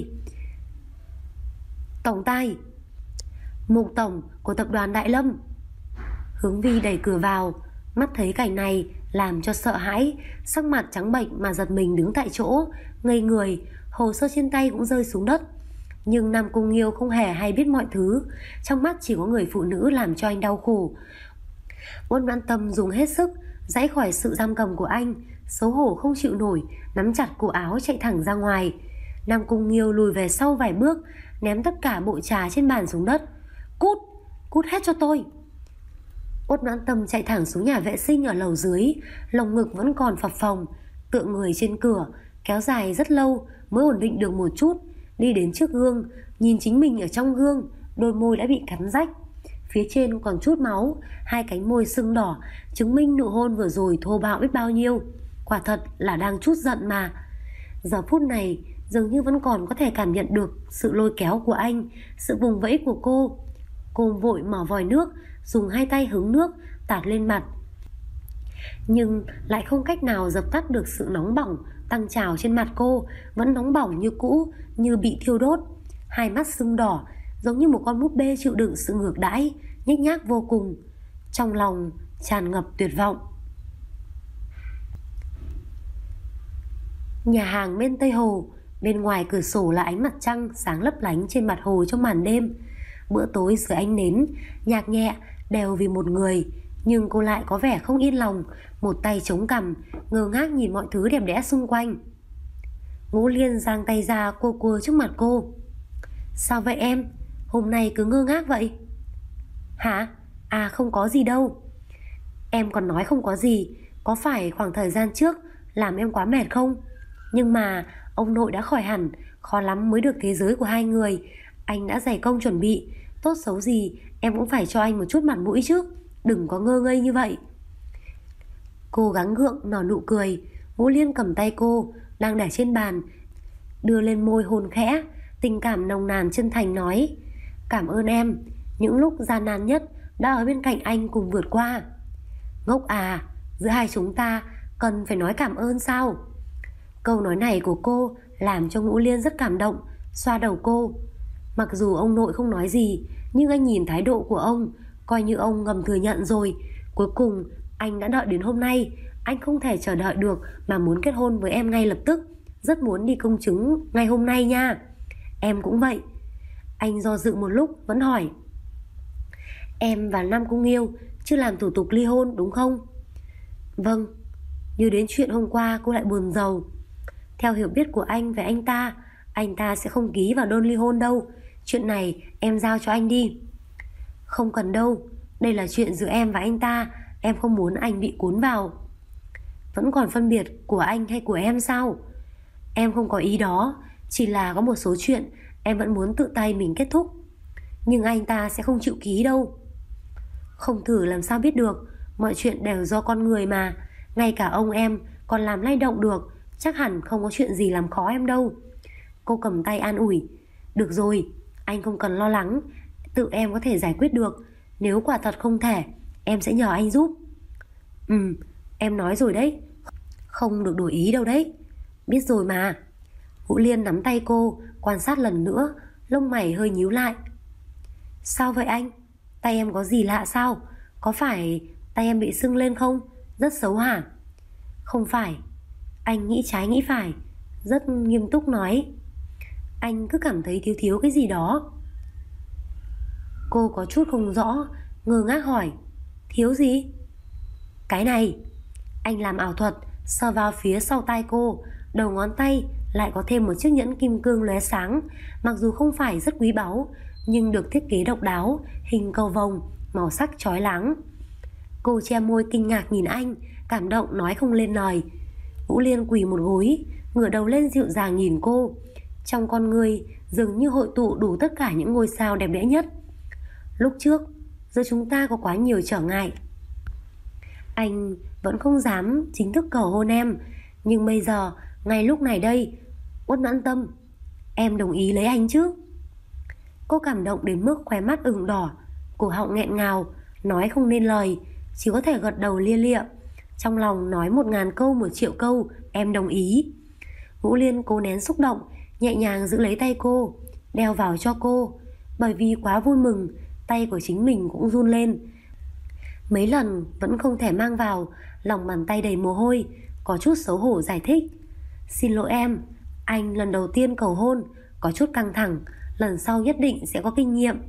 Tổng tài, Mục tổng của tập đoàn Đại Lâm. Hướng Vi đẩy cửa vào, mắt thấy cảnh này làm cho sợ hãi, sắc mặt trắng bệch mà giật mình đứng tại chỗ, ngây người, hồ sơ trên tay cũng rơi xuống đất. Nhưng Nam Cung Nghiêu không hề hay biết mọi thứ, trong mắt chỉ có người phụ nữ làm cho anh đau khổ. Uất Noãn Tâm dùng hết sức giãy khỏi sự giam cầm của anh, xấu hổ không chịu nổi, nắm chặt cổ áo chạy thẳng ra ngoài. Nam Cung Nghiêu lùi về sau vài bước, ném tất cả bộ trà trên bàn xuống đất. Cút, cút hết cho tôi. Uất Noãn Tâm chạy thẳng xuống nhà vệ sinh ở lầu dưới, lồng ngực vẫn còn phập phồng, tựa người trên cửa, kéo dài rất lâu mới ổn định được một chút. Đi đến trước gương, nhìn chính mình ở trong gương, đôi môi đã bị cắn rách, phía trên còn chút máu, hai cánh môi sưng đỏ, chứng minh nụ hôn vừa rồi thô bạo biết bao nhiêu. Quả thật là đang trút giận mà. Giờ phút này dường như vẫn còn có thể cảm nhận được sự lôi kéo của anh, sự vùng vẫy của cô. Cô vội mở vòi nước, dùng hai tay hứng nước tạt lên mặt, nhưng lại không cách nào dập tắt được sự nóng bỏng tăng trào trên mặt cô, vẫn nóng bỏng như cũ, như bị thiêu đốt. Hai mắt sưng đỏ, giống như một con búp bê chịu đựng sự ngược đãi, nhếch nhác vô cùng. Trong lòng tràn ngập tuyệt vọng. Nhà hàng bên Tây Hồ, bên ngoài cửa sổ là ánh mặt trăng sáng lấp lánh trên mặt hồ trong màn đêm. Bữa tối dưới ánh nến, nhạc nhẹ, đều vì một người, nhưng cô lại có vẻ không yên lòng, một tay chống cằm, ngơ ngác nhìn mọi thứ đẹp đẽ xung quanh. Ngũ Liên giang tay ra cua cua trước mặt cô. Sao vậy em? Hôm nay cứ ngơ ngác vậy? Hả? À không có gì đâu. Em còn nói không có gì, có phải khoảng thời gian trước làm em quá mệt không? Nhưng mà ông nội đã khỏi hẳn, khó lắm mới được thế giới của hai người. Anh đã dày công chuẩn bị, tốt xấu gì em cũng phải cho anh một chút mặt mũi chứ. Đừng có ngơ ngây như vậy. Cô gắng gượng nở nụ cười. Ngũ Liên cầm tay cô đang để trên bàn, đưa lên môi hôn khẽ, tình cảm nồng nàn chân thành nói: Cảm ơn em, những lúc gian nan nhất đã ở bên cạnh anh cùng vượt qua. Ngốc à, giữa hai chúng ta cần phải nói cảm ơn sao? Câu nói này của cô làm cho Ngũ Liên rất cảm động, xoa đầu cô. Mặc dù ông nội không nói gì, nhưng anh nhìn thái độ của ông, coi như ông ngầm thừa nhận rồi. Cuối cùng anh đã đợi đến hôm nay. Anh không thể chờ đợi được mà muốn kết hôn với em ngay lập tức. Rất muốn đi công chứng ngay hôm nay nha. Em cũng vậy. Anh do dự một lúc vẫn hỏi: Em và Nam Cung Nghiêu chưa làm thủ tục ly hôn đúng không? Vâng. Như đến chuyện hôm qua cô lại buồn rầu. Theo hiểu biết của anh về anh ta sẽ không ký vào đơn ly hôn đâu. Chuyện này em giao cho anh đi. Không cần đâu, đây là chuyện giữa em và anh ta, em không muốn anh bị cuốn vào. Vẫn còn phân biệt của anh hay của em sao? Em không có ý đó, chỉ là có một số chuyện em vẫn muốn tự tay mình kết thúc. Nhưng anh ta sẽ không chịu ký đâu. Không thử làm sao biết được, mọi chuyện đều do con người mà. Ngay cả ông em còn làm lay động được, chắc hẳn không có chuyện gì làm khó em đâu. Cô cầm tay an ủi. Được rồi, anh không cần lo lắng, tự em có thể giải quyết được. Nếu quả thật không thể, em sẽ nhờ anh giúp. Em nói rồi đấy, không được đổi ý đâu đấy. Biết rồi mà. Vũ Liên nắm tay cô, quan sát lần nữa, lông mày hơi nhíu lại. Sao vậy anh? Tay em có gì lạ sao? Có phải tay em bị sưng lên không? Rất xấu hả? Không phải. Anh nghĩ trái nghĩ phải, rất nghiêm túc nói. Anh cứ cảm thấy thiếu thiếu cái gì đó. Cô có chút không rõ, ngơ ngác hỏi. Thiếu gì? Cái này. Anh làm ảo thuật, sờ vào phía sau tay cô, đầu ngón tay lại có thêm một chiếc nhẫn kim cương lóe sáng. Mặc dù không phải rất quý báu, nhưng được thiết kế độc đáo, hình cầu vồng, màu sắc chói láng. Cô che môi kinh ngạc nhìn anh, cảm động nói không lên lời. Vũ Liên quỳ một gối, ngửa đầu lên dịu dàng nhìn cô. Trong con người dường như hội tụ đủ tất cả những ngôi sao đẹp đẽ nhất. Lúc trước, giữa chúng ta có quá nhiều trở ngại. Anh vẫn không dám chính thức cầu hôn em, nhưng bây giờ, ngay lúc này đây, Uất Noãn Tâm, em đồng ý lấy anh chứ? Cô cảm động đến mức khóe mắt ửng đỏ, cổ họng nghẹn ngào, nói không nên lời, chỉ có thể gật đầu lia lịa. Trong lòng nói 1000 câu 1.000.000 câu, em đồng ý. Vũ Liên cố nén xúc động, nhẹ nhàng giữ lấy tay cô, đeo vào cho cô. Bởi vì quá vui mừng, tay của chính mình cũng run lên. Mấy lần vẫn không thể mang vào, lòng bàn tay đầy mồ hôi, có chút xấu hổ giải thích. Xin lỗi em, anh lần đầu tiên cầu hôn, có chút căng thẳng, lần sau nhất định sẽ có kinh nghiệm.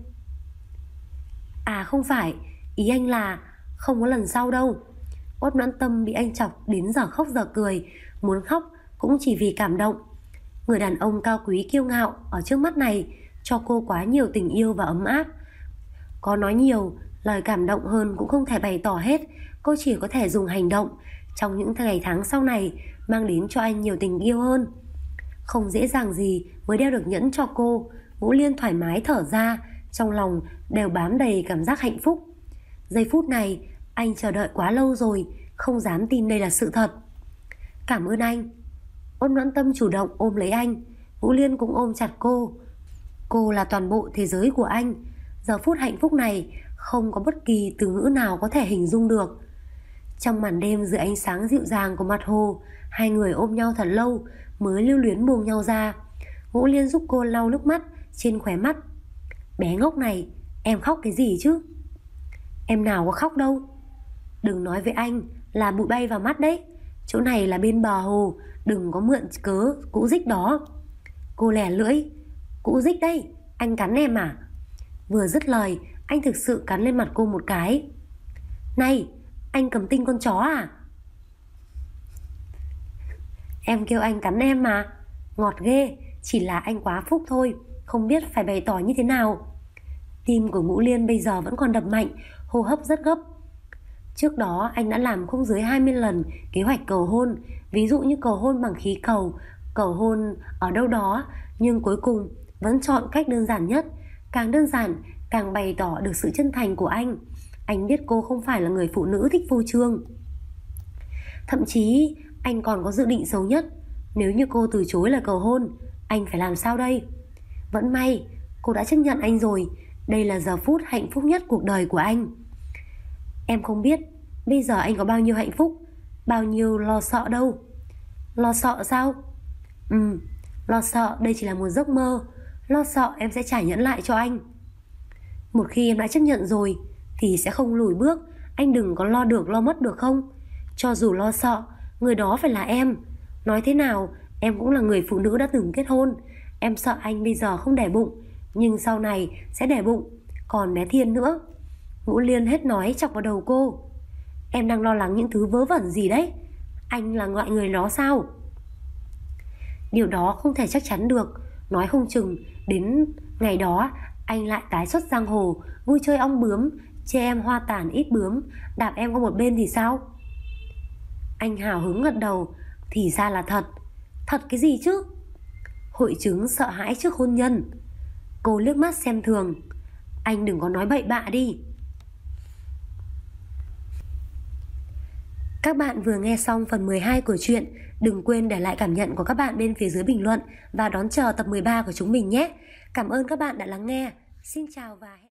À không phải, ý anh là không có lần sau đâu. Uất Noãn Tâm bị anh chọc đến giờ khóc giờ cười, muốn khóc cũng chỉ vì cảm động. Người đàn ông cao quý kiêu ngạo ở trước mắt này cho cô quá nhiều tình yêu và ấm áp. Có nói nhiều Lời cảm động hơn cũng không thể bày tỏ hết, cô chỉ có thể dùng hành động trong những ngày tháng sau này mang đến cho anh nhiều tình yêu hơn. Không dễ dàng gì mới đeo được nhẫn cho cô, Ngũ Liên thoải mái thở ra, trong lòng đều bám đầy cảm giác hạnh phúc. Giây phút này anh chờ đợi quá lâu rồi, không dám tin đây là sự thật. Cảm ơn anh. Ôn Noãn Tâm chủ động ôm lấy anh, Ngũ Liên cũng ôm chặt cô. Cô là toàn bộ thế giới của anh. Giờ phút hạnh phúc này không có bất kỳ từ ngữ nào có thể hình dung được. Trong màn đêm dưới ánh sáng dịu dàng của mặt hồ, hai người ôm nhau thật lâu mới lưu luyến buông nhau ra. Ngũ Liên giúp cô lau nước mắt trên khóe mắt. Bé ngốc này, em khóc cái gì chứ? Em nào có khóc đâu. Đừng nói với anh là bụi bay vào mắt đấy. Chỗ này là bên bờ hồ, đừng có mượn cớ cũ dích đó. Cô lẻ lưỡi. Cũ dích đây, anh cắn em à? Vừa dứt lời, anh thực sự cắn lên mặt cô một cái. Này, anh cầm tinh con chó à? Em kêu anh cắn em mà. Ngọt ghê, chỉ là anh quá phúc thôi, không biết phải bày tỏ như thế nào. Tim của Ngũ Liên bây giờ vẫn còn đập mạnh, hô hấp rất gấp. Trước đó anh đã làm không dưới 20 lần kế hoạch cầu hôn, ví dụ như cầu hôn bằng khí cầu, cầu hôn ở đâu đó, nhưng cuối cùng vẫn chọn cách đơn giản nhất. Càng đơn giản càng bày tỏ được sự chân thành của anh. Anh biết cô không phải là người phụ nữ thích phô trương. Thậm chí anh còn có dự định xấu nhất. Nếu như cô từ chối lời cầu hôn, anh phải làm sao đây? Vẫn may cô đã chấp nhận anh rồi. Đây là giờ phút hạnh phúc nhất cuộc đời của anh. Em không biết bây giờ anh có bao nhiêu hạnh phúc, bao nhiêu lo sợ đâu. Lo sợ sao? Lo sợ đây chỉ là một giấc mơ. Lo sợ em sẽ trả nhẫn lại cho anh. Một khi em đã chấp nhận rồi thì sẽ không lùi bước. Anh đừng có lo được lo mất được không? Cho dù lo sợ, người đó phải là em. Nói thế nào em cũng là người phụ nữ đã từng kết hôn. Em sợ anh bây giờ không đẻ bụng, nhưng sau này sẽ đẻ bụng. Còn bé Thiên nữa. Ngũ Liên hết nói chọc vào đầu cô. Em đang lo lắng những thứ vớ vẩn gì đấy? Anh là loại người đó sao? Điều đó không thể chắc chắn được. Nói không chừng đến ngày đó anh lại tái xuất giang hồ, vui chơi ong bướm, chê em hoa tàn ít bướm, đạp em qua một bên thì sao? Anh hào hứng gật đầu. Thì ra là thật. Thật cái gì chứ? Hội chứng sợ hãi trước hôn nhân. Cô liếc mắt xem thường. Anh đừng có nói bậy bạ đi. Các bạn vừa nghe xong phần 12 của truyện. Đừng quên để lại cảm nhận của các bạn bên phía dưới bình luận và đón chờ tập 13 của chúng mình nhé. Cảm ơn các bạn đã lắng nghe. Xin chào và hẹn